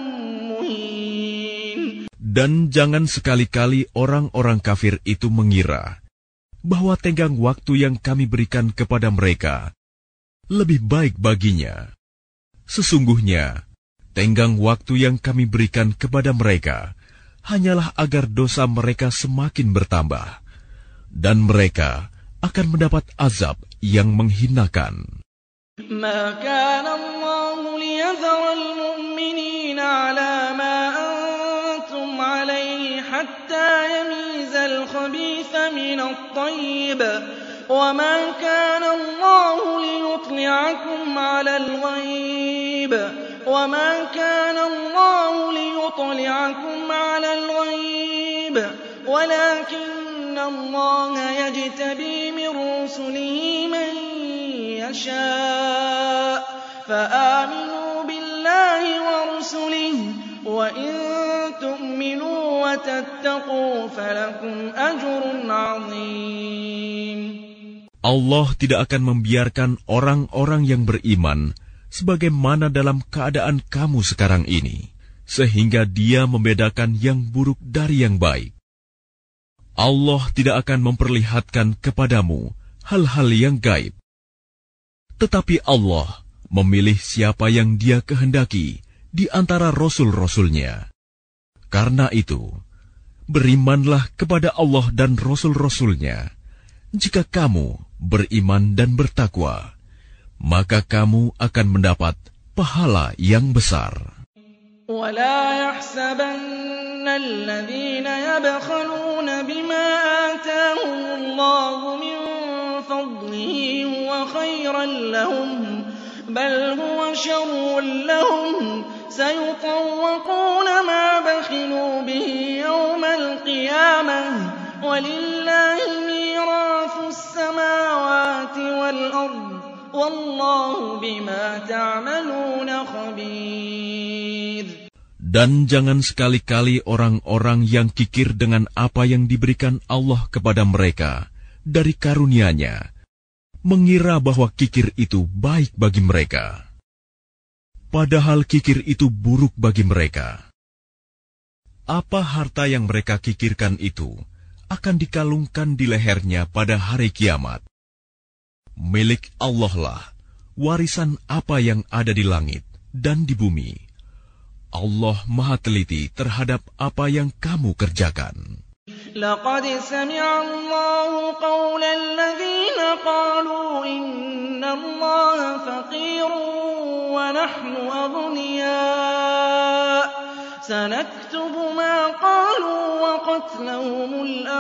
مُّهِينٌ. Dan jangan sekali-kali orang-orang kafir itu mengira bahwa tenggang waktu yang kami berikan kepada mereka lebih baik baginya. Sesungguhnya, tenggang waktu yang kami berikan kepada mereka hanyalah agar dosa mereka semakin bertambah, dan mereka akan mendapat azab yang menghinakan. Ma kana Allahu liyadhara al-mu'minina 'ala ma antum 'alayhi hatta yamiza al-khabitha min at-tayyib. وَمَا كَانَ اللَّهُ لِيُطْلِعَكُمْ عَلَى الْغَيْبِ وَمَا كَانَ اللَّهُ لِيُطْلِعَكُمْ عَلَى الْغَيْبِ وَلَكِنَّ اللَّهَ يَجْتَبِي مِن رُّسُلِهِ مَن يَشَاءُ فَآمِنُوا بِاللَّهِ وَرُسُلِهِ وَإِن تُؤْمِنُوا وَتَتَّقُوا فَلَكُمْ أَجْرٌ عَظِيمٌ. Allah tidak akan membiarkan orang-orang yang beriman sebagaimana dalam keadaan kamu sekarang ini, sehingga Dia membedakan yang buruk dari yang baik. Allah tidak akan memperlihatkan kepadamu hal-hal yang gaib. Tetapi Allah memilih siapa yang Dia kehendaki di antara rasul-rasulnya. Karena itu, berimanlah kepada Allah dan rasul-rasulnya. Jika kamu beriman dan bertakwa, maka kamu akan mendapat pahala yang besar. وَلَا يَحْسَبَنَّ الَّذِينَ يَبْخَلُونَ بِمَا آتَاهُمُ اللَّهُ مِن فَضْلِهِ هُوَ خَيْرًا لَّهُم بَلْ هُوَ شَرٌّ لَّهُمْ سَيُطَوَّقُونَ مَا بَخِلُوا بِهِ يَوْمَ الْقِيَامَةِ وَلِلَّهِ مِيرَاثُ السَّمَاوَاتِ وَالْأَرْضِ وَاللَّهُ بِمَا تَعْمَلُونَ خَبِيرٌ. Dan jangan sekali-kali orang-orang yang kikir dengan apa yang diberikan Allah kepada mereka dari karunia-Nya, mengira bahwa kikir itu baik bagi mereka. Padahal kikir itu buruk bagi mereka. Apa harta yang mereka kikirkan itu akan dikalungkan di lehernya pada hari kiamat. Milik Allah lah warisan apa yang ada di langit dan di bumi. Allah Maha Teliti terhadap apa yang kamu kerjakan. لقد سمع الله قول الذين قالوا إن الله فقير ونحن أغنياء سنكتب ما قالوا وقتلهم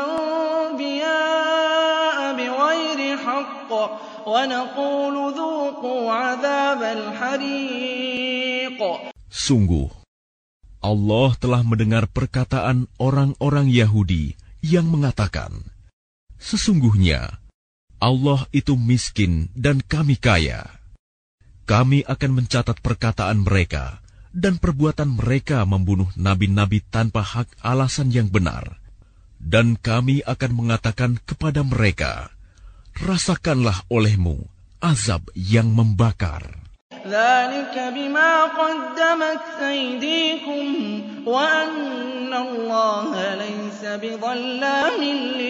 الأنبياء بغير حق ونقول ذوقوا عذاب الحريق. Sungguh, Allah telah mendengar perkataan orang-orang Yahudi yang mengatakan, sesungguhnya Allah itu miskin dan kami kaya. Kami akan mencatat perkataan mereka dan perbuatan mereka membunuh nabi-nabi tanpa hak alasan yang benar. Dan kami akan mengatakan kepada mereka, rasakanlah olehmu azab yang membakar. ذلك بما قدمت أيديكم وأن الله ليس بظلام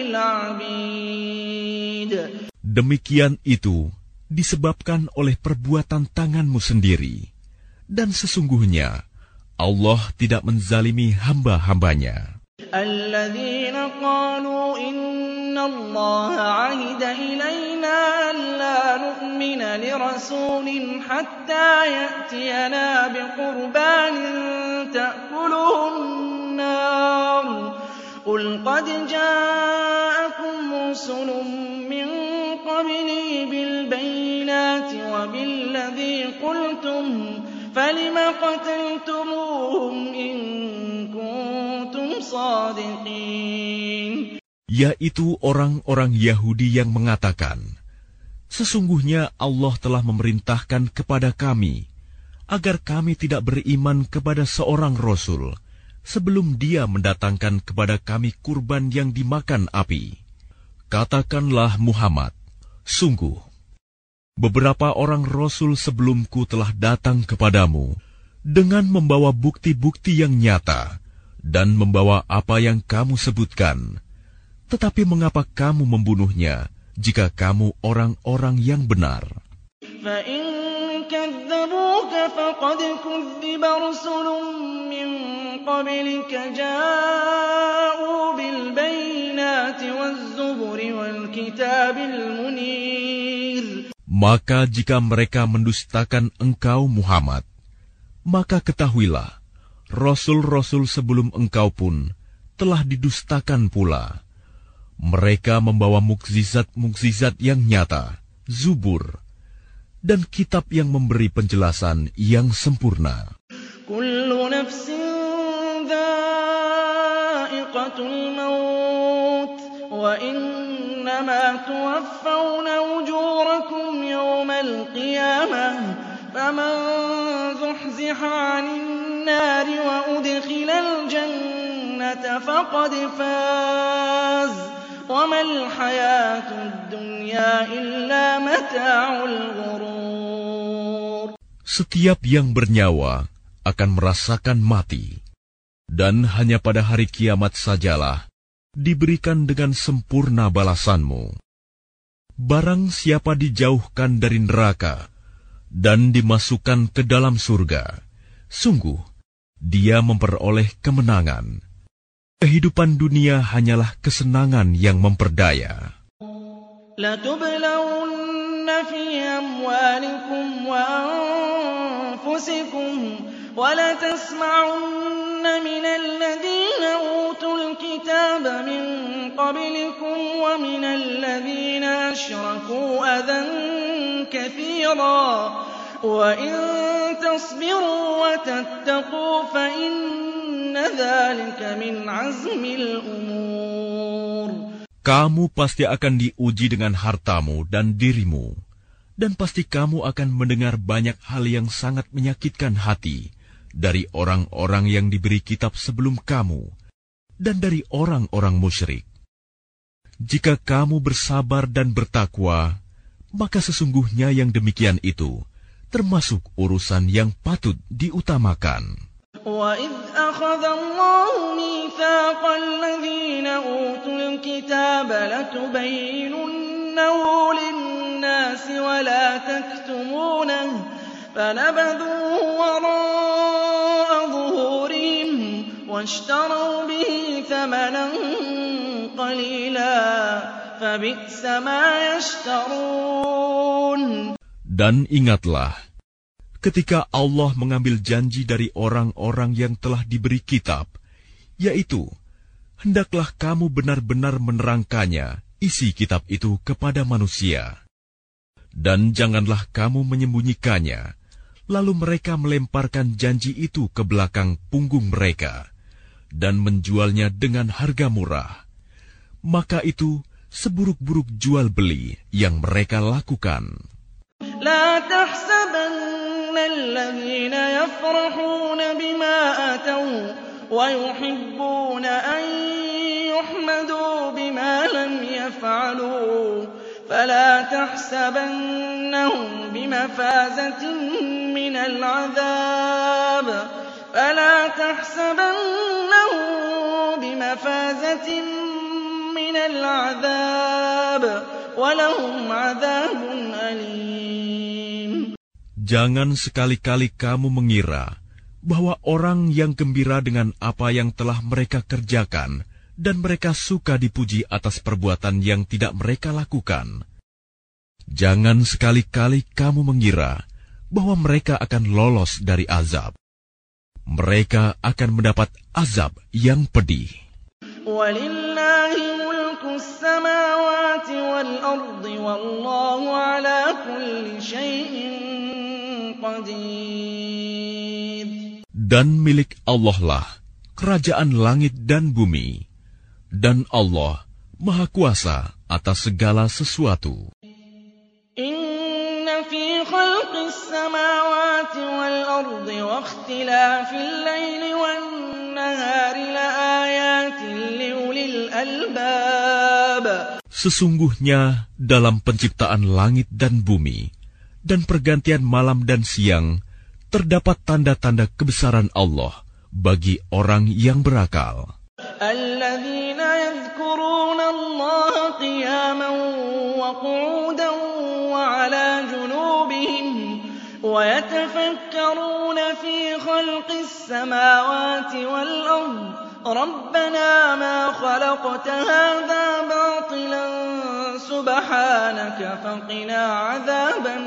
للعبيد. Demikian itu disebabkan oleh perbuatan tanganmu sendiri, dan sesungguhnya Allah tidak menzalimi hamba-hambanya. الذين قالوا إن الله عهد إلينا ألا نؤمن لرسول حتى يأتينا بقربان تأكله النار قل قد جاءكم رسل من قبلي بالبينات وبالذي قلتم فلم قتلتموهم إن كنتم صادقين. Yaitu orang-orang Yahudi yang mengatakan, sesungguhnya Allah telah memerintahkan kepada kami agar kami tidak beriman kepada seorang Rasul sebelum dia mendatangkan kepada kami kurban yang dimakan api. Katakanlah Muhammad, sungguh, beberapa orang Rasul sebelumku telah datang kepadamu dengan membawa bukti-bukti yang nyata dan membawa apa yang kamu sebutkan. Tetapi mengapa kamu membunuhnya jika kamu orang-orang yang benar? فَإِن كَذَّبُوكَ فَقَدْ كُذِّبَ رُسُلٌ مِّن قَبْلِكَ جَاءُوا بِالْبَيِّنَاتِ وَالزُّبُرِ وَالْكِتَابِ الْمُنِيرِ. Maka jika mereka mendustakan engkau Muhammad, maka ketahuilah, Rasul-Rasul sebelum engkau pun telah didustakan pula. Mereka membawa mukjizat-mukjizat yang nyata, Zubur, dan kitab yang memberi penjelasan yang sempurna. Kullu nafsin dha'iqatul maut wa innama tuwaffawna ujurakum yawmal qiyamah faman zuhziha 'anil nari wa udkhilal jannata faqad faz. Setiap yang bernyawa akan merasakan mati, dan hanya pada hari kiamat sajalah diberikan dengan sempurna balasanmu. Barang siapa dijauhkan dari neraka dan dimasukkan ke dalam surga, sungguh dia memperoleh kemenangan. Kehidupan dunia hanyalah kesenangan yang memperdaya. لَتُبْلَوُنَّ فِي أَمْوَالِكُمْ وَأَنفُسِكُمْ وَلَتَسْمَعُنَّ مِنَ الَّذِينَ أُوتُوا الْكِتَابَ مِن قَبْلِكُمْ وَمِنَ الَّذِينَ أَشْرَكُوا أَذًى كَثِيرًا وَإِن تَصْبِرُوا وَتَتَّقُوا فَإِنَّ ذَلِكَ مِنْ عَزْمِ الْأُمُورِ. Kamu pasti akan diuji dengan hartamu dan dirimu, Dan pasti kamu akan mendengar banyak hal yang sangat menyakitkan hati dari orang-orang yang diberi kitab sebelum kamu dan dari orang-orang musyrik. Jika kamu bersabar dan bertakwa, maka sesungguhnya yang demikian itu termasuk urusan yang patut diutamakan. وَإِذْ أَخَذَ اللَّهُ مِيثَاقَ الَّذِينَ أُوتُوا الْكِتَابَ لَتُبَيِّنُنَّهُ لِلنَّاسِ وَلَا تَكْتُمُونَهُ فَنَبَذُوهُ وَرَاءَ ظُهُورِهِمْ وَاشْتَرَوْا بِهِ ثَمَنًا قَلِيلًا فَبِئْسَ مَا يَشْتَرُونَ. Dan ingatlah, ketika Allah mengambil janji dari orang-orang yang telah diberi kitab, yaitu, hendaklah kamu benar-benar menerangkannya, isi kitab itu kepada manusia. Dan janganlah kamu menyembunyikannya, lalu mereka melemparkan janji itu ke belakang punggung mereka, dan menjualnya dengan harga murah. Maka itu seburuk-buruk jual-beli yang mereka lakukan. لا تحسبن الذين يفرحون بما أتوا ويحبون أن يحمدوا بما لم يفعلوا فلا تحسبنهم بمفازة من العذاب فلا تحسبنهم بمفازة من العذاب ولهم عذاب أليم. Jangan sekali-kali kamu mengira bahwa orang yang gembira dengan apa yang telah mereka kerjakan dan mereka suka dipuji atas perbuatan yang tidak mereka lakukan. Jangan sekali-kali kamu mengira bahwa mereka akan lolos dari azab. Mereka akan mendapat azab yang pedih. Walillahi mulku samawati wal ardi wallahu ala kulli syai'in qadir. Dan milik Allah lah kerajaan langit dan bumi, dan Allah Maha Kuasa atas segala sesuatu. Inna fi khalqis samawati wal ardi wa ikhtilafil laili wan nahari la ayatin liulil albab. Sesungguhnya dalam penciptaan langit dan bumi dan pergantian malam dan siang terdapat tanda-tanda kebesaran Allah bagi orang yang berakal. Alladzina yadhkuruna Allah qiyaman wa qu'udan wa 'ala junubihim wa yatafakkaruna fi khalqis samawati wal ard. Rabbana ma khalaqta hadha batilan subhanaka faqina 'adzaban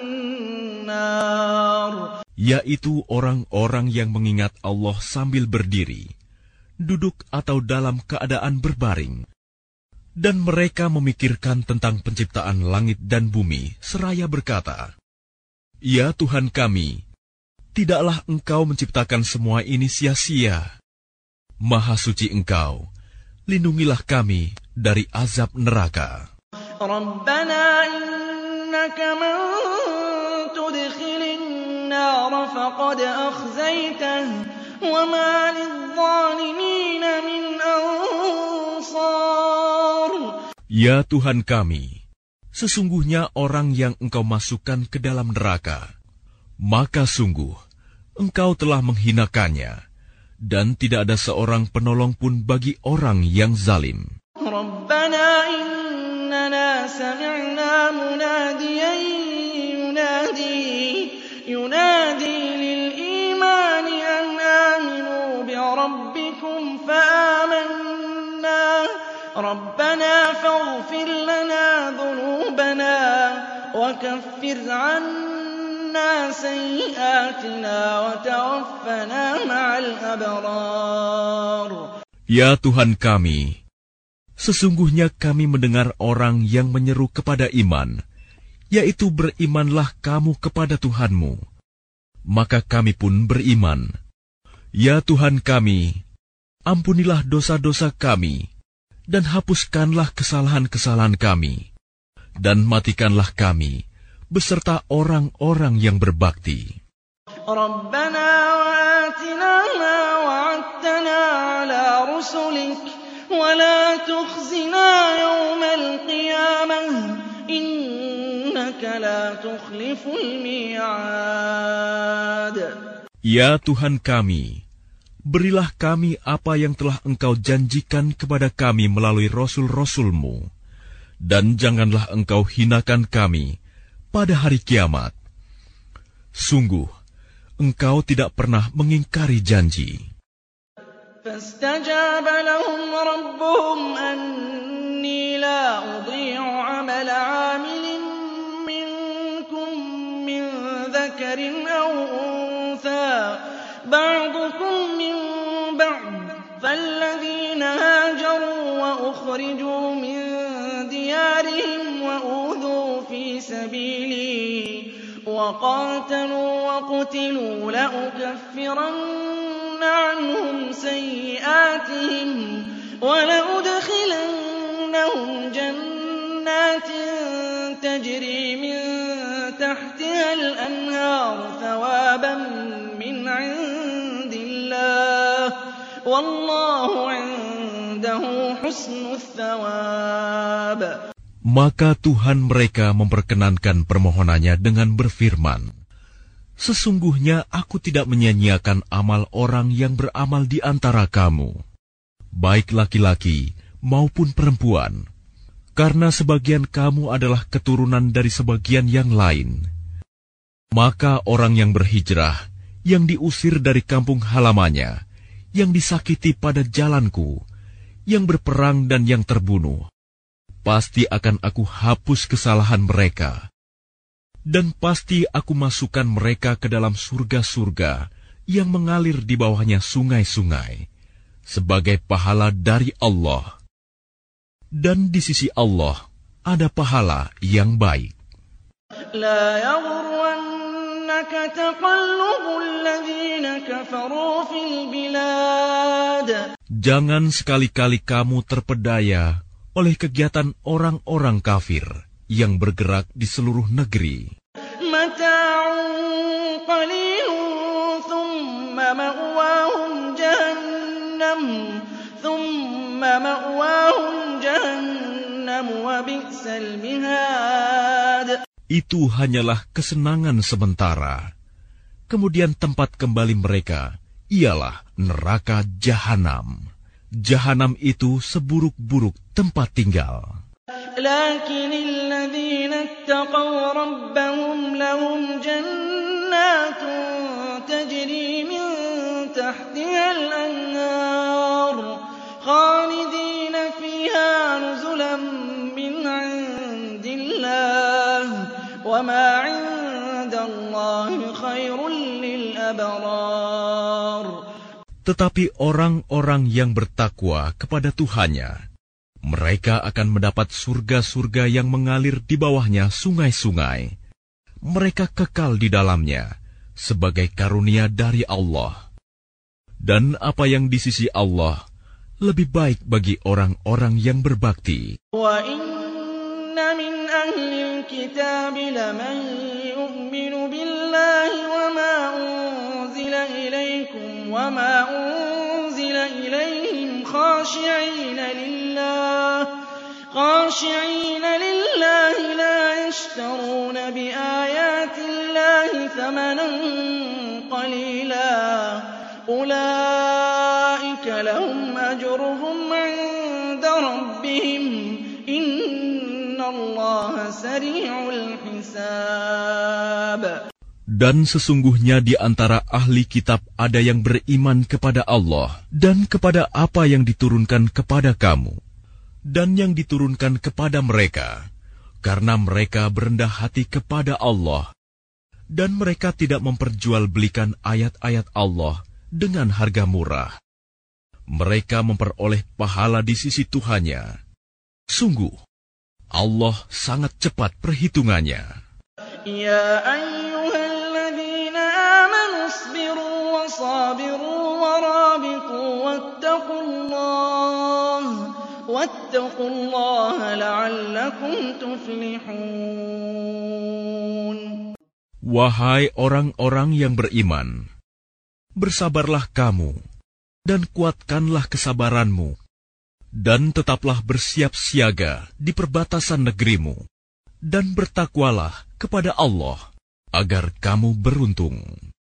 nar. Yaitu orang-orang yang mengingat Allah sambil berdiri, duduk atau dalam keadaan berbaring. Dan mereka memikirkan tentang penciptaan langit dan bumi, seraya berkata, Ya Tuhan kami, tidaklah Engkau menciptakan semua ini sia-sia. Maha suci Engkau, lindungilah kami dari azab neraka. Rabbana innaka man tudkhilin nar faqad akhzaytah wa ma lidh-dhalimin min ansar. Ya Tuhan kami, sesungguhnya orang yang Engkau masukkan ke dalam neraka, maka sungguh Engkau telah menghinakannya, dan tidak ada seorang penolong pun bagi orang yang zalim. Rabbana innana sami'na munadiyan yunadi yunadi lil imani an aminu bi rabbikum fa amanna. Rabbana faghfir lana dhunubana wa kaffir 'anna sayyi'atina wa tawaffana ma'al abrar. Ya Tuhan kami, sesungguhnya kami mendengar orang yang menyeru kepada iman, yaitu berimanlah kamu kepada Tuhanmu. Maka kami pun beriman. Ya Tuhan kami, ampunilah dosa-dosa kami, dan hapuskanlah kesalahan-kesalahan kami, dan matikanlah kami beserta orang-orang yang berbakti. ربنا وآتنا ما وعدتنا على رسلك ولا تخزنا يوم القيامة إنك لا تخلف الميعاد. Ya Tuhan kami, berilah kami apa yang telah Engkau janjikan kepada kami melalui Rasul-Rasul-Mu, dan janganlah Engkau hinakan kami pada hari kiamat. Sungguh, Engkau tidak pernah mengingkari janji. فاستجاب لهم ربهم أني لا أضيع عمل عامل منكم من ذكر أو أنثى بعضكم من بعض فالذين هاجروا وأخرجوا من ديارهم وأوذوا في سبيلي وقاتلوا وقتلوا لأكفرن عنهم سيئاتهم ولأدخلنهم جنات تجري من تحتها الأنهار ثوابا من عند الله والله عنده حسن الثواب. Maka Tuhan mereka memperkenankan permohonannya dengan berfirman, sesungguhnya aku tidak menyia-nyiakan amal orang yang beramal di antara kamu, baik laki-laki maupun perempuan, karena sebagian kamu adalah keturunan dari sebagian yang lain. Maka orang yang berhijrah, yang diusir dari kampung halamannya, yang disakiti pada jalanku, yang berperang dan yang terbunuh, pasti akan aku hapus kesalahan mereka, dan pasti aku masukkan mereka ke dalam surga-surga yang mengalir di bawahnya sungai-sungai, sebagai pahala dari Allah. Dan di sisi Allah ada pahala yang baik. لا يغرنك تقلب الذين كفروا في البلاد. Jangan sekali-kali kamu terpedaya oleh kegiatan orang-orang kafir yang bergerak di seluruh negeri. Mata'un qalilun thumma ma'wahum jahannam thumma ma'wahum jahannam wa bi'sal mihad. Itu hanyalah kesenangan sementara. Kemudian tempat kembali mereka ialah neraka jahanam. Jahanam itu seburuk-buruk tempat tinggal. لكن الذين اتقوا ربهم لهم جنات تجري من تحتها الأنهار خالدين فيها نزلا من عند الله وما عند الله خير للأبرار. Tetapi orang-orang yang bertakwa kepada Tuhannya, mereka akan mendapat surga-surga yang mengalir di bawahnya sungai-sungai. Mereka kekal di dalamnya sebagai karunia dari Allah. Dan apa yang di sisi Allah lebih baik bagi orang-orang yang berbakti. Wa inna min ahli al-kitab laman yu'minu billahi wa ma unzila ilaykum wa ma unzila ilayhim khashi'ina lillah khashi'ina lillahi la yashtaruna bi ayati llahi thamanan qalila ulaika lahum ajruhum 'inda rabbihim innallaha sari'ul hisab. Dan sesungguhnya di antara ahli kitab ada yang beriman kepada Allah dan kepada apa yang diturunkan kepada kamu dan yang diturunkan kepada mereka, karena mereka berendah hati kepada Allah dan mereka tidak memperjualbelikan ayat-ayat Allah dengan harga murah. Mereka memperoleh pahala di sisi Tuhannya. Sungguh, Allah sangat cepat perhitungannya. Ya ayyuhalladzina amanu isbiru wasabiru warabitu wattaqullaha واتقوا الله لعلكم تفلحون. Wahai orang-orang yang beriman, bersabarlah kamu, dan kuatkanlah kesabaranmu, dan tetaplah bersiap siaga di perbatasan negerimu, dan bertakwalah kepada Allah, agar kamu beruntung.